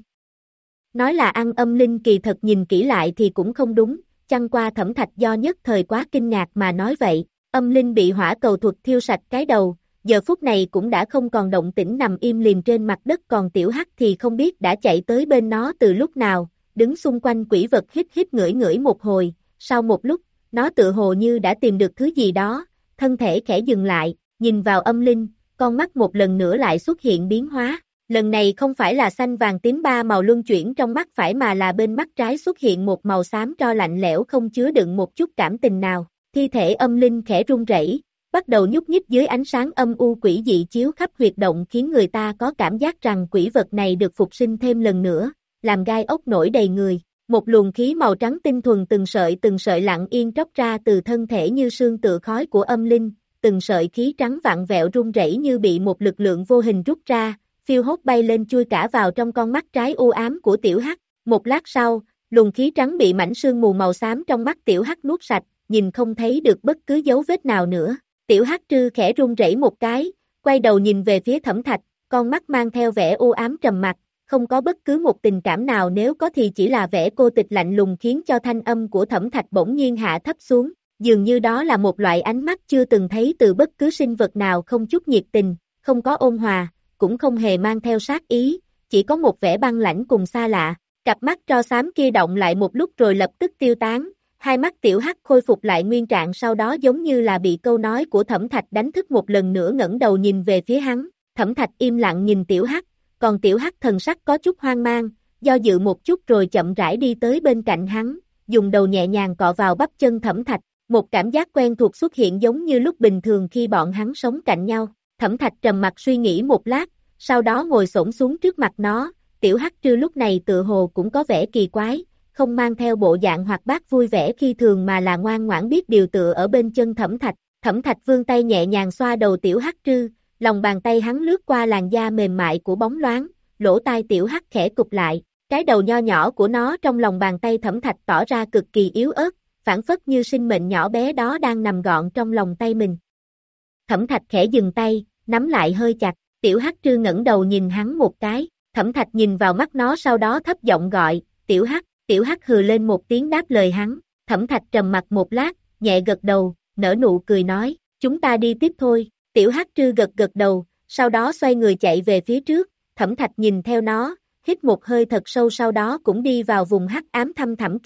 Nói là ăn âm linh kỳ thật nhìn kỹ lại thì cũng không đúng, chăng qua Thẩm Thạch do nhất thời quá kinh ngạc mà nói vậy, âm linh bị hỏa cầu thuật thiêu sạch cái đầu, giờ phút này cũng đã không còn động tĩnh nằm im lìm trên mặt đất, còn tiểu hắc thì không biết đã chạy tới bên nó từ lúc nào, đứng xung quanh quỷ vật hít hít ngửi ngửi một hồi, sau một lúc, nó tự hồ như đã tìm được thứ gì đó, thân thể khẽ dừng lại, nhìn vào âm linh, con mắt một lần nữa lại xuất hiện biến hóa. Lần này không phải là xanh vàng tím ba màu luân chuyển trong mắt phải mà là bên mắt trái xuất hiện một màu xám tro lạnh lẽo không chứa đựng một chút cảm tình nào. Thi thể âm linh khẽ run rẩy, bắt đầu nhúc nhích dưới ánh sáng âm u quỷ dị chiếu khắp huyệt động khiến người ta có cảm giác rằng quỷ vật này được phục sinh thêm lần nữa, làm gai ốc nổi đầy người. Một luồng khí màu trắng tinh thuần từng sợi từng sợi lặng yên tróc ra từ thân thể như sương tựa khói của âm linh, từng sợi khí trắng vặn vẹo run rẩy như bị một lực lượng vô hình rút ra, phiêu hốt bay lên chui cả vào trong con mắt trái u ám của tiểu hắc. Một lát sau, luồng khí trắng bị mảnh sương mù màu xám trong mắt tiểu hắc nuốt sạch, nhìn không thấy được bất cứ dấu vết nào nữa. Tiểu hắc trư khẽ run rẩy một cái, quay đầu nhìn về phía Thẩm Thạch, con mắt mang theo vẻ u ám trầm mặc, không có bất cứ một tình cảm nào, nếu có thì chỉ là vẻ cô tịch lạnh lùng khiến cho thanh âm của Thẩm Thạch bỗng nhiên hạ thấp xuống, dường như đó là một loại ánh mắt chưa từng thấy từ bất cứ sinh vật nào, không chút nhiệt tình, không có ôn hòa, cũng không hề mang theo sát ý, chỉ có một vẻ băng lãnh cùng xa lạ. Cặp mắt tro xám kia động lại một lúc rồi lập tức tiêu tán, hai mắt tiểu hắc khôi phục lại nguyên trạng, sau đó giống như là bị câu nói của Thẩm Thạch đánh thức một lần nữa ngẩng đầu nhìn về phía hắn. Thẩm Thạch im lặng nhìn tiểu hắc, còn tiểu hắc thần sắc có chút hoang mang, do dự một chút rồi chậm rãi đi tới bên cạnh hắn, dùng đầu nhẹ nhàng cọ vào bắp chân Thẩm Thạch, một cảm giác quen thuộc xuất hiện giống như lúc bình thường khi bọn hắn sống cạnh nhau. Thẩm Thạch trầm mặt suy nghĩ một lát, sau đó ngồi xổm xuống trước mặt nó. Tiểu hắc trư lúc này tự hồ cũng có vẻ kỳ quái, không mang theo bộ dạng hoạt bát vui vẻ khi thường mà là ngoan ngoãn biết điều tựa ở bên chân Thẩm Thạch. Thẩm Thạch vươn tay nhẹ nhàng xoa đầu tiểu hắc trư, lòng bàn tay hắn lướt qua làn da mềm mại của bóng loáng, lỗ tai tiểu hắc khẽ cụp lại, cái đầu nho nhỏ của nó trong lòng bàn tay Thẩm Thạch tỏ ra cực kỳ yếu ớt, phảng phất như sinh mệnh nhỏ bé đó đang nằm gọn trong lòng tay mình. Thẩm Thạch khẽ dừng tay, nắm lại hơi chặt, tiểu hắc trư ngẩng đầu nhìn hắn một cái, Thẩm Thạch nhìn vào mắt nó sau đó thấp giọng gọi, tiểu hắc, tiểu hắc hừ lên một tiếng đáp lời hắn. Thẩm Thạch trầm mặt một lát, nhẹ gật đầu, nở nụ cười nói, chúng ta đi tiếp thôi. Tiểu hắc trư gật gật đầu, sau đó xoay người chạy về phía trước, Thẩm Thạch nhìn theo nó, hít một hơi thật sâu sau đó cũng đi vào vùng hắc ám thăm thẳm kia.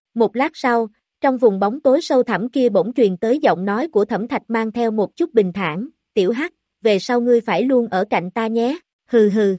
Một lát sau, trong vùng bóng tối sâu thẳm kia bỗng truyền tới giọng nói của Thẩm Thạch mang theo một chút bình thản, Tiểu Hắc, về sau ngươi phải luôn ở cạnh ta nhé, hừ hừ.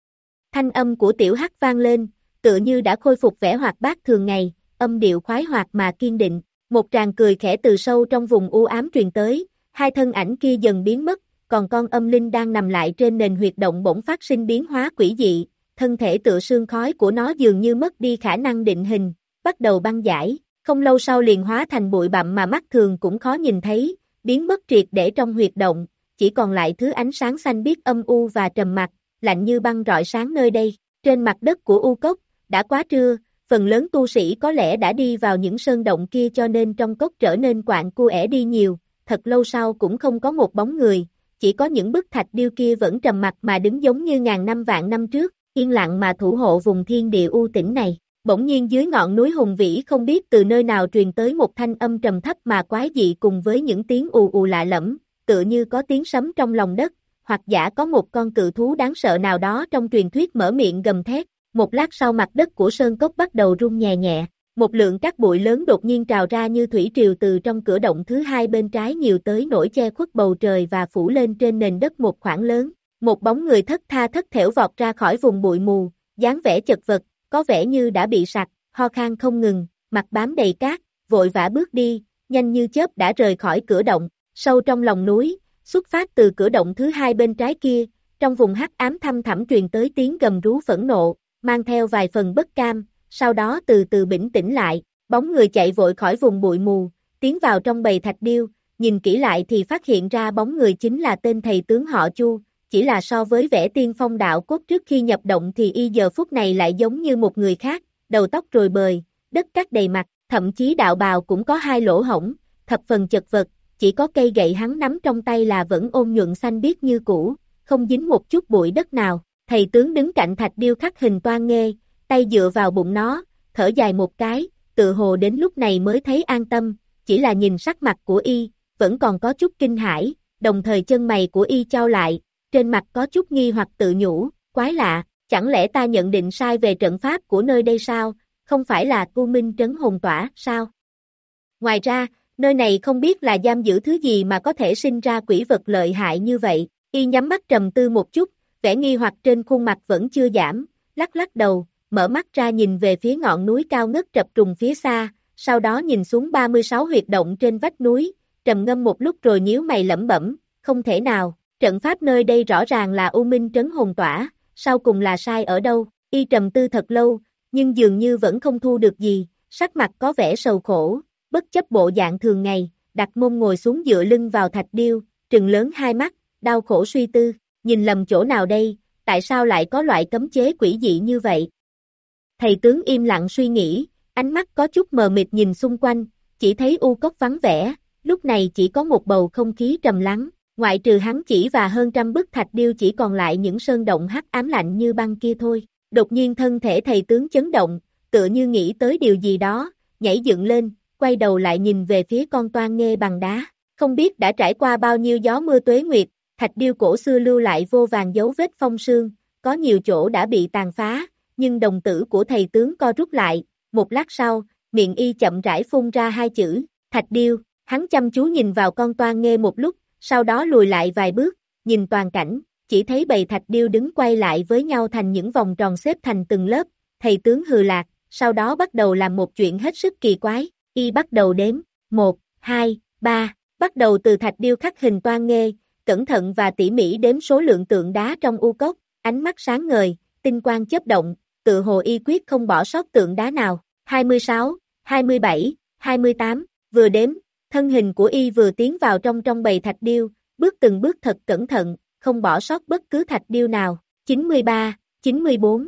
Thanh âm của Tiểu Hắc vang lên, tựa như đã khôi phục vẻ hoạt bát thường ngày, âm điệu khoái hoạt mà kiên định, một tràng cười khẽ từ sâu trong vùng u ám truyền tới, hai thân ảnh kia dần biến mất, còn con âm linh đang nằm lại trên nền huyệt động bỗng phát sinh biến hóa quỷ dị, thân thể tựa sương khói của nó dường như mất đi khả năng định hình, bắt đầu băng giải, không lâu sau liền hóa thành bụi bặm mà mắt thường cũng khó nhìn thấy, biến mất triệt để trong huyệt động, chỉ còn lại thứ ánh sáng xanh biếc âm u và trầm mặc, lạnh như băng rọi sáng nơi đây, trên mặt đất của U Cốc, đã quá trưa, phần lớn tu sĩ có lẽ đã đi vào những sơn động kia cho nên trong cốc trở nên quạng cu ẻ đi nhiều, thật lâu sau cũng không có một bóng người, chỉ có những bức thạch điêu kia vẫn trầm mặc mà đứng giống như ngàn năm vạn năm trước, yên lặng mà thủ hộ vùng thiên địa u tĩnh này. Bỗng nhiên dưới ngọn núi hùng vĩ không biết từ nơi nào truyền tới một thanh âm trầm thấp mà quái dị cùng với những tiếng ù ù lạ lẫm, tựa như có tiếng sấm trong lòng đất, hoặc giả có một con cự thú đáng sợ nào đó trong truyền thuyết mở miệng gầm thét. Một lát sau mặt đất của sơn cốc bắt đầu rung nhẹ nhẹ, một lượng cát bụi lớn đột nhiên trào ra như thủy triều từ trong cửa động thứ hai bên trái nhiều tới nỗi che khuất bầu trời và phủ lên trên nền đất một khoảng lớn. Một bóng người thất tha thất thểu vọt ra khỏi vùng bụi mù, dáng vẻ chật vật, có vẻ như đã bị sặc, ho khan không ngừng, mặt bám đầy cát, vội vã bước đi, nhanh như chớp đã rời khỏi cửa động, sâu trong lòng núi, xuất phát từ cửa động thứ hai bên trái kia, trong vùng hắc ám thăm thẳm truyền tới tiếng gầm rú phẫn nộ, mang theo vài phần bất cam, sau đó từ từ bình tĩnh lại, bóng người chạy vội khỏi vùng bụi mù, tiến vào trong bầy thạch điêu, nhìn kỹ lại thì phát hiện ra bóng người chính là tên thầy tướng họ Chu, chỉ là so với vẻ tiên phong đạo cốt trước khi nhập động thì y giờ phút này lại giống như một người khác, đầu tóc rối bời, đất cát đầy mặt, thậm chí đạo bào cũng có hai lỗ hổng, thập phần chật vật, chỉ có cây gậy hắn nắm trong tay là vẫn ôn nhuận xanh biếc như cũ, không dính một chút bụi đất nào. Thầy tướng đứng cạnh thạch điêu khắc hình toan nghê, tay dựa vào bụng nó, thở dài một cái, tự hồ đến lúc này mới thấy an tâm, chỉ là nhìn sắc mặt của y, vẫn còn có chút kinh hãi, đồng thời chân mày của y chau lại, trên mặt có chút nghi hoặc tự nhủ, quái lạ, chẳng lẽ ta nhận định sai về trận pháp của nơi đây sao, không phải là U Minh Trấn Hồn Tỏa, sao? Ngoài ra, nơi này không biết là giam giữ thứ gì mà có thể sinh ra quỷ vật lợi hại như vậy, y nhắm mắt trầm tư một chút, vẻ nghi hoặc trên khuôn mặt vẫn chưa giảm, lắc lắc đầu, mở mắt ra nhìn về phía ngọn núi cao ngất trập trùng phía xa, sau đó nhìn xuống ba mươi sáu huyệt động trên vách núi, trầm ngâm một lúc rồi nhíu mày lẩm bẩm, không thể nào, trận pháp nơi đây rõ ràng là U Minh Trấn Hồn Tỏa, sau cùng là sai ở đâu, y trầm tư thật lâu, nhưng dường như vẫn không thu được gì, sắc mặt có vẻ sầu khổ, bất chấp bộ dạng thường ngày, đặt mông ngồi xuống dựa lưng vào thạch điêu, trừng lớn hai mắt, đau khổ suy tư. Nhìn lầm chỗ nào đây, tại sao lại có loại cấm chế quỷ dị như vậy? Thầy tướng im lặng suy nghĩ, ánh mắt có chút mờ mịt nhìn xung quanh, chỉ thấy u cốc vắng vẻ, lúc này chỉ có một bầu không khí trầm lắng, ngoại trừ hắn chỉ và hơn trăm bức thạch điêu chỉ còn lại những sơn động hắc ám lạnh như băng kia thôi. Đột nhiên thân thể thầy tướng chấn động, tựa như nghĩ tới điều gì đó, nhảy dựng lên, quay đầu lại nhìn về phía con toan nghê bằng đá, không biết đã trải qua bao nhiêu gió mưa tuế nguyệt. Thạch điêu cổ xưa lưu lại vô vàng dấu vết phong sương, có nhiều chỗ đã bị tàn phá, nhưng đồng tử của thầy tướng co rút lại, một lát sau, miệng y chậm rãi phun ra hai chữ, thạch điêu, hắn chăm chú nhìn vào con toan nghê một lúc, sau đó lùi lại vài bước, nhìn toàn cảnh, chỉ thấy bầy thạch điêu đứng quay lại với nhau thành những vòng tròn xếp thành từng lớp, thầy tướng hừ lạc, sau đó bắt đầu làm một chuyện hết sức kỳ quái, y bắt đầu đếm, một, hai, ba, bắt đầu từ thạch điêu khắc hình toan nghê, cẩn thận và tỉ mỉ đếm số lượng tượng đá trong u cốc, ánh mắt sáng ngời, tinh quang chớp động, tự hồ y quyết không bỏ sót tượng đá nào, hai mươi sáu, hai mươi bảy, hai mươi tám, vừa đếm, thân hình của y vừa tiến vào trong trong bầy thạch điêu, bước từng bước thật cẩn thận, không bỏ sót bất cứ thạch điêu nào, chín mươi ba, chín mươi bốn.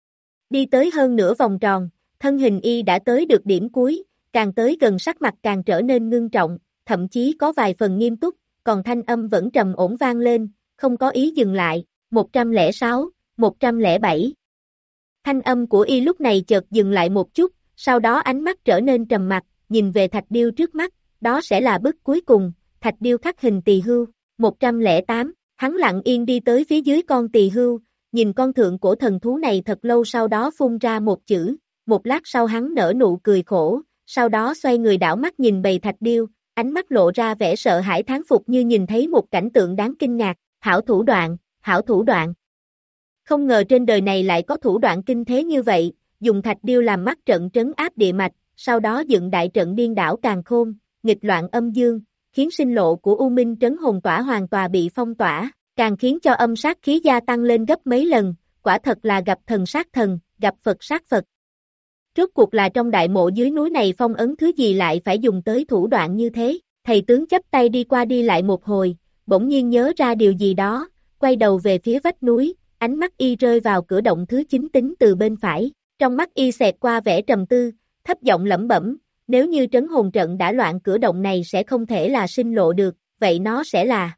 Đi tới hơn nửa vòng tròn, thân hình y đã tới được điểm cuối, càng tới gần sắc mặt càng trở nên ngưng trọng, thậm chí có vài phần nghiêm túc, còn thanh âm vẫn trầm ổn vang lên, không có ý dừng lại, một trăm lẻ sáu, một trăm lẻ bảy. Thanh âm của y lúc này chợt dừng lại một chút, sau đó ánh mắt trở nên trầm mặc, nhìn về thạch điêu trước mắt, đó sẽ là bức cuối cùng, thạch điêu khắc hình tỳ hưu, một trăm lẻ tám, hắn lặng yên đi tới phía dưới con tỳ hưu, nhìn con thượng cổ thần thú này thật lâu sau đó phun ra một chữ, một lát sau hắn nở nụ cười khổ, sau đó xoay người đảo mắt nhìn bầy thạch điêu, ánh mắt lộ ra vẻ sợ hãi thán phục như nhìn thấy một cảnh tượng đáng kinh ngạc, hảo thủ đoạn, hảo thủ đoạn. Không ngờ trên đời này lại có thủ đoạn kinh thế như vậy, dùng thạch điêu làm mắt trận trấn áp địa mạch, sau đó dựng đại trận điên đảo càn khôn, nghịch loạn âm dương, khiến sinh lộ của U Minh trấn hồn tỏa hoàn toàn bị phong tỏa, càng khiến cho âm sát khí gia tăng lên gấp mấy lần, quả thật là gặp thần sát thần, gặp Phật sát Phật. Rốt cuộc là trong đại mộ dưới núi này phong ấn thứ gì lại phải dùng tới thủ đoạn như thế, thầy tướng chắp tay đi qua đi lại một hồi, bỗng nhiên nhớ ra điều gì đó, quay đầu về phía vách núi, ánh mắt y rơi vào cửa động thứ chín tính từ bên phải, trong mắt y xẹt qua vẻ trầm tư, thấp giọng lẩm bẩm, nếu như trấn hồn trận đã loạn cửa động này sẽ không thể là sinh lộ được, vậy nó sẽ là.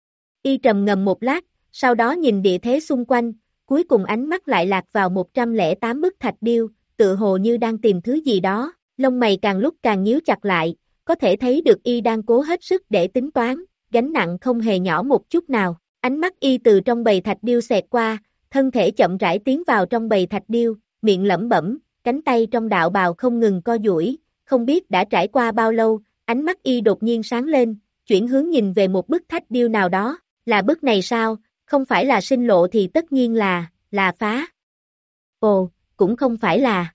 Y trầm ngầm một lát, sau đó nhìn địa thế xung quanh, cuối cùng ánh mắt lại lạc vào một trăm lẻ tám bức thạch điêu, tự hồ như đang tìm thứ gì đó, lông mày càng lúc càng nhíu chặt lại, có thể thấy được y đang cố hết sức để tính toán, gánh nặng không hề nhỏ một chút nào, ánh mắt y từ trong bầy thạch điêu xẹt qua, thân thể chậm rãi tiến vào trong bầy thạch điêu, miệng lẩm bẩm, cánh tay trong đạo bào không ngừng co duỗi, không biết đã trải qua bao lâu, ánh mắt y đột nhiên sáng lên, chuyển hướng nhìn về một bức thạch điêu nào đó, là bức này sao, không phải là sinh lộ thì tất nhiên là, là phá. Ồ, cũng không phải là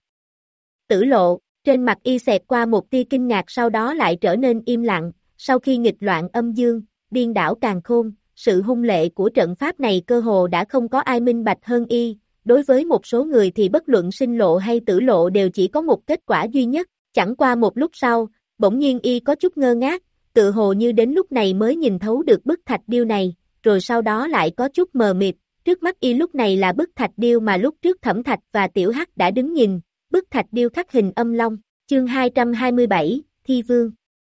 tử lộ, trên mặt y xẹt qua một tia kinh ngạc sau đó lại trở nên im lặng, sau khi nghịch loạn âm dương, điên đảo càn khôn, sự hung lệ của trận pháp này cơ hồ đã không có ai minh bạch hơn y, đối với một số người thì bất luận sinh lộ hay tử lộ đều chỉ có một kết quả duy nhất, chẳng qua một lúc sau, bỗng nhiên y có chút ngơ ngác, tự hồ như đến lúc này mới nhìn thấu được bức thạch điêu này, rồi sau đó lại có chút mờ mịt, trước mắt y lúc này là bức thạch điêu mà lúc trước Thẩm Thạch và Tiểu Hắc đã đứng nhìn, bức thạch điêu khắc hình âm long, chương hai trăm hai mươi bảy, Thi Vương.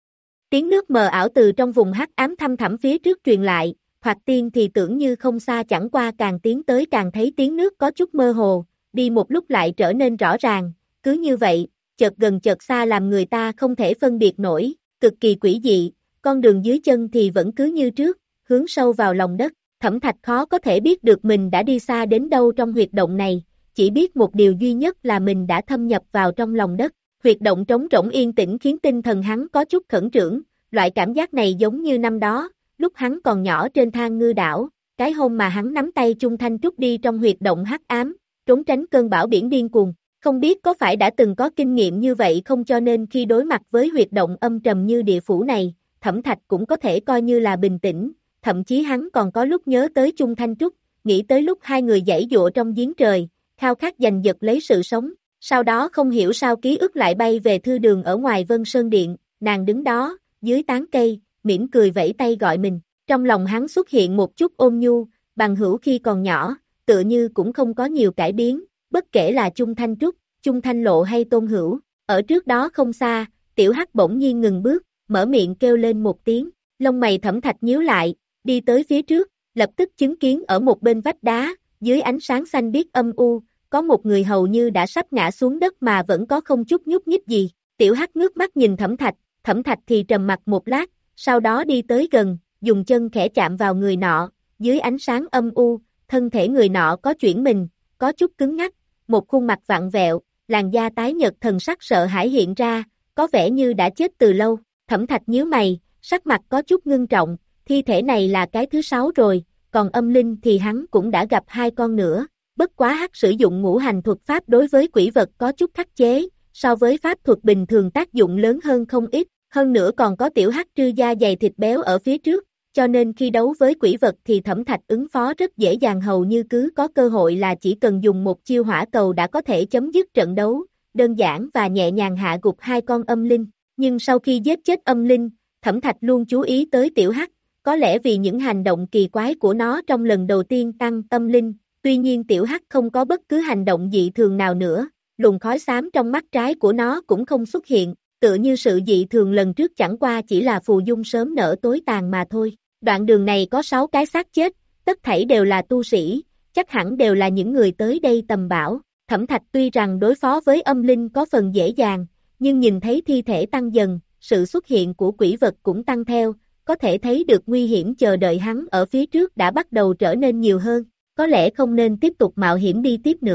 Tiếng nước mờ ảo từ trong vùng hắc ám thăm thẳm phía trước truyền lại, thoạt tiên thì tưởng như không xa chẳng qua càng tiến tới càng thấy tiếng nước có chút mơ hồ, đi một lúc lại trở nên rõ ràng, cứ như vậy, chợt gần chợt xa làm người ta không thể phân biệt nổi, cực kỳ quỷ dị, con đường dưới chân thì vẫn cứ như trước, hướng sâu vào lòng đất, Thẩm Thạch khó có thể biết được mình đã đi xa đến đâu trong huyệt động này, chỉ biết một điều duy nhất là mình đã thâm nhập vào trong lòng đất, huyệt động trống rỗng yên tĩnh khiến tinh thần hắn có chút khẩn trương, loại cảm giác này giống như năm đó, lúc hắn còn nhỏ trên Thang Ngư đảo, cái hôm mà hắn nắm tay Chung Thanh Trúc đi trong huyệt động hắc ám, trốn tránh cơn bão biển điên cuồng, không biết có phải đã từng có kinh nghiệm như vậy không cho nên khi đối mặt với huyệt động âm trầm như địa phủ này, Thẩm Thạch cũng có thể coi như là bình tĩnh, thậm chí hắn còn có lúc nhớ tới Chung Thanh Trúc, nghĩ tới lúc hai người giãy dụa trong giếng trời, khao khát giành giật lấy sự sống, sau đó không hiểu sao ký ức lại bay về thư đường ở ngoài Vân Sơn Điện, nàng đứng đó, dưới tán cây, mỉm cười vẫy tay gọi mình, trong lòng hắn xuất hiện một chút ôn nhu, bằng hữu khi còn nhỏ, tựa như cũng không có nhiều cải biến, bất kể là Chung Thanh Trúc, Chung Thanh Lộ hay Tôn Hữu, ở trước đó không xa, Tiểu Hắc bỗng nhiên ngừng bước, mở miệng kêu lên một tiếng, lông mày Thẩm Thạch nhíu lại, đi tới phía trước, lập tức chứng kiến ở một bên vách đá, dưới ánh sáng xanh biếc âm u, có một người hầu như đã sắp ngã xuống đất mà vẫn có không chút nhúc nhích gì, Tiểu Hắc ngước mắt nhìn Thẩm Thạch, Thẩm Thạch thì trầm mặt một lát, sau đó đi tới gần, dùng chân khẽ chạm vào người nọ, dưới ánh sáng âm u, thân thể người nọ có chuyển mình, có chút cứng ngắc, một khuôn mặt vặn vẹo, làn da tái nhợt thần sắc sợ hãi hiện ra, có vẻ như đã chết từ lâu, Thẩm Thạch nhíu mày, sắc mặt có chút ngưng trọng, thi thể này là cái thứ sáu rồi, còn âm linh thì hắn cũng đã gặp hai con nữa, bất quá Hắc sử dụng ngũ hành thuật pháp đối với quỷ vật có chút khắc chế, so với pháp thuật bình thường tác dụng lớn hơn không ít, hơn nữa còn có Tiểu Hắc trư da dày thịt béo ở phía trước, cho nên khi đấu với quỷ vật thì Thẩm Thạch ứng phó rất dễ dàng hầu như cứ có cơ hội là chỉ cần dùng một chiêu hỏa cầu đã có thể chấm dứt trận đấu, đơn giản và nhẹ nhàng hạ gục hai con âm linh, nhưng sau khi giết chết âm linh, Thẩm Thạch luôn chú ý tới Tiểu Hắc, có lẽ vì những hành động kỳ quái của nó trong lần đầu tiên tăng tâm linh, tuy nhiên Tiểu Hắc không có bất cứ hành động dị thường nào nữa, luồng khói xám trong mắt trái của nó cũng không xuất hiện, tựa như sự dị thường lần trước chẳng qua chỉ là phù dung sớm nở tối tàn mà thôi. Đoạn đường này có sáu cái xác chết, tất thảy đều là tu sĩ, chắc hẳn đều là những người tới đây tầm bảo. Thẩm Thạch tuy rằng đối phó với âm linh có phần dễ dàng, nhưng nhìn thấy thi thể tăng dần, sự xuất hiện của quỷ vật cũng tăng theo, có thể thấy được nguy hiểm chờ đợi hắn ở phía trước đã bắt đầu trở nên nhiều hơn, có lẽ không nên tiếp tục mạo hiểm đi tiếp nữa.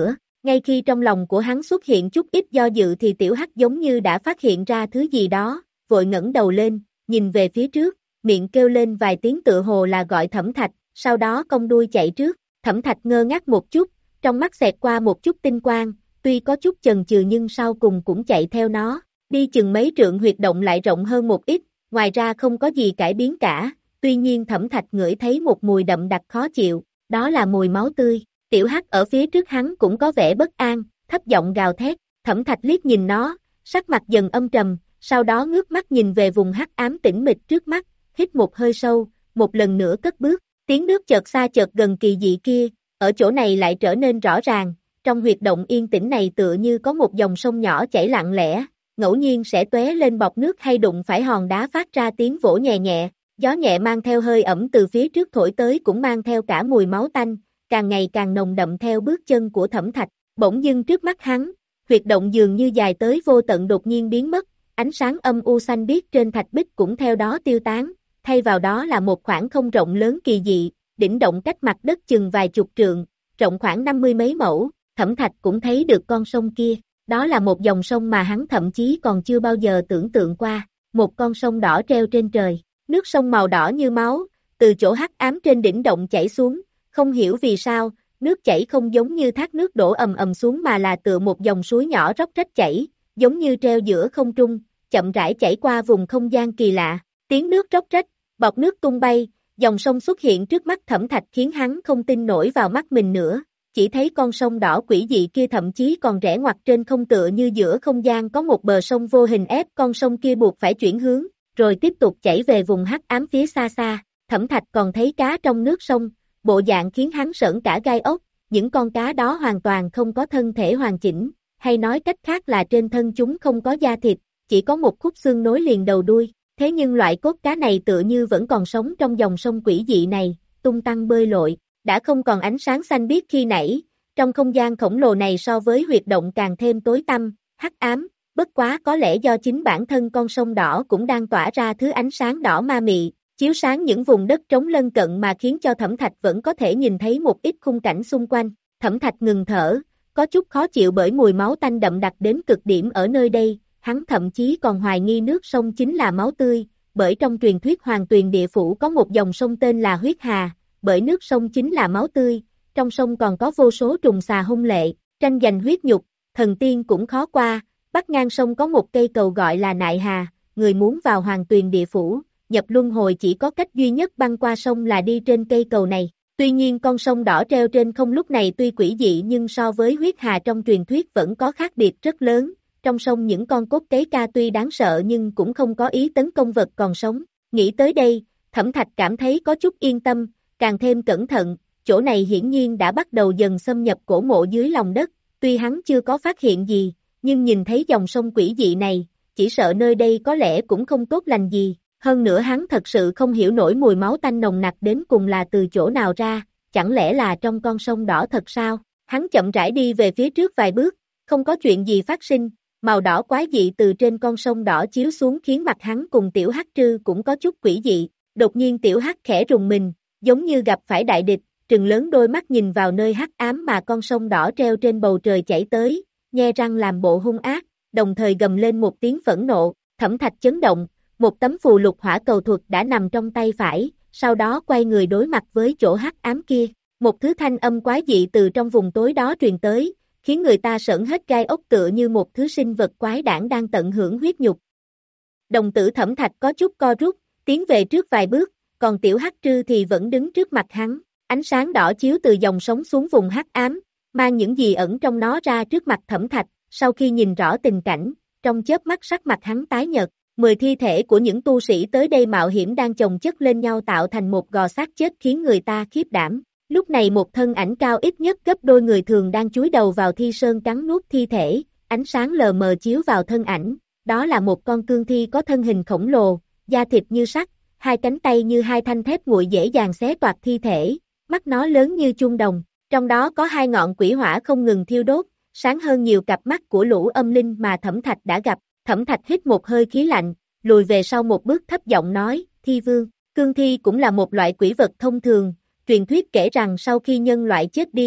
Ngay khi trong lòng của hắn xuất hiện chút ít do dự thì tiểu hắc giống như đã phát hiện ra thứ gì đó, vội ngẩng đầu lên, nhìn về phía trước, miệng kêu lên vài tiếng tựa hồ là gọi Thẩm Thạch, sau đó cong đuôi chạy trước. Thẩm Thạch ngơ ngác một chút, trong mắt xẹt qua một chút tinh quang, tuy có chút chần chừ nhưng sau cùng cũng chạy theo nó, đi chừng mấy trượng huyệt động lại rộng hơn một ít, ngoài ra không có gì cải biến cả, tuy nhiên Thẩm Thạch ngửi thấy một mùi đậm đặc khó chịu, đó là mùi máu tươi. Tiểu Hắc ở phía trước hắn cũng có vẻ bất an, thấp giọng gào thét, Thẩm Thạch liếc nhìn nó, sắc mặt dần âm trầm, sau đó ngước mắt nhìn về vùng hắc ám tĩnh mịch trước mắt, hít một hơi sâu, một lần nữa cất bước, tiếng nước chợt xa chợt gần kỳ dị kia, ở chỗ này lại trở nên rõ ràng, trong huyệt động yên tĩnh này tựa như có một dòng sông nhỏ chảy lặng lẽ, ngẫu nhiên sẽ tóe lên bọt nước hay đụng phải hòn đá phát ra tiếng vỗ nhẹ nhẹ, gió nhẹ mang theo hơi ẩm từ phía trước thổi tới cũng mang theo cả mùi máu tanh, càng ngày càng nồng đậm theo bước chân của Thẩm Thạch, bỗng dưng trước mắt hắn, huyệt động dường như dài tới vô tận đột nhiên biến mất, ánh sáng âm u xanh biếc trên thạch bích cũng theo đó tiêu tán, thay vào đó là một khoảng không rộng lớn kỳ dị, đỉnh động cách mặt đất chừng vài chục trượng, rộng khoảng năm mươi mấy mẫu, Thẩm Thạch cũng thấy được con sông kia, đó là một dòng sông mà hắn thậm chí còn chưa bao giờ tưởng tượng qua, một con sông đỏ treo trên trời, nước sông màu đỏ như máu, từ chỗ hắc ám trên đỉnh động chảy xuống, không hiểu vì sao, nước chảy không giống như thác nước đổ ầm ầm xuống mà là tựa một dòng suối nhỏ róc rách chảy, giống như treo giữa không trung, chậm rãi chảy qua vùng không gian kỳ lạ, tiếng nước róc rách, bọt nước tung bay, dòng sông xuất hiện trước mắt Thẩm Thạch khiến hắn không tin nổi vào mắt mình nữa, chỉ thấy con sông đỏ quỷ dị kia thậm chí còn rẽ ngoặt trên không tựa như giữa không gian có một bờ sông vô hình ép con sông kia buộc phải chuyển hướng, rồi tiếp tục chảy về vùng hắc ám phía xa xa, Thẩm Thạch còn thấy cá trong nước sông, bộ dạng khiến hắn sởn cả gai ốc, những con cá đó hoàn toàn không có thân thể hoàn chỉnh, hay nói cách khác là trên thân chúng không có da thịt, chỉ có một khúc xương nối liền đầu đuôi, thế nhưng loại cốt cá này tựa như vẫn còn sống trong dòng sông quỷ dị này, tung tăng bơi lội, đã không còn ánh sáng xanh biếc khi nãy, trong không gian khổng lồ này so với huyệt động càng thêm tối tăm, hắc ám, bất quá có lẽ do chính bản thân con sông đỏ cũng đang tỏa ra thứ ánh sáng đỏ ma mị, chiếu sáng những vùng đất trống lân cận mà khiến cho Thẩm Thạch vẫn có thể nhìn thấy một ít khung cảnh xung quanh, Thẩm Thạch ngừng thở, có chút khó chịu bởi mùi máu tanh đậm đặc đến cực điểm ở nơi đây, hắn thậm chí còn hoài nghi nước sông chính là máu tươi, bởi trong truyền thuyết Hoàng Tuyền Địa Phủ có một dòng sông tên là Huyết Hà, bởi nước sông chính là máu tươi, trong sông còn có vô số trùng xà hung lệ, tranh giành huyết nhục, thần tiên cũng khó qua, bắc ngang sông có một cây cầu gọi là Nại Hà, người muốn vào Hoàng Tuyền Địa Phủ, nhập luân hồi chỉ có cách duy nhất băng qua sông là đi trên cây cầu này. Tuy nhiên con sông đỏ treo trên không lúc này tuy quỷ dị nhưng so với Huyết Hà trong truyền thuyết vẫn có khác biệt rất lớn, trong sông những con cốt cấy ca tuy đáng sợ nhưng cũng không có ý tấn công vật còn sống, nghĩ tới đây, Thẩm Thạch cảm thấy có chút yên tâm, càng thêm cẩn thận, chỗ này hiển nhiên đã bắt đầu dần xâm nhập cổ mộ dưới lòng đất, tuy hắn chưa có phát hiện gì, nhưng nhìn thấy dòng sông quỷ dị này, chỉ sợ nơi đây có lẽ cũng không tốt lành gì. Hơn nữa hắn thật sự không hiểu nổi mùi máu tanh nồng nặc đến cùng là từ chỗ nào ra, chẳng lẽ là trong con sông đỏ thật sao? Hắn chậm rãi đi về phía trước vài bước, không có chuyện gì phát sinh, màu đỏ quái dị từ trên con sông đỏ chiếu xuống khiến mặt hắn cùng tiểu hắc trư cũng có chút quỷ dị, đột nhiên tiểu hắc khẽ rùng mình, giống như gặp phải đại địch, trừng lớn đôi mắt nhìn vào nơi hắc ám mà con sông đỏ treo trên bầu trời chảy tới, nhe răng làm bộ hung ác, đồng thời gầm lên một tiếng phẫn nộ, Thẩm Thạch chấn động. Một tấm phù lục hỏa cầu thuật đã nằm trong tay phải, sau đó quay người đối mặt với chỗ hắc ám kia. Một thứ thanh âm quái dị từ trong vùng tối đó truyền tới, khiến người ta sởn hết gai ốc tựa như một thứ sinh vật quái đản đang tận hưởng huyết nhục. Đồng tử Thẩm Thạch có chút co rút, tiến về trước vài bước, còn tiểu hắc trư thì vẫn đứng trước mặt hắn. Ánh sáng đỏ chiếu từ dòng sống xuống vùng hắc ám, mang những gì ẩn trong nó ra trước mặt Thẩm Thạch. Sau khi nhìn rõ tình cảnh, trong chớp mắt sắc mặt hắn tái nhợt. Mười thi thể của những tu sĩ tới đây mạo hiểm đang chồng chất lên nhau tạo thành một gò xác chết khiến người ta khiếp đảm. Lúc này một thân ảnh cao ít nhất gấp đôi người thường đang chúi đầu vào thi sơn cắn nuốt thi thể, ánh sáng lờ mờ chiếu vào thân ảnh, đó là một con cương thi có thân hình khổng lồ, da thịt như sắt, hai cánh tay như hai thanh thép nguội dễ dàng xé toạc thi thể, mắt nó lớn như chuông đồng, trong đó có hai ngọn quỷ hỏa không ngừng thiêu đốt, sáng hơn nhiều cặp mắt của lũ âm linh mà Thẩm Thạch đã gặp. Thẩm Thạch hít một hơi khí lạnh, lùi về sau một bước thấp giọng nói, thi vương, cương thi cũng là một loại quỷ vật thông thường, truyền thuyết kể rằng sau khi nhân loại chết đi,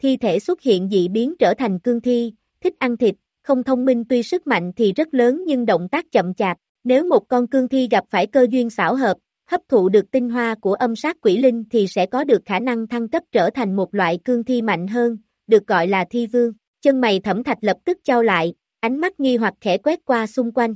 thi thể xuất hiện dị biến trở thành cương thi, thích ăn thịt, không thông minh tuy sức mạnh thì rất lớn nhưng động tác chậm chạp. Nếu một con cương thi gặp phải cơ duyên xảo hợp, hấp thụ được tinh hoa của âm sát quỷ linh thì sẽ có được khả năng thăng cấp trở thành một loại cương thi mạnh hơn, được gọi là thi vương. Chân mày Thẩm Thạch lập tức chau lại, ánh mắt nghi hoặc khẽ quét qua xung quanh.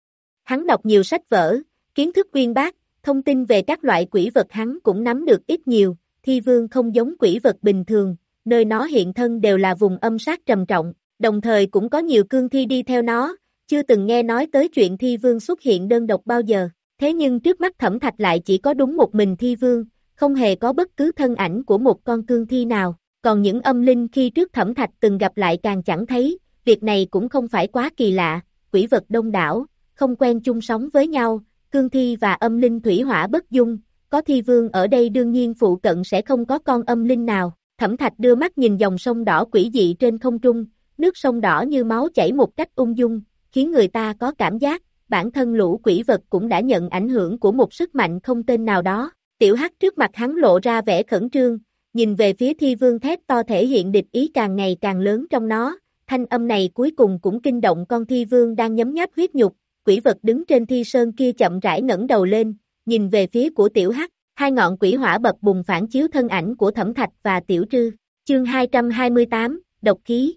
Hắn đọc nhiều sách vở, kiến thức uyên bác, thông tin về các loại quỷ vật hắn cũng nắm được ít nhiều, thi vương không giống quỷ vật bình thường, nơi nó hiện thân đều là vùng âm sát trầm trọng, đồng thời cũng có nhiều cương thi đi theo nó, chưa từng nghe nói tới chuyện thi vương xuất hiện đơn độc bao giờ, thế nhưng trước mắt Thẩm Thạch lại chỉ có đúng một mình thi vương, không hề có bất cứ thân ảnh của một con cương thi nào, còn những âm linh khi trước Thẩm Thạch từng gặp lại càng chẳng thấy, việc này cũng không phải quá kỳ lạ, quỷ vật đông đảo, không quen chung sống với nhau, cương thi và âm linh thủy hỏa bất dung, có thi vương ở đây đương nhiên phụ cận sẽ không có con âm linh nào. Thẩm Thạch đưa mắt nhìn dòng sông đỏ quỷ dị trên không trung, nước sông đỏ như máu chảy một cách ung dung, khiến người ta có cảm giác, bản thân lũ quỷ vật cũng đã nhận ảnh hưởng của một sức mạnh không tên nào đó. Tiểu Hắc trước mặt hắn lộ ra vẻ khẩn trương, nhìn về phía thi vương thét to thể hiện địch ý càng ngày càng lớn trong nó, thanh âm này cuối cùng cũng kinh động con thi vương đang nhấm nháp huyết nhục, quỷ vật đứng trên thi sơn kia chậm rãi ngẩng đầu lên, nhìn về phía của Tiểu Hắc, hai ngọn quỷ hỏa bập bùng phản chiếu thân ảnh của Thẩm Thạch và Tiểu Trư, chương hai trăm hai mươi tám, độc khí.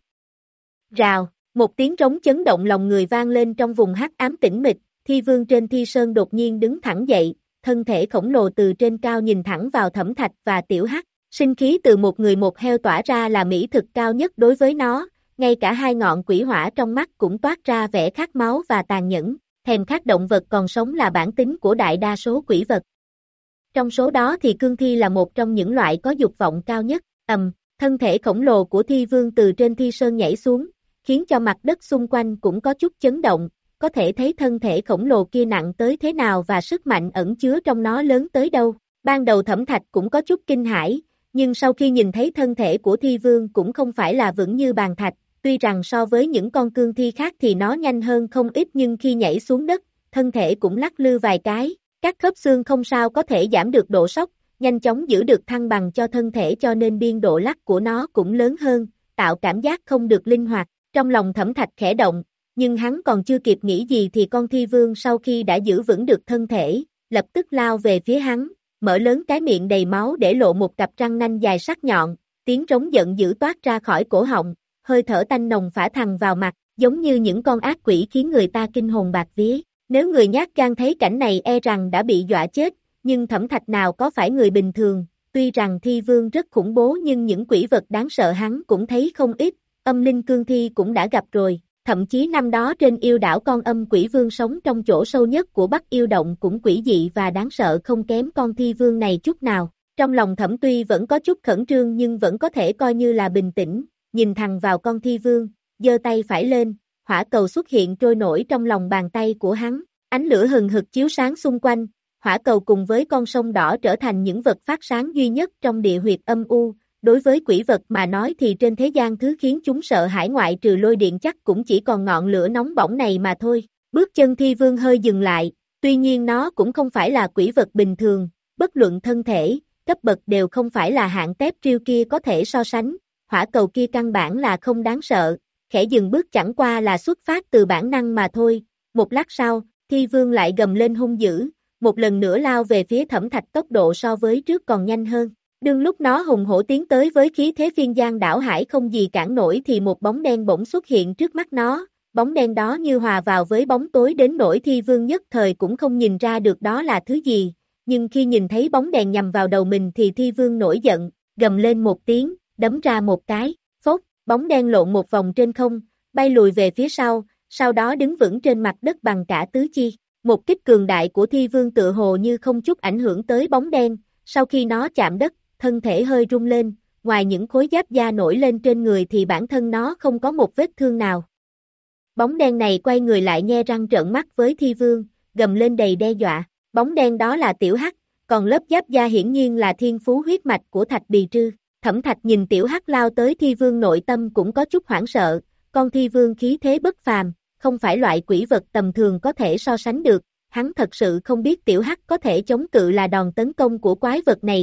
Rào, một tiếng trống chấn động lòng người vang lên trong vùng hắc ám tĩnh mịch, thi vương trên thi sơn đột nhiên đứng thẳng dậy, thân thể khổng lồ từ trên cao nhìn thẳng vào Thẩm Thạch và Tiểu Hắc, sinh khí từ một người một heo tỏa ra là mỹ thực cao nhất đối với nó, ngay cả hai ngọn quỷ hỏa trong mắt cũng toát ra vẻ khát máu và tàn nhẫn, thèm khát động vật còn sống là bản tính của đại đa số quỷ vật. Trong số đó thì cương thi là một trong những loại có dục vọng cao nhất, ầm, thân thể khổng lồ của thi vương từ trên thi sơn nhảy xuống, khiến cho mặt đất xung quanh cũng có chút chấn động, có thể thấy thân thể khổng lồ kia nặng tới thế nào và sức mạnh ẩn chứa trong nó lớn tới đâu. Ban đầu Thẩm Thạch cũng có chút kinh hãi, nhưng sau khi nhìn thấy thân thể của thi vương cũng không phải là vững như bàn thạch, tuy rằng so với những con cương thi khác thì nó nhanh hơn không ít nhưng khi nhảy xuống đất, thân thể cũng lắc lư vài cái, các khớp xương không sao có thể giảm được độ sốc, nhanh chóng giữ được thăng bằng cho thân thể cho nên biên độ lắc của nó cũng lớn hơn, tạo cảm giác không được linh hoạt. Trong lòng Thẩm Thạch khẽ động, nhưng hắn còn chưa kịp nghĩ gì thì con thi vương sau khi đã giữ vững được thân thể, lập tức lao về phía hắn, mở lớn cái miệng đầy máu để lộ một cặp răng nanh dài sắc nhọn, tiếng trống giận dữ toát ra khỏi cổ họng, hơi thở tanh nồng phả thẳng vào mặt, giống như những con ác quỷ khiến người ta kinh hồn bạt vía. Nếu người nhát gan thấy cảnh này e rằng đã bị dọa chết, nhưng Thẩm Thạch nào có phải người bình thường, tuy rằng thi vương rất khủng bố nhưng những quỷ vật đáng sợ hắn cũng thấy không ít, âm linh cương thi cũng đã gặp rồi, thậm chí năm đó trên yêu đảo con âm quỷ vương sống trong chỗ sâu nhất của Bắc Yêu Động cũng quỷ dị và đáng sợ không kém con thi vương này chút nào. Trong lòng Thẩm tuy vẫn có chút khẩn trương nhưng vẫn có thể coi như là bình tĩnh, nhìn thẳng vào con thi vương, giơ tay phải lên, hỏa cầu xuất hiện trôi nổi trong lòng bàn tay của hắn, ánh lửa hừng hực chiếu sáng xung quanh, hỏa cầu cùng với con sông đỏ trở thành những vật phát sáng duy nhất trong địa huyệt âm u. Đối với quỷ vật mà nói thì trên thế gian thứ khiến chúng sợ hãi ngoại trừ lôi điện chắc cũng chỉ còn ngọn lửa nóng bỏng này mà thôi. Bước chân thi vương hơi dừng lại, tuy nhiên nó cũng không phải là quỷ vật bình thường, bất luận thân thể, cấp bậc đều không phải là hạng tép triêu kia có thể so sánh, hỏa cầu kia căn bản là không đáng sợ, khẽ dừng bước chẳng qua là xuất phát từ bản năng mà thôi. Một lát sau, thi vương lại gầm lên hung dữ, một lần nữa lao về phía Thẩm Thạch tốc độ so với trước còn nhanh hơn. Đương lúc nó hùng hổ tiến tới với khí thế phiên giang đảo hải không gì cản nổi thì một bóng đen bỗng xuất hiện trước mắt nó, bóng đen đó như hòa vào với bóng tối đến nỗi thi vương nhất thời cũng không nhìn ra được đó là thứ gì, nhưng khi nhìn thấy bóng đèn nhằm vào đầu mình thì thi vương nổi giận, gầm lên một tiếng, đấm ra một cái, phốt, bóng đen lộn một vòng trên không, bay lùi về phía sau, sau đó đứng vững trên mặt đất bằng cả tứ chi. Một kích cường đại của thi vương tựa hồ như không chút ảnh hưởng tới bóng đen, sau khi nó chạm đất, thân thể hơi rung lên, ngoài những khối giáp da nổi lên trên người thì bản thân nó không có một vết thương nào. Bóng đen này quay người lại nhe răng trợn mắt với thi vương, gầm lên đầy đe dọa, bóng đen đó là Tiểu Hắc, còn lớp giáp da hiển nhiên là thiên phú huyết mạch của Thạch Bì Trư. Thẩm Thạch nhìn Tiểu Hắc lao tới thi vương nội tâm cũng có chút hoảng sợ, con thi vương khí thế bất phàm, không phải loại quỷ vật tầm thường có thể so sánh được, hắn thật sự không biết Tiểu Hắc có thể chống cự là đòn tấn công của quái vật này không.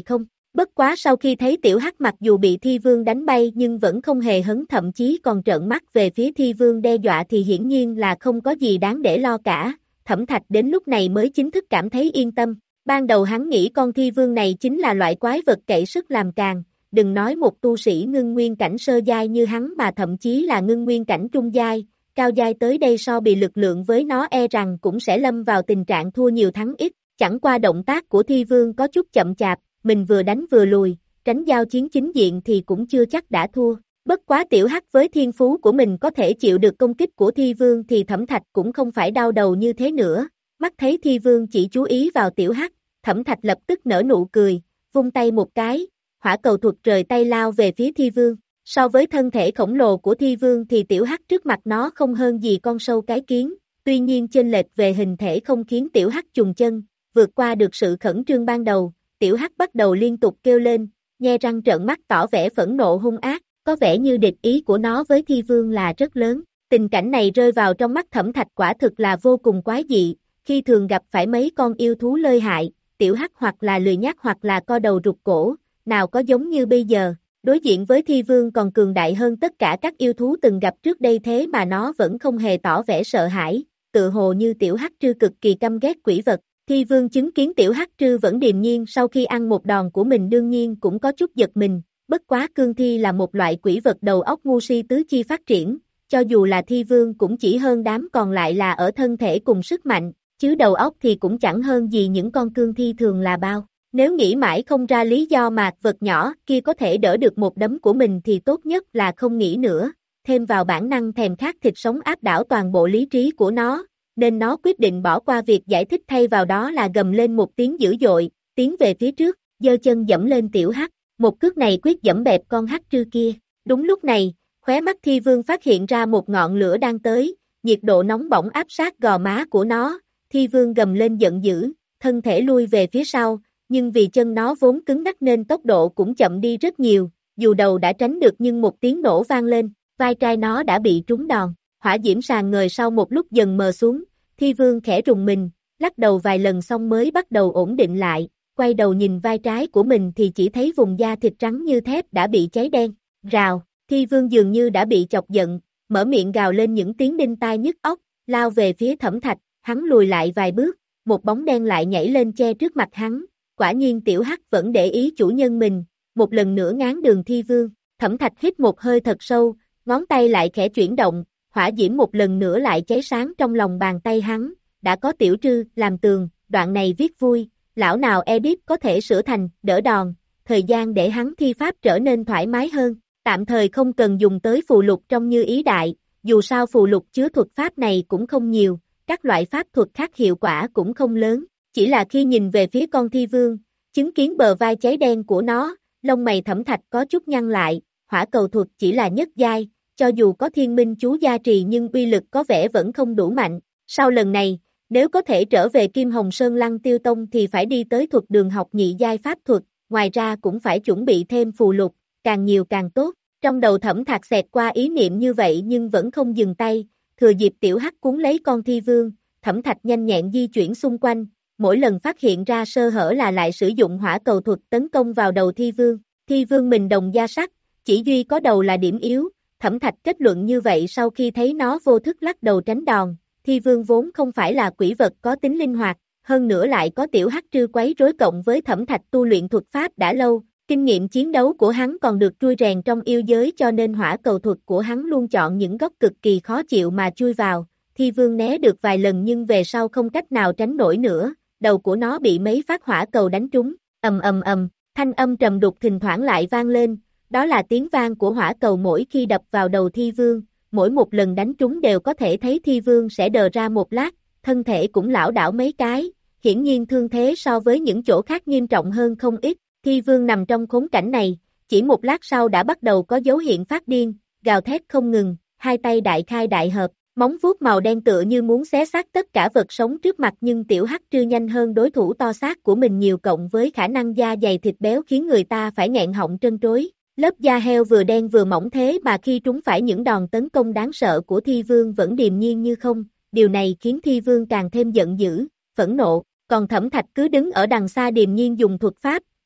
Bất quá sau khi thấy tiểu hắc mặc dù bị thi vương đánh bay nhưng vẫn không hề hấn, thậm chí còn trợn mắt về phía thi vương đe dọa thì hiển nhiên là không có gì đáng để lo cả. Thẩm Thạch đến lúc này mới chính thức cảm thấy yên tâm. Ban đầu hắn nghĩ con thi vương này chính là loại quái vật cậy sức làm càng, đừng nói một tu sĩ ngưng nguyên cảnh sơ giai như hắn mà thậm chí là ngưng nguyên cảnh trung giai, cao giai tới đây so bì lực lượng với nó e rằng cũng sẽ lâm vào tình trạng thua nhiều thắng ít. Chẳng qua động tác của thi vương có chút chậm chạp, mình vừa đánh vừa lùi, tránh giao chiến chính diện thì cũng chưa chắc đã thua. Bất quá tiểu hắc với thiên phú của mình có thể chịu được công kích của thi vương thì Thẩm Thạch cũng không phải đau đầu như thế nữa. Mắt thấy thi vương chỉ chú ý vào tiểu hắc, Thẩm Thạch lập tức nở nụ cười, vung tay một cái, hỏa cầu thuật rời tay lao về phía thi vương. So với thân thể khổng lồ của thi vương thì tiểu hắc trước mặt nó không hơn gì con sâu cái kiến, tuy nhiên chênh lệch về hình thể không khiến tiểu hắc chùng chân, vượt qua được sự khẩn trương ban đầu, tiểu hắc bắt đầu liên tục kêu lên, nhe răng trợn mắt tỏ vẻ phẫn nộ hung ác, có vẻ như địch ý của nó với thi vương là rất lớn. Tình cảnh này rơi vào trong mắt Thẩm Thạch quả thực là vô cùng quái dị, khi thường gặp phải mấy con yêu thú lợi hại, tiểu hắc hoặc là lười nhác hoặc là co đầu rụt cổ, nào có giống như bây giờ, đối diện với thi vương còn cường đại hơn tất cả các yêu thú từng gặp trước đây thế mà nó vẫn không hề tỏ vẻ sợ hãi, tự hồ như tiểu hắc trư cực kỳ căm ghét quỷ vật. Thi vương chứng kiến tiểu hắc trư vẫn điềm nhiên sau khi ăn một đòn của mình đương nhiên cũng có chút giật mình, bất quá cương thi là một loại quỷ vật đầu óc ngu si tứ chi phát triển, cho dù là thi vương cũng chỉ hơn đám còn lại là ở thân thể cùng sức mạnh, chứ đầu óc thì cũng chẳng hơn gì những con cương thi thường là bao. Nếu nghĩ mãi không ra lý do mà vật nhỏ kia có thể đỡ được một đấm của mình thì tốt nhất là không nghĩ nữa, thêm vào bản năng thèm khát thịt sống áp đảo toàn bộ lý trí của nó, nên nó quyết định bỏ qua việc giải thích thay vào đó là gầm lên một tiếng dữ dội, tiến về phía trước, giơ chân dẫm lên tiểu hắc, một cước này quyết dẫm bẹp con hắc trư kia. Đúng lúc này, khóe mắt thi vương phát hiện ra một ngọn lửa đang tới, nhiệt độ nóng bỏng áp sát gò má của nó, thi vương gầm lên giận dữ, thân thể lui về phía sau, nhưng vì chân nó vốn cứng ngắc nên tốc độ cũng chậm đi rất nhiều, dù đầu đã tránh được nhưng một tiếng nổ vang lên, vai trai nó đã bị trúng đòn, hỏa diễm sàn ngời sau một lúc dần mờ xuống, thi vương khẽ rùng mình, lắc đầu vài lần xong mới bắt đầu ổn định lại, quay đầu nhìn vai trái của mình thì chỉ thấy vùng da thịt trắng như thép đã bị cháy đen, rào, thi vương dường như đã bị chọc giận, mở miệng gào lên những tiếng đinh tai nhức óc, lao về phía Thẩm Thạch, hắn lùi lại vài bước, một bóng đen lại nhảy lên che trước mặt hắn, quả nhiên tiểu hắc vẫn để ý chủ nhân mình, một lần nữa ngáng đường thi vương, Thẩm Thạch hít một hơi thật sâu, ngón tay lại khẽ chuyển động, hỏa diễm một lần nữa lại cháy sáng trong lòng bàn tay hắn, đã có tiểu trư, làm tường, đoạn này viết vui, lão nào edit có thể sửa thành, đỡ đòn, thời gian để hắn thi pháp trở nên thoải mái hơn, tạm thời không cần dùng tới phù lục trong như ý đại, dù sao phù lục chứa thuật pháp này cũng không nhiều, các loại pháp thuật khác hiệu quả cũng không lớn, chỉ là khi nhìn về phía con thi vương, chứng kiến bờ vai cháy đen của nó, lông mày Thẩm Thạch có chút nhăn lại, hỏa cầu thuật chỉ là nhất giai, cho dù có thiên minh chú gia trì nhưng uy lực có vẻ vẫn không đủ mạnh, sau lần này, nếu có thể trở về Kim Hồng Sơn Lăng Tiêu Tông thì phải đi tới thuật đường học nhị giai pháp thuật, ngoài ra cũng phải chuẩn bị thêm phù lục, càng nhiều càng tốt, trong đầu Thẩm Thạch xẹt qua ý niệm như vậy nhưng vẫn không dừng tay, thừa dịp tiểu hắc cuốn lấy con thi vương, Thẩm Thạch nhanh nhẹn di chuyển xung quanh, mỗi lần phát hiện ra sơ hở là lại sử dụng hỏa cầu thuật tấn công vào đầu thi vương, thi vương mình đồng da sắt, chỉ duy có đầu là điểm yếu, Thẩm Thạch kết luận như vậy sau khi thấy nó vô thức lắc đầu tránh đòn, thi vương vốn không phải là quỷ vật có tính linh hoạt, hơn nữa lại có tiểu hắc trư quấy rối cộng với Thẩm Thạch tu luyện thuật pháp đã lâu, kinh nghiệm chiến đấu của hắn còn được trui rèn trong yêu giới cho nên hỏa cầu thuật của hắn luôn chọn những góc cực kỳ khó chịu mà chui vào, thi vương né được vài lần nhưng về sau không cách nào tránh nổi nữa, đầu của nó bị mấy phát hỏa cầu đánh trúng, ầm ầm ầm, thanh âm trầm đục thỉnh thoảng lại vang lên, đó là tiếng vang của hỏa cầu mỗi khi đập vào đầu thi vương, mỗi một lần đánh trúng đều có thể thấy thi vương sẽ đờ ra một lát, thân thể cũng lảo đảo mấy cái, hiển nhiên thương thế so với những chỗ khác nghiêm trọng hơn không ít, thi vương nằm trong khốn cảnh này, chỉ một lát sau đã bắt đầu có dấu hiện phát điên, gào thét không ngừng, hai tay đại khai đại hợp, móng vuốt màu đen tựa như muốn xé xác tất cả vật sống trước mặt nhưng tiểu hắc trư nhanh hơn đối thủ to xác của mình nhiều cộng với khả năng da dày thịt béo khiến người ta phải nghẹn họng trân trối. Lớp da heo vừa đen vừa mỏng thế mà khi trúng phải những đòn tấn công đáng sợ của thi vương vẫn điềm nhiên như không, điều này khiến thi vương càng thêm giận dữ, phẫn nộ, còn Thẩm Thạch cứ đứng ở đằng xa điềm nhiên dùng thuật pháp,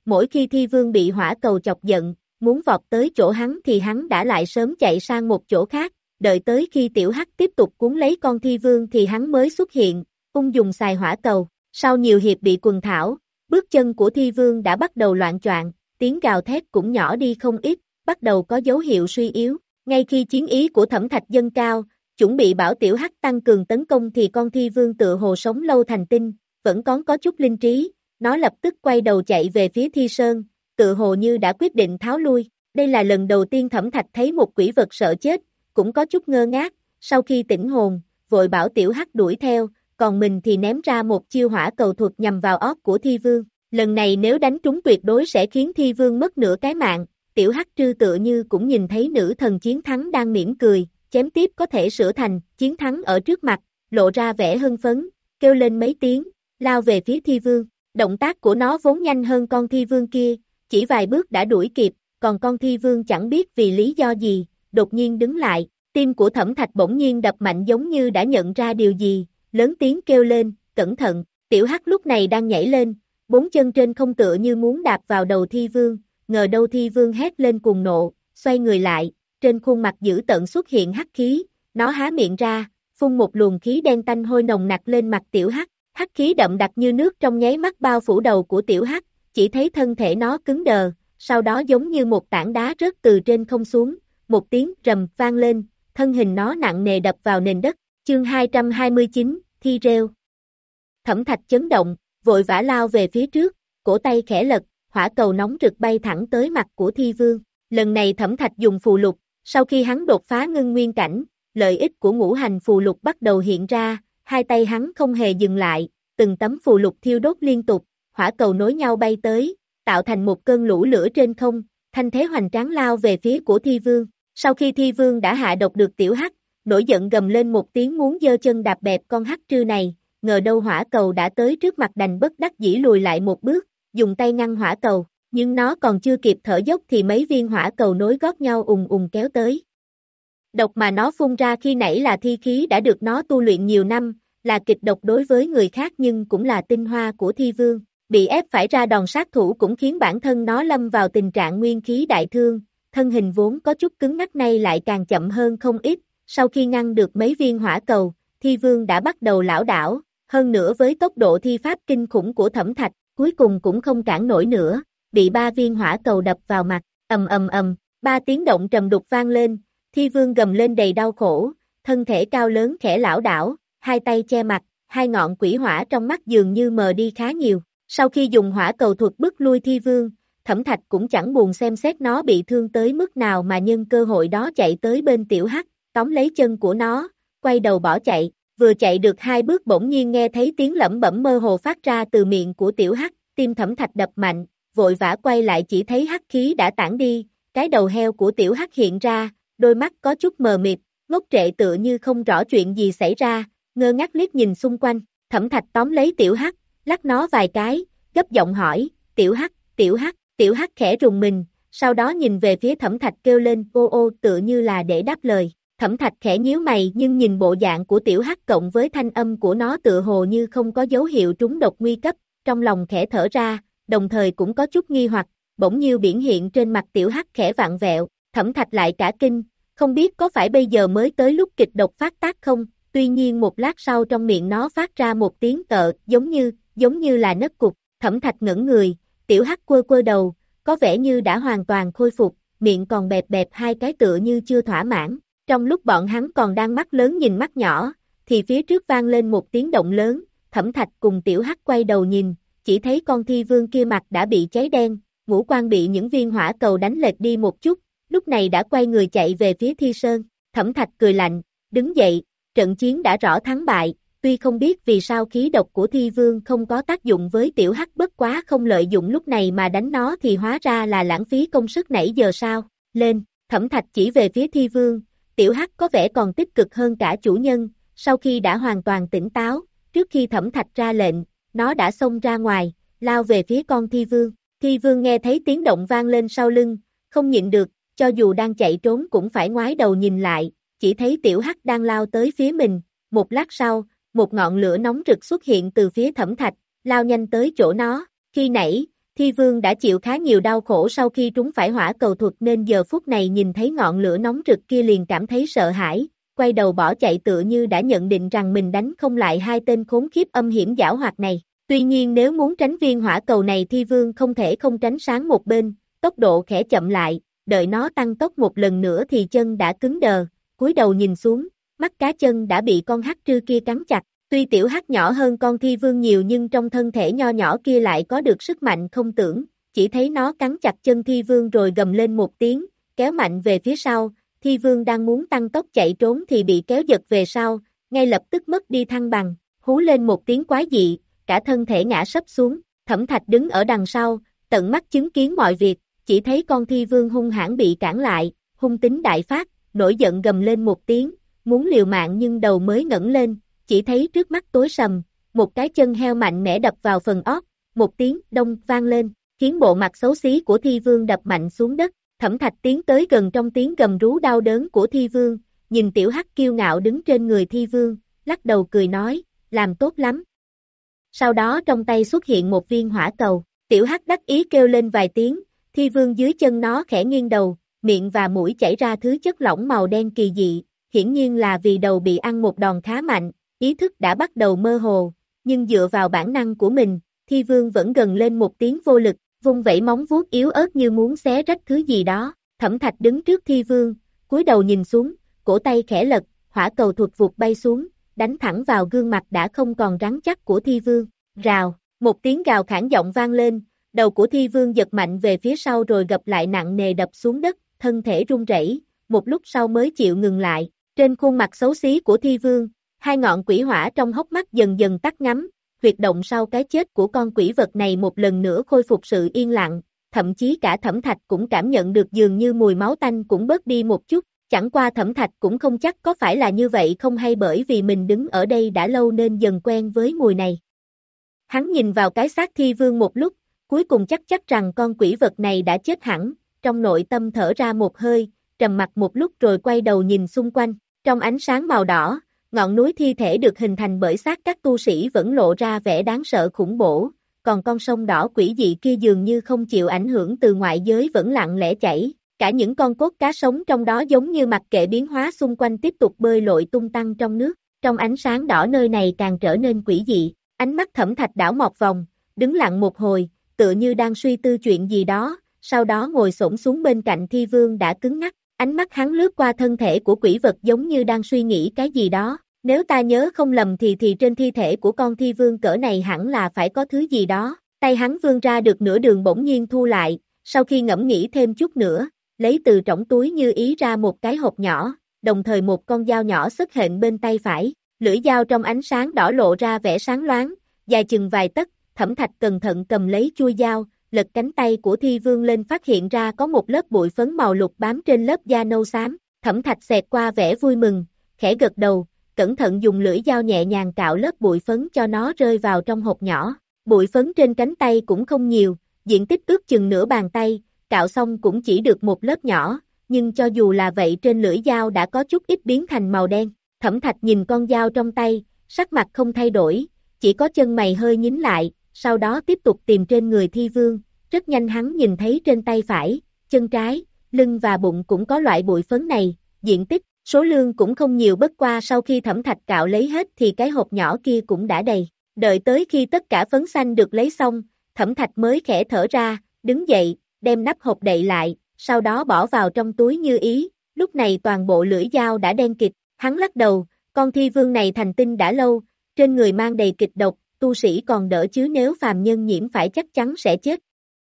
mỗi khi thi vương bị hỏa cầu chọc giận, muốn vọt tới chỗ hắn thì hắn đã lại sớm chạy sang một chỗ khác, đợi tới khi tiểu hắc tiếp tục cuốn lấy con thi vương thì hắn mới xuất hiện, ung dùng xài hỏa cầu, sau nhiều hiệp bị quần thảo, bước chân của thi vương đã bắt đầu loạn choạng, tiếng gào thét cũng nhỏ đi không ít, bắt đầu có dấu hiệu suy yếu, ngay khi chiến ý của Thẩm Thạch dâng cao, chuẩn bị bảo tiểu hắc tăng cường tấn công thì con thi vương tựa hồ sống lâu thành tinh, vẫn còn có chút linh trí, nó lập tức quay đầu chạy về phía Thi Sơn, tựa hồ như đã quyết định tháo lui, đây là lần đầu tiên Thẩm Thạch thấy một quỷ vật sợ chết, cũng có chút ngơ ngác, sau khi tỉnh hồn, vội bảo tiểu hắc đuổi theo, còn mình thì ném ra một chiêu hỏa cầu thuật nhằm vào óc của thi vương, lần này nếu đánh trúng tuyệt đối sẽ khiến thi vương mất nửa cái mạng, tiểu hắc trư tựa như cũng nhìn thấy nữ thần chiến thắng đang mỉm cười, chém tiếp có thể sửa thành, chiến thắng ở trước mặt, lộ ra vẻ hưng phấn, kêu lên mấy tiếng, lao về phía thi vương, động tác của nó vốn nhanh hơn con thi vương kia, chỉ vài bước đã đuổi kịp, còn con thi vương chẳng biết vì lý do gì, đột nhiên đứng lại, tim của Thẩm Thạch bỗng nhiên đập mạnh giống như đã nhận ra điều gì, lớn tiếng kêu lên, cẩn thận, tiểu hắc lúc này đang nhảy lên, bốn chân trên không tựa như muốn đạp vào đầu thi vương, ngờ đâu thi vương hét lên cuồng nộ, xoay người lại, trên khuôn mặt dữ tợn xuất hiện hắc khí, nó há miệng ra, phun một luồng khí đen tanh hôi nồng nặc lên mặt tiểu hắc, hắc khí đậm đặc như nước trong nháy mắt bao phủ đầu của tiểu hắc, chỉ thấy thân thể nó cứng đờ, sau đó giống như một tảng đá rớt từ trên không xuống, một tiếng rầm vang lên, thân hình nó nặng nề đập vào nền đất, chương hai trăm hai mươi chín, thi rêu. Thẩm Thạch chấn động, vội vã lao về phía trước, cổ tay khẽ lật, hỏa cầu nóng rực bay thẳng tới mặt của thi vương, lần này Thẩm Thạch dùng phù lục, sau khi hắn đột phá ngưng nguyên cảnh, lợi ích của ngũ hành phù lục bắt đầu hiện ra, hai tay hắn không hề dừng lại, từng tấm phù lục thiêu đốt liên tục, hỏa cầu nối nhau bay tới, tạo thành một cơn lũ lửa trên không, thanh thế hoành tráng lao về phía của thi vương, sau khi thi vương đã hạ độc được tiểu hắc, nổi giận gầm lên một tiếng muốn giơ chân đạp bẹp con hắc trư này, ngờ đâu hỏa cầu đã tới trước mặt đành bất đắc dĩ lùi lại một bước, dùng tay ngăn hỏa cầu, nhưng nó còn chưa kịp thở dốc thì mấy viên hỏa cầu nối gót nhau ùng ùng kéo tới. Độc mà nó phun ra khi nãy là thi khí đã được nó tu luyện nhiều năm, là kịch độc đối với người khác nhưng cũng là tinh hoa của thi vương, bị ép phải ra đòn sát thủ cũng khiến bản thân nó lâm vào tình trạng nguyên khí đại thương, thân hình vốn có chút cứng ngắc nay lại càng chậm hơn không ít, sau khi ngăn được mấy viên hỏa cầu, thi vương đã bắt đầu lảo đảo, hơn nữa với tốc độ thi pháp kinh khủng của Thẩm Thạch, cuối cùng cũng không cản nổi nữa, bị ba viên hỏa cầu đập vào mặt, ầm ầm ầm, ba tiếng động trầm đục vang lên, thi vương gầm lên đầy đau khổ, thân thể cao lớn khẽ lảo đảo, hai tay che mặt, hai ngọn quỷ hỏa trong mắt dường như mờ đi khá nhiều, sau khi dùng hỏa cầu thuật bức lui thi vương, Thẩm Thạch cũng chẳng buồn xem xét nó bị thương tới mức nào mà nhân cơ hội đó chạy tới bên tiểu hắc, tóm lấy chân của nó, quay đầu bỏ chạy, vừa chạy được hai bước bỗng nhiên nghe thấy tiếng lẩm bẩm mơ hồ phát ra từ miệng của tiểu hắc, tim Thẩm Thạch đập mạnh, vội vã quay lại chỉ thấy hắc khí đã tản đi, cái đầu heo của tiểu hắc hiện ra, đôi mắt có chút mờ mịt, ngốc trệ tựa như không rõ chuyện gì xảy ra, ngơ ngác liếc nhìn xung quanh, Thẩm Thạch tóm lấy tiểu hắc, lắc nó vài cái, gấp giọng hỏi, tiểu hắc, tiểu hắc, tiểu hắc khẽ rùng mình, sau đó nhìn về phía Thẩm Thạch kêu lên ô ô tựa như là để đáp lời, Thẩm Thạch khẽ nhíu mày nhưng nhìn bộ dạng của tiểu hắc cộng với thanh âm của nó tựa hồ như không có dấu hiệu trúng độc nguy cấp, trong lòng khẽ thở ra, đồng thời cũng có chút nghi hoặc, bỗng như biển hiện trên mặt tiểu hắc khẽ vặn vẹo, Thẩm Thạch lại cả kinh, không biết có phải bây giờ mới tới lúc kịch độc phát tác không, tuy nhiên một lát sau trong miệng nó phát ra một tiếng cợ, giống như, giống như là nấc cục, Thẩm Thạch ngẩn người, tiểu hắc quơ quơ đầu, có vẻ như đã hoàn toàn khôi phục, miệng còn bẹp bẹp hai cái tựa như chưa thỏa mãn, trong lúc bọn hắn còn đang mắt lớn nhìn mắt nhỏ, thì phía trước vang lên một tiếng động lớn, Thẩm Thạch cùng tiểu hắc quay đầu nhìn, chỉ thấy con thi vương kia mặt đã bị cháy đen, ngũ quan bị những viên hỏa cầu đánh lệch đi một chút, lúc này đã quay người chạy về phía Thi Sơn, Thẩm Thạch cười lạnh, đứng dậy, trận chiến đã rõ thắng bại, tuy không biết vì sao khí độc của thi vương không có tác dụng với tiểu hắc bất quá không lợi dụng lúc này mà đánh nó thì hóa ra là lãng phí công sức nãy giờ sao, lên, Thẩm Thạch chỉ về phía thi vương, tiểu hắc có vẻ còn tích cực hơn cả chủ nhân, sau khi đã hoàn toàn tỉnh táo, trước khi Thẩm Thạch ra lệnh, nó đã xông ra ngoài, lao về phía con thi vương, thi vương nghe thấy tiếng động vang lên sau lưng, không nhịn được, cho dù đang chạy trốn cũng phải ngoái đầu nhìn lại, chỉ thấy tiểu hắc đang lao tới phía mình, một lát sau, một ngọn lửa nóng rực xuất hiện từ phía Thẩm Thạch, lao nhanh tới chỗ nó, khi nãy, Thi Vương đã chịu khá nhiều đau khổ sau khi trúng phải hỏa cầu thuật nên giờ phút này nhìn thấy ngọn lửa nóng rực kia liền cảm thấy sợ hãi, quay đầu bỏ chạy tựa như đã nhận định rằng mình đánh không lại hai tên khốn khiếp âm hiểm giảo hoạt này. Tuy nhiên nếu muốn tránh viên hỏa cầu này Thi Vương không thể không tránh sang một bên, tốc độ khẽ chậm lại, đợi nó tăng tốc một lần nữa thì chân đã cứng đờ, cúi đầu nhìn xuống, mắt cá chân đã bị con hắc trư kia cắn chặt. Tuy tiểu hắc nhỏ hơn con Thi Vương nhiều nhưng trong thân thể nho nhỏ kia lại có được sức mạnh không tưởng, chỉ thấy nó cắn chặt chân Thi Vương rồi gầm lên một tiếng, kéo mạnh về phía sau, Thi Vương đang muốn tăng tốc chạy trốn thì bị kéo giật về sau, ngay lập tức mất đi thăng bằng, hú lên một tiếng quái dị, cả thân thể ngã sấp xuống, Thẩm Thạch đứng ở đằng sau, tận mắt chứng kiến mọi việc, chỉ thấy con Thi Vương hung hãn bị cản lại, hung tính đại phát, nổi giận gầm lên một tiếng, muốn liều mạng nhưng đầu mới ngẩng lên, chỉ thấy trước mắt tối sầm, một cái chân heo mạnh mẽ đập vào phần ót, một tiếng đông vang lên, khiến bộ mặt xấu xí của Thi Vương đập mạnh xuống đất. Thẩm Thạch tiến tới gần trong tiếng gầm rú đau đớn của Thi Vương, nhìn tiểu hắc kiêu ngạo đứng trên người Thi Vương, lắc đầu cười nói, làm tốt lắm. Sau đó trong tay xuất hiện một viên hỏa cầu, tiểu hắc đắc ý kêu lên vài tiếng, Thi Vương dưới chân nó khẽ nghiêng đầu, miệng và mũi chảy ra thứ chất lỏng màu đen kỳ dị, hiển nhiên là vì đầu bị ăn một đòn khá mạnh, ý thức đã bắt đầu mơ hồ, nhưng dựa vào bản năng của mình, Thi Vương vẫn gầm lên một tiếng vô lực, vung vẩy móng vuốt yếu ớt như muốn xé rách thứ gì đó. Thẩm Thạch đứng trước Thi Vương, cúi đầu nhìn xuống, cổ tay khẽ lật, hỏa cầu thuật vụt bay xuống, đánh thẳng vào gương mặt đã không còn rắn chắc của Thi Vương. Rào, một tiếng gào khản giọng vang lên, đầu của Thi Vương giật mạnh về phía sau rồi gập lại nặng nề đập xuống đất, thân thể run rẩy, một lúc sau mới chịu ngừng lại. Trên khuôn mặt xấu xí của Thi Vương, hai ngọn quỷ hỏa trong hốc mắt dần dần tắt ngắm, huyệt động sau cái chết của con quỷ vật này một lần nữa khôi phục sự yên lặng, thậm chí cả Thẩm Thạch cũng cảm nhận được dường như mùi máu tanh cũng bớt đi một chút, chẳng qua Thẩm Thạch cũng không chắc có phải là như vậy không hay bởi vì mình đứng ở đây đã lâu nên dần quen với mùi này. Hắn nhìn vào cái xác Thi Vương một lúc, cuối cùng chắc chắc rằng con quỷ vật này đã chết hẳn, trong nội tâm thở ra một hơi, trầm mặc một lúc rồi quay đầu nhìn xung quanh, trong ánh sáng màu đỏ, ngọn núi thi thể được hình thành bởi xác các tu sĩ vẫn lộ ra vẻ đáng sợ khủng bố, còn con sông đỏ quỷ dị kia dường như không chịu ảnh hưởng từ ngoại giới vẫn lặng lẽ chảy, cả những con cốt cá sống trong đó giống như mặc kệ biến hóa xung quanh tiếp tục bơi lội tung tăng trong nước, trong ánh sáng đỏ nơi này càng trở nên quỷ dị, ánh mắt Thẩm Thạch đảo một vòng, đứng lặng một hồi, tựa như đang suy tư chuyện gì đó, sau đó ngồi xổm xuống bên cạnh Thi Vương đã cứng ngắc, ánh mắt hắn lướt qua thân thể của quỷ vật giống như đang suy nghĩ cái gì đó. Nếu ta nhớ không lầm thì thì trên thi thể của con Thi Vương cỡ này hẳn là phải có thứ gì đó, tay hắn vươn ra được nửa đường bỗng nhiên thu lại, sau khi ngẫm nghĩ thêm chút nữa, lấy từ trong túi như ý ra một cái hộp nhỏ, đồng thời một con dao nhỏ xuất hiện bên tay phải, lưỡi dao trong ánh sáng đỏ lộ ra vẻ sáng loáng, dài chừng vài tấc, Thẩm Thạch cẩn thận cầm lấy chuôi dao, lật cánh tay của Thi Vương lên phát hiện ra có một lớp bụi phấn màu lục bám trên lớp da nâu xám, Thẩm Thạch xẹt qua vẻ vui mừng, khẽ gật đầu, cẩn thận dùng lưỡi dao nhẹ nhàng cạo lớp bụi phấn cho nó rơi vào trong hộp nhỏ. Bụi phấn trên cánh tay cũng không nhiều, diện tích ước chừng nửa bàn tay, cạo xong cũng chỉ được một lớp nhỏ, nhưng cho dù là vậy trên lưỡi dao đã có chút ít biến thành màu đen. Thẩm Thạch nhìn con dao trong tay, sắc mặt không thay đổi, chỉ có chân mày hơi nhíu lại, sau đó tiếp tục tìm trên người Thi Vương, rất nhanh hắn nhìn thấy trên tay phải, chân trái, lưng và bụng cũng có loại bụi phấn này, diện tích, số lượng cũng không nhiều bất qua sau khi Thẩm Thạch cạo lấy hết thì cái hộp nhỏ kia cũng đã đầy, đợi tới khi tất cả phấn xanh được lấy xong, Thẩm Thạch mới khẽ thở ra, đứng dậy, đem nắp hộp đậy lại, sau đó bỏ vào trong túi như ý, lúc này toàn bộ lưỡi dao đã đen kịt, hắn lắc đầu, con Thi Vương này thành tinh đã lâu, trên người mang đầy kịch độc, tu sĩ còn đỡ chứ nếu phàm nhân nhiễm phải chắc chắn sẽ chết.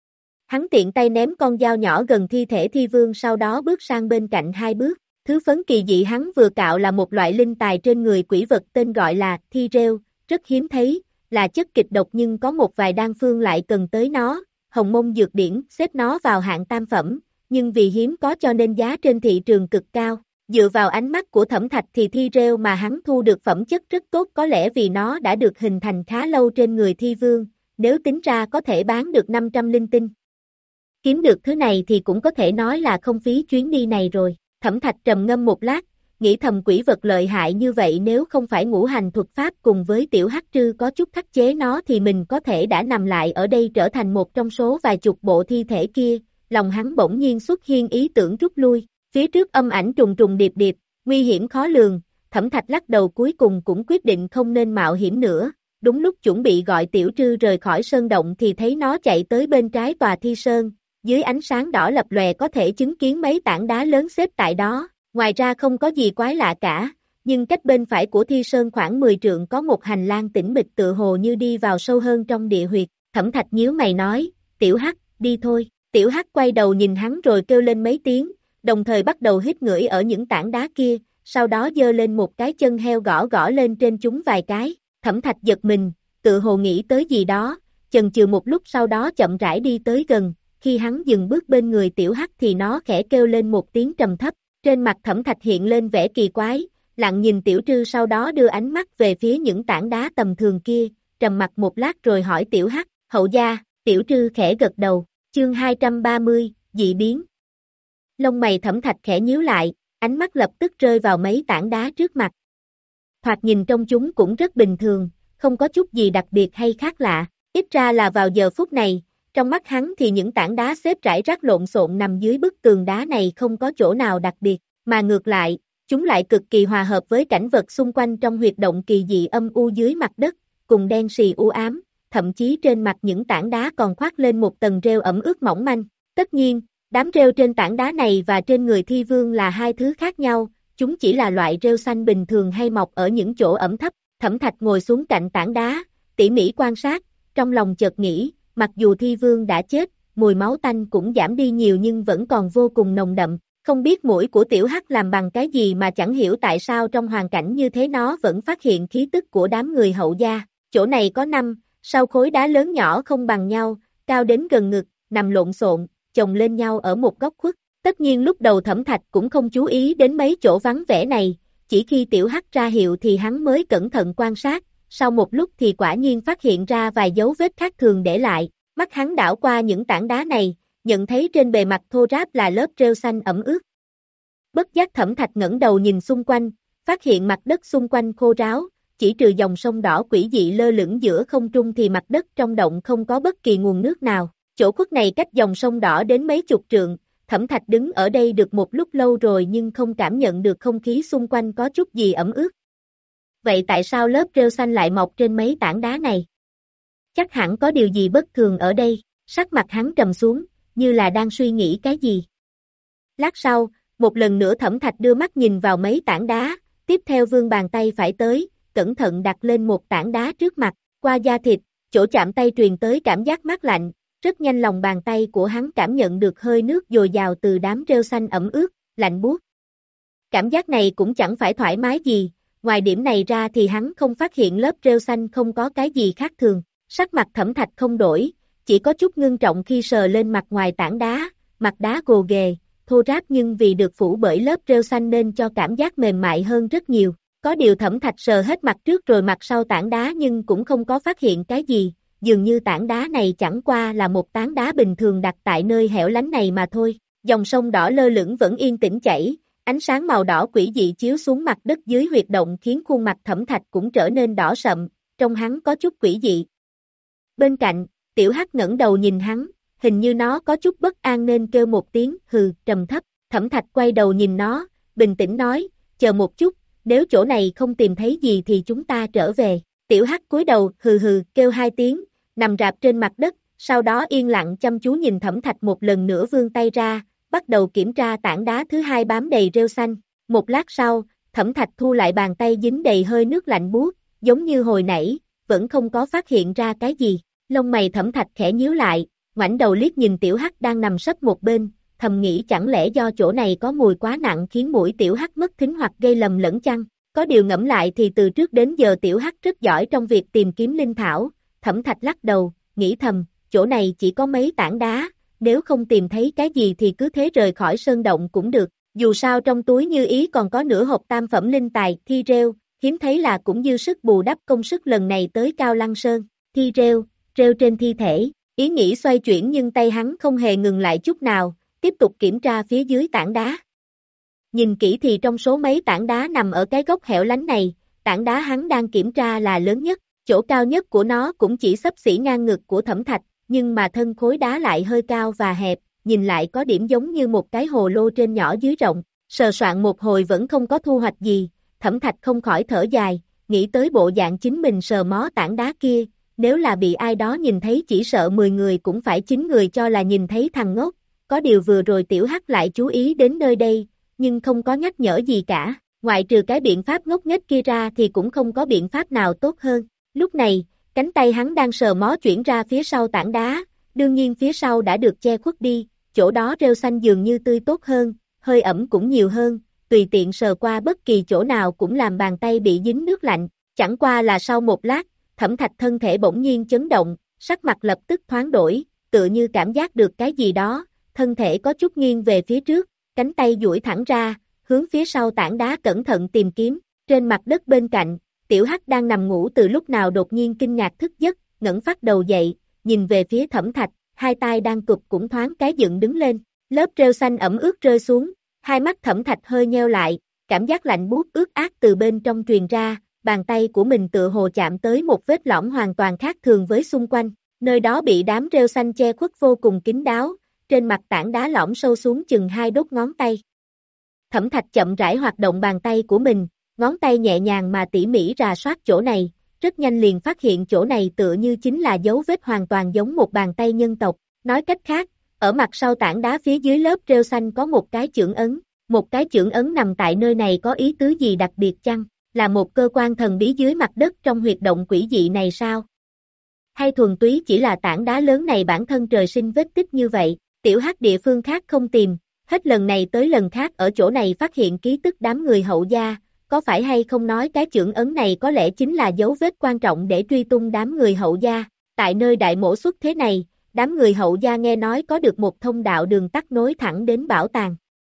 Hắn tiện tay ném con dao nhỏ gần thi thể Thi Vương sau đó bước sang bên cạnh hai bước, thứ phấn kỳ dị hắn vừa cạo là một loại linh tài trên người quỷ vật tên gọi là thi rêu, rất hiếm thấy, là chất kịch độc nhưng có một vài đan phương lại cần tới nó, Hồng Mông Dược Điển xếp nó vào hạng tam phẩm, nhưng vì hiếm có cho nên giá trên thị trường cực cao. Dựa vào ánh mắt của Thẩm Thạch thì thi rêu mà hắn thu được phẩm chất rất tốt có lẽ vì nó đã được hình thành khá lâu trên người Thi Vương, nếu tính ra có thể bán được năm trăm linh tinh. Kiếm được thứ này thì cũng có thể nói là không phí chuyến đi này rồi. Thẩm Thạch trầm ngâm một lát, nghĩ thầm quỷ vật lợi hại như vậy nếu không phải ngũ hành thuật pháp cùng với tiểu hắc trư có chút khắc chế nó thì mình có thể đã nằm lại ở đây trở thành một trong số vài chục bộ thi thể kia, lòng hắn bỗng nhiên xuất hiện ý tưởng rút lui, phía trước âm ảnh trùng trùng điệp điệp, nguy hiểm khó lường, Thẩm Thạch lắc đầu cuối cùng cũng quyết định không nên mạo hiểm nữa, đúng lúc chuẩn bị gọi tiểu trư rời khỏi sơn động thì thấy nó chạy tới bên trái tòa thi sơn, dưới ánh sáng đỏ lập lòe có thể chứng kiến mấy tảng đá lớn xếp tại đó. Ngoài ra không có gì quái lạ cả, nhưng cách bên phải của thi sơn khoảng mười trượng có một hành lang tĩnh mịch tựa hồ như đi vào sâu hơn trong địa huyệt, Thẩm Thạch nhíu mày nói, tiểu hắc, đi thôi, tiểu hắc quay đầu nhìn hắn rồi kêu lên mấy tiếng, đồng thời bắt đầu hít ngửi ở những tảng đá kia, sau đó giơ lên một cái chân heo gõ gõ lên trên chúng vài cái, Thẩm Thạch giật mình, tựa hồ nghĩ tới gì đó, chần chừ một lúc sau đó chậm rãi đi tới gần, khi hắn dừng bước bên người tiểu hắc thì nó khẽ kêu lên một tiếng trầm thấp. Trên mặt Thẩm Thạch hiện lên vẻ kỳ quái, lặng nhìn tiểu trư sau đó đưa ánh mắt về phía những tảng đá tầm thường kia, trầm mặt một lát rồi hỏi tiểu hắc, hậu gia, tiểu trư khẽ gật đầu, chương hai trăm ba mươi, dị biến. Lông mày Thẩm Thạch khẽ nhíu lại, ánh mắt lập tức rơi vào mấy tảng đá trước mặt. Thoạt nhìn trong chúng cũng rất bình thường, không có chút gì đặc biệt hay khác lạ, ít ra là vào giờ phút này, trong mắt hắn thì những tảng đá xếp rải rác lộn xộn nằm dưới bức tường đá này không có chỗ nào đặc biệt, mà ngược lại, chúng lại cực kỳ hòa hợp với cảnh vật xung quanh trong huyệt động kỳ dị âm u dưới mặt đất, cùng đen sì u ám, thậm chí trên mặt những tảng đá còn khoác lên một tầng rêu ẩm ướt mỏng manh. Tất nhiên, đám rêu trên tảng đá này và trên người thi vương là hai thứ khác nhau, chúng chỉ là loại rêu xanh bình thường hay mọc ở những chỗ ẩm thấp. Thẩm Thạch ngồi xuống cạnh tảng đá, tỉ mỉ quan sát, trong lòng chợt nghĩ, mặc dù thi vương đã chết, mùi máu tanh cũng giảm đi nhiều nhưng vẫn còn vô cùng nồng đậm, không biết mũi của tiểu hắc làm bằng cái gì mà chẳng hiểu tại sao trong hoàn cảnh như thế nó vẫn phát hiện khí tức của đám người hậu gia, chỗ này có năm, sau khối đá lớn nhỏ không bằng nhau, cao đến gần ngực, nằm lộn xộn, chồng lên nhau ở một góc khuất, tất nhiên lúc đầu Thẩm Thạch cũng không chú ý đến mấy chỗ vắng vẻ này, chỉ khi tiểu hắc ra hiệu thì hắn mới cẩn thận quan sát. Sau một lúc thì quả nhiên phát hiện ra vài dấu vết khác thường để lại, mắt hắn đảo qua những tảng đá này, nhận thấy trên bề mặt thô ráp là lớp rêu xanh ẩm ướt. Bất giác Thẩm Thạch ngẩng đầu nhìn xung quanh, phát hiện mặt đất xung quanh khô ráo, chỉ trừ dòng sông đỏ quỷ dị lơ lửng giữa không trung thì mặt đất trong động không có bất kỳ nguồn nước nào. Chỗ khuất này cách dòng sông đỏ đến mấy chục trượng, Thẩm Thạch đứng ở đây được một lúc lâu rồi nhưng không cảm nhận được không khí xung quanh có chút gì ẩm ướt. Vậy tại sao lớp rêu xanh lại mọc trên mấy tảng đá này? Chắc hẳn có điều gì bất thường ở đây, sắc mặt hắn trầm xuống, như là đang suy nghĩ cái gì. Lát sau, một lần nữa Thẩm Thạch đưa mắt nhìn vào mấy tảng đá, tiếp theo vươn bàn tay phải tới, cẩn thận đặt lên một tảng đá trước mặt, qua da thịt, chỗ chạm tay truyền tới cảm giác mát lạnh, rất nhanh lòng bàn tay của hắn cảm nhận được hơi nước dồi dào từ đám rêu xanh ẩm ướt, lạnh buốt. Cảm giác này cũng chẳng phải thoải mái gì. Ngoài điểm này ra thì hắn không phát hiện lớp rêu xanh không có cái gì khác thường, sắc mặt Thẩm Thạch không đổi, chỉ có chút ngưng trọng khi sờ lên mặt ngoài tảng đá, mặt đá gồ ghề, thô ráp nhưng vì được phủ bởi lớp rêu xanh nên cho cảm giác mềm mại hơn rất nhiều, có điều Thẩm Thạch sờ hết mặt trước rồi mặt sau tảng đá nhưng cũng không có phát hiện cái gì, dường như tảng đá này chẳng qua là một tảng đá bình thường đặt tại nơi hẻo lánh này mà thôi, dòng sông đỏ lơ lửng vẫn yên tĩnh chảy. Ánh sáng màu đỏ quỷ dị chiếu xuống mặt đất dưới huyệt động khiến khuôn mặt Thẩm Thạch cũng trở nên đỏ sậm, trông hắn có chút quỷ dị. Bên cạnh, tiểu hắc ngẩng đầu nhìn hắn, hình như nó có chút bất an nên kêu một tiếng hừ trầm thấp, Thẩm Thạch quay đầu nhìn nó, bình tĩnh nói, chờ một chút, nếu chỗ này không tìm thấy gì thì chúng ta trở về. Tiểu hắc cúi đầu hừ hừ kêu hai tiếng, nằm rạp trên mặt đất, sau đó yên lặng chăm chú nhìn Thẩm Thạch một lần nữa vươn tay ra. Bắt đầu kiểm tra tảng đá thứ hai bám đầy rêu xanh, một lát sau, Thẩm Thạch thu lại bàn tay dính đầy hơi nước lạnh buốt, giống như hồi nãy, vẫn không có phát hiện ra cái gì, lông mày Thẩm Thạch khẽ nhíu lại, ngoảnh đầu liếc nhìn tiểu hắc đang nằm sấp một bên, thầm nghĩ chẳng lẽ do chỗ này có mùi quá nặng khiến mũi tiểu hắc mất thính hoặc gây lầm lẫn chăng, có điều ngẫm lại thì từ trước đến giờ tiểu hắc rất giỏi trong việc tìm kiếm linh thảo, Thẩm Thạch lắc đầu, nghĩ thầm, chỗ này chỉ có mấy tảng đá, nếu không tìm thấy cái gì thì cứ thế rời khỏi sơn động cũng được, dù sao trong túi như ý còn có nửa hộp tam phẩm linh tài, thi rêu, hiếm thấy là cũng dư sức bù đắp công sức lần này tới Cao Lăng Sơn, thi rêu, rêu trên thi thể, ý nghĩ xoay chuyển nhưng tay hắn không hề ngừng lại chút nào, tiếp tục kiểm tra phía dưới tảng đá. Nhìn kỹ thì trong số mấy tảng đá nằm ở cái góc hẻo lánh này, tảng đá hắn đang kiểm tra là lớn nhất, chỗ cao nhất của nó cũng chỉ xấp xỉ ngang ngực của Thẩm Thạch, nhưng mà thân khối đá lại hơi cao và hẹp, nhìn lại có điểm giống như một cái hồ lô trên nhỏ dưới rộng, sờ soạn một hồi vẫn không có thu hoạch gì, Thẩm Thạch không khỏi thở dài, nghĩ tới bộ dạng chính mình sờ mó tảng đá kia, nếu là bị ai đó nhìn thấy chỉ sợ mười người cũng phải chín người cho là nhìn thấy thằng ngốc, có điều vừa rồi Tiểu Hắc lại chú ý đến nơi đây, nhưng không có nhắc nhở gì cả, ngoại trừ cái biện pháp ngốc nghếch kia ra thì cũng không có biện pháp nào tốt hơn. Lúc này, cánh tay hắn đang sờ mó chuyển ra phía sau tảng đá, đương nhiên phía sau đã được che khuất đi, chỗ đó rêu xanh dường như tươi tốt hơn, hơi ẩm cũng nhiều hơn, tùy tiện sờ qua bất kỳ chỗ nào cũng làm bàn tay bị dính nước lạnh, chẳng qua là sau một lát, Thẩm Thạch thân thể bỗng nhiên chấn động, sắc mặt lập tức thoáng đổi, tựa như cảm giác được cái gì đó, thân thể có chút nghiêng về phía trước, cánh tay duỗi thẳng ra, hướng phía sau tảng đá cẩn thận tìm kiếm, trên mặt đất bên cạnh, Tiểu Hắc đang nằm ngủ từ lúc nào đột nhiên kinh ngạc thức giấc, ngẩng phát đầu dậy, nhìn về phía Thẩm Thạch, hai tay đang cụp cũng thoáng cái dựng đứng lên, lớp rêu xanh ẩm ướt rơi xuống, hai mắt Thẩm Thạch hơi nheo lại, cảm giác lạnh buốt ướt át từ bên trong truyền ra, bàn tay của mình tựa hồ chạm tới một vết lõm hoàn toàn khác thường với xung quanh, nơi đó bị đám rêu xanh che khuất vô cùng kín đáo, trên mặt tảng đá lõm sâu xuống chừng hai đốt ngón tay. Thẩm Thạch chậm rãi hoạt động bàn tay của mình, ngón tay nhẹ nhàng mà tỉ mỉ rà soát chỗ này, rất nhanh liền phát hiện chỗ này tựa như chính là dấu vết hoàn toàn giống một bàn tay nhân tộc, nói cách khác, ở mặt sau tảng đá phía dưới lớp rêu xanh có một cái chưởng ấn, một cái chưởng ấn nằm tại nơi này có ý tứ gì đặc biệt chăng, là một cơ quan thần bí dưới mặt đất trong huyệt động quỷ dị này sao? Hay thuần túy chỉ là tảng đá lớn này bản thân trời sinh vết tích như vậy, Tiểu Hắc địa phương khác không tìm, hết lần này tới lần khác ở chỗ này phát hiện ký tức đám người Hậu gia, có phải hay không nói cái chưởng ấn này có lẽ chính là dấu vết quan trọng để truy tung đám người Hậu gia, tại nơi đại mổ xuất thế này, đám người Hậu gia nghe nói có được một thông đạo đường tắt nối thẳng đến bảo tàng.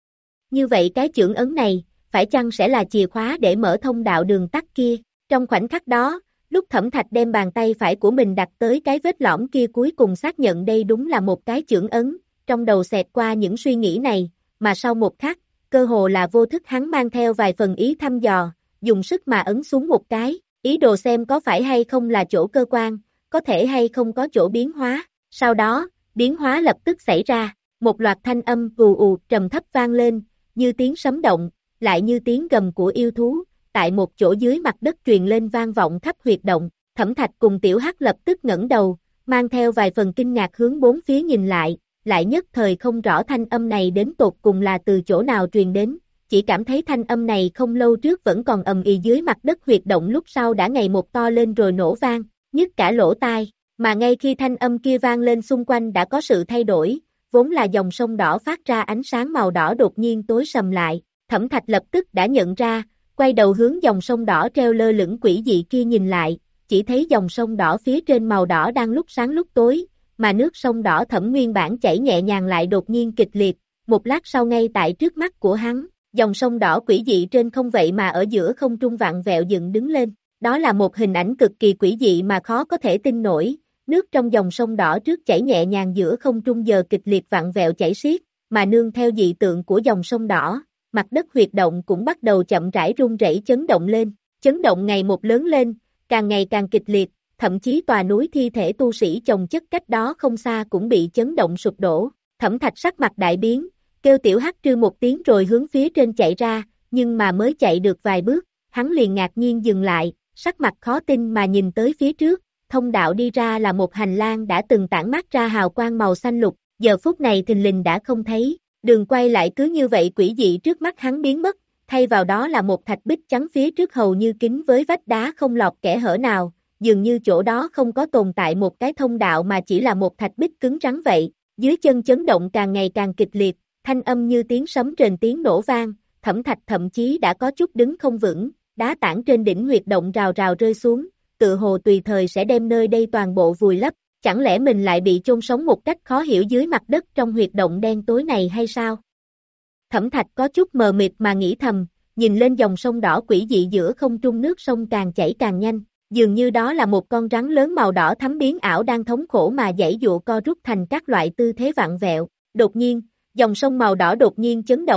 Như vậy cái chưởng ấn này, phải chăng sẽ là chìa khóa để mở thông đạo đường tắt kia, trong khoảnh khắc đó, lúc Thẩm Thạch đem bàn tay phải của mình đặt tới cái vết lõm kia cuối cùng xác nhận đây đúng là một cái chưởng ấn, trong đầu xẹt qua những suy nghĩ này, mà sau một khắc, cơ hồ là vô thức hắn mang theo vài phần ý thăm dò, dùng sức mà ấn xuống một cái, ý đồ xem có phải hay không là chỗ cơ quan, có thể hay không có chỗ biến hóa, sau đó, biến hóa lập tức xảy ra, một loạt thanh âm ù ù trầm thấp vang lên, như tiếng sấm động, lại như tiếng gầm của yêu thú, tại một chỗ dưới mặt đất truyền lên vang vọng khắp huyệt động, Thẩm Thạch cùng Tiểu Hắc lập tức ngẩng đầu, mang theo vài phần kinh ngạc hướng bốn phía nhìn lại, lại nhất thời không rõ thanh âm này đến tột cùng là từ chỗ nào truyền đến, chỉ cảm thấy thanh âm này không lâu trước vẫn còn ầm ĩ dưới mặt đất huyệt động lúc sau đã ngày một to lên rồi nổ vang, nhức cả lỗ tai, mà ngay khi thanh âm kia vang lên xung quanh đã có sự thay đổi, vốn là dòng sông đỏ phát ra ánh sáng màu đỏ đột nhiên tối sầm lại, Thẩm Thạch lập tức đã nhận ra, quay đầu hướng dòng sông đỏ treo lơ lửng quỷ dị kia nhìn lại, chỉ thấy dòng sông đỏ phía trên màu đỏ đang lúc sáng lúc tối, mà nước sông đỏ thẫm nguyên bản chảy nhẹ nhàng lại đột nhiên kịch liệt, một lát sau ngay tại trước mắt của hắn, dòng sông đỏ quỷ dị trên không vậy mà ở giữa không trung vặn vẹo dựng đứng lên, đó là một hình ảnh cực kỳ quỷ dị mà khó có thể tin nổi, nước trong dòng sông đỏ trước chảy nhẹ nhàng giữa không trung giờ kịch liệt vặn vẹo chảy xiết, mà nương theo dị tượng của dòng sông đỏ, mặt đất huyệt động cũng bắt đầu chậm rãi rung rẩy chấn động lên, chấn động ngày một lớn lên, càng ngày càng kịch liệt, thậm chí tòa núi thi thể tu sĩ chồng chất cách đó không xa cũng bị chấn động sụp đổ, Thẩm Thạch sắc mặt đại biến, kêu Tiểu Hắc trư một tiếng rồi hướng phía trên chạy ra, nhưng mà mới chạy được vài bước, hắn liền ngạc nhiên dừng lại, sắc mặt khó tin mà nhìn tới phía trước, thông đạo đi ra là một hành lang đã từng tản mát ra hào quang màu xanh lục, giờ phút này thình lình đã không thấy, đường quay lại cứ như vậy quỷ dị trước mắt hắn biến mất, thay vào đó là một thạch bích trắng phía trước hầu như kín với vách đá không lọt kẽ hở nào, dường như chỗ đó không có tồn tại một cái thông đạo mà chỉ là một thạch bích cứng rắn vậy, dưới chân chấn động càng ngày càng kịch liệt, thanh âm như tiếng sấm rền tiếng nổ vang, Thẩm Thạch thậm chí đã có chút đứng không vững, đá tảng trên đỉnh huyệt động rào rào rơi xuống, tự hồ tùy thời sẽ đem nơi đây toàn bộ vùi lấp, chẳng lẽ mình lại bị chôn sống một cách khó hiểu dưới mặt đất trong huyệt động đen tối này hay sao? Thẩm Thạch có chút mờ mịt mà nghĩ thầm, nhìn lên dòng sông đỏ quỷ dị giữa không trung nước sông càng chảy càng nhanh, dường như đó là một con rắn lớn màu đỏ thắm biến ảo đang thống khổ mà giãy giụa co rút thành các loại tư thế vặn vẹo, đột nhiên, dòng sông màu đỏ đột nhiên chấn động,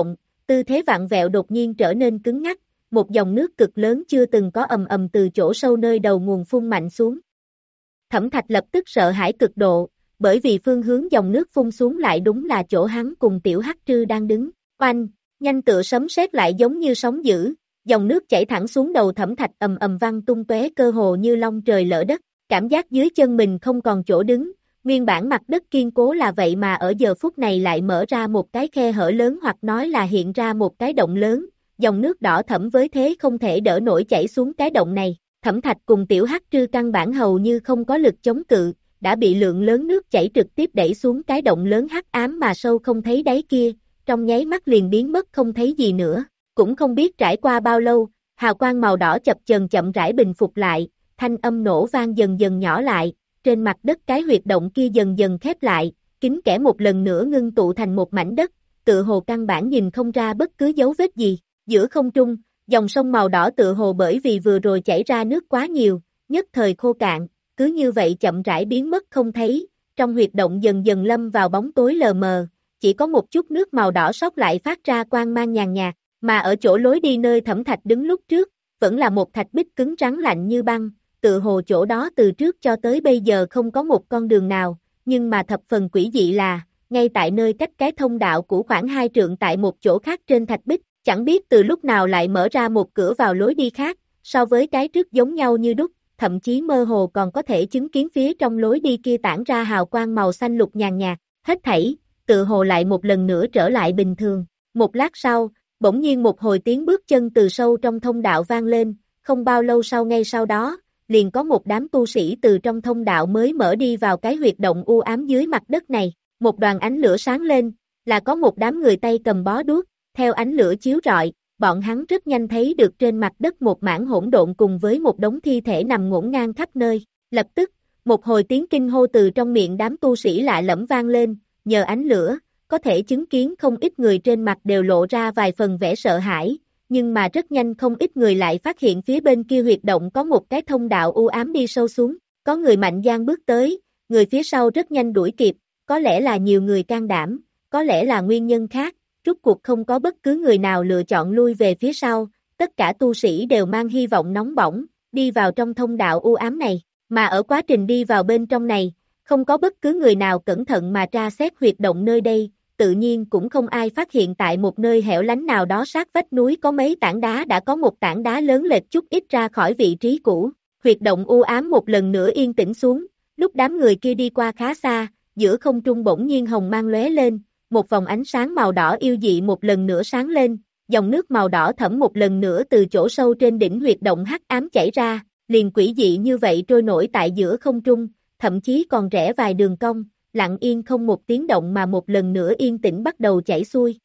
tư thế vặn vẹo đột nhiên trở nên cứng ngắc, một dòng nước cực lớn chưa từng có ầm ầm từ chỗ sâu nơi đầu nguồn phun mạnh xuống. Thẩm Thạch lập tức sợ hãi cực độ, bởi vì phương hướng dòng nước phun xuống lại đúng là chỗ hắn cùng tiểu hắc trư đang đứng. Oanh, nhanh tựa sấm sét lại giống như sóng dữ, dòng nước chảy thẳng xuống đầu Thẩm Thạch ầm ầm văng tung tóe cơ hồ như long trời lỡ đất, cảm giác dưới chân mình không còn chỗ đứng, nguyên bản mặt đất kiên cố là vậy mà ở giờ phút này lại mở ra một cái khe hở lớn hoặc nói là hiện ra một cái động lớn, dòng nước đỏ thẫm với thế không thể đỡ nổi chảy xuống cái động này. Thẩm Thạch cùng tiểu hắc trư căn bản hầu như không có lực chống cự, đã bị lượng lớn nước chảy trực tiếp đẩy xuống cái động lớn hắc ám mà sâu không thấy đáy kia, trong nháy mắt liền biến mất không thấy gì nữa. Cũng không biết trải qua bao lâu, hào quang màu đỏ chập chờn chậm rãi bình phục lại, thanh âm nổ vang dần dần nhỏ lại, trên mặt đất cái huyệt động kia dần dần khép lại, kín kẽ một lần nữa ngưng tụ thành một mảnh đất, tựa hồ căn bản nhìn không ra bất cứ dấu vết gì. Giữa không trung, dòng sông màu đỏ tựa hồ bởi vì vừa rồi chảy ra nước quá nhiều, nhất thời khô cạn, cứ như vậy chậm rãi biến mất không thấy, trong huyệt động dần dần lâm vào bóng tối lờ mờ, chỉ có một chút nước màu đỏ sót lại phát ra quang mang nhàn nhạt, mà ở chỗ lối đi nơi Thẩm Thạch đứng lúc trước, vẫn là một thạch bích cứng rắn lạnh như băng, tựa hồ chỗ đó từ trước cho tới bây giờ không có một con đường nào, nhưng mà thập phần quỷ dị là, ngay tại nơi cách cái thông đạo của khoảng hai trượng tại một chỗ khác trên thạch bích, chẳng biết từ lúc nào lại mở ra một cửa vào lối đi khác, so với cái trước giống nhau như đúc, thậm chí mơ hồ còn có thể chứng kiến phía trong lối đi kia tản ra hào quang màu xanh lục nhàn nhạt, hết thảy, tựa hồ lại một lần nữa trở lại bình thường. Một lát sau, bỗng nhiên một hồi tiếng bước chân từ sâu trong thông đạo vang lên, không bao lâu sau ngay sau đó, liền có một đám tu sĩ từ trong thông đạo mới mở đi vào cái huyệt động u ám dưới mặt đất này, một đoàn ánh lửa sáng lên, là có một đám người tay cầm bó đuốc, theo ánh lửa chiếu rọi, bọn hắn rất nhanh thấy được trên mặt đất một mảng hỗn độn cùng với một đống thi thể nằm ngổn ngang khắp nơi, lập tức, một hồi tiếng kinh hô từ trong miệng đám tu sĩ lạ lẫm vang lên, nhờ ánh lửa, có thể chứng kiến không ít người trên mặt đều lộ ra vài phần vẻ sợ hãi, nhưng mà rất nhanh không ít người lại phát hiện phía bên kia huyệt động có một cái thông đạo u ám đi sâu xuống, có người mạnh dạn bước tới, người phía sau rất nhanh đuổi kịp, có lẽ là nhiều người can đảm, có lẽ là nguyên nhân khác, rốt cuộc không có bất cứ người nào lựa chọn lui về phía sau, tất cả tu sĩ đều mang hy vọng nóng bỏng, đi vào trong thông đạo u ám này, mà ở quá trình đi vào bên trong này, không có bất cứ người nào cẩn thận mà tra xét huyệt động nơi đây, tự nhiên cũng không ai phát hiện tại một nơi hẻo lánh nào đó sát vách núi có mấy tảng đá đã có một tảng đá lớn lệch chút ít ra khỏi vị trí cũ, huyệt động u ám một lần nữa yên tĩnh xuống, lúc đám người kia đi qua khá xa, giữa không trung bỗng nhiên hồng mang lóe lên, một vòng ánh sáng màu đỏ yêu dị một lần nữa sáng lên, dòng nước màu đỏ thẫm một lần nữa từ chỗ sâu trên đỉnh huyệt động hắc ám chảy ra, liền quỷ dị như vậy trôi nổi tại giữa không trung, thậm chí còn rẽ vài đường cong, lặng yên không một tiếng động mà một lần nữa yên tĩnh bắt đầu chảy xuôi.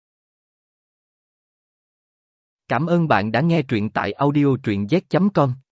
Cảm ơn bạn đã nghe truyện tại audio truyện z chấm com.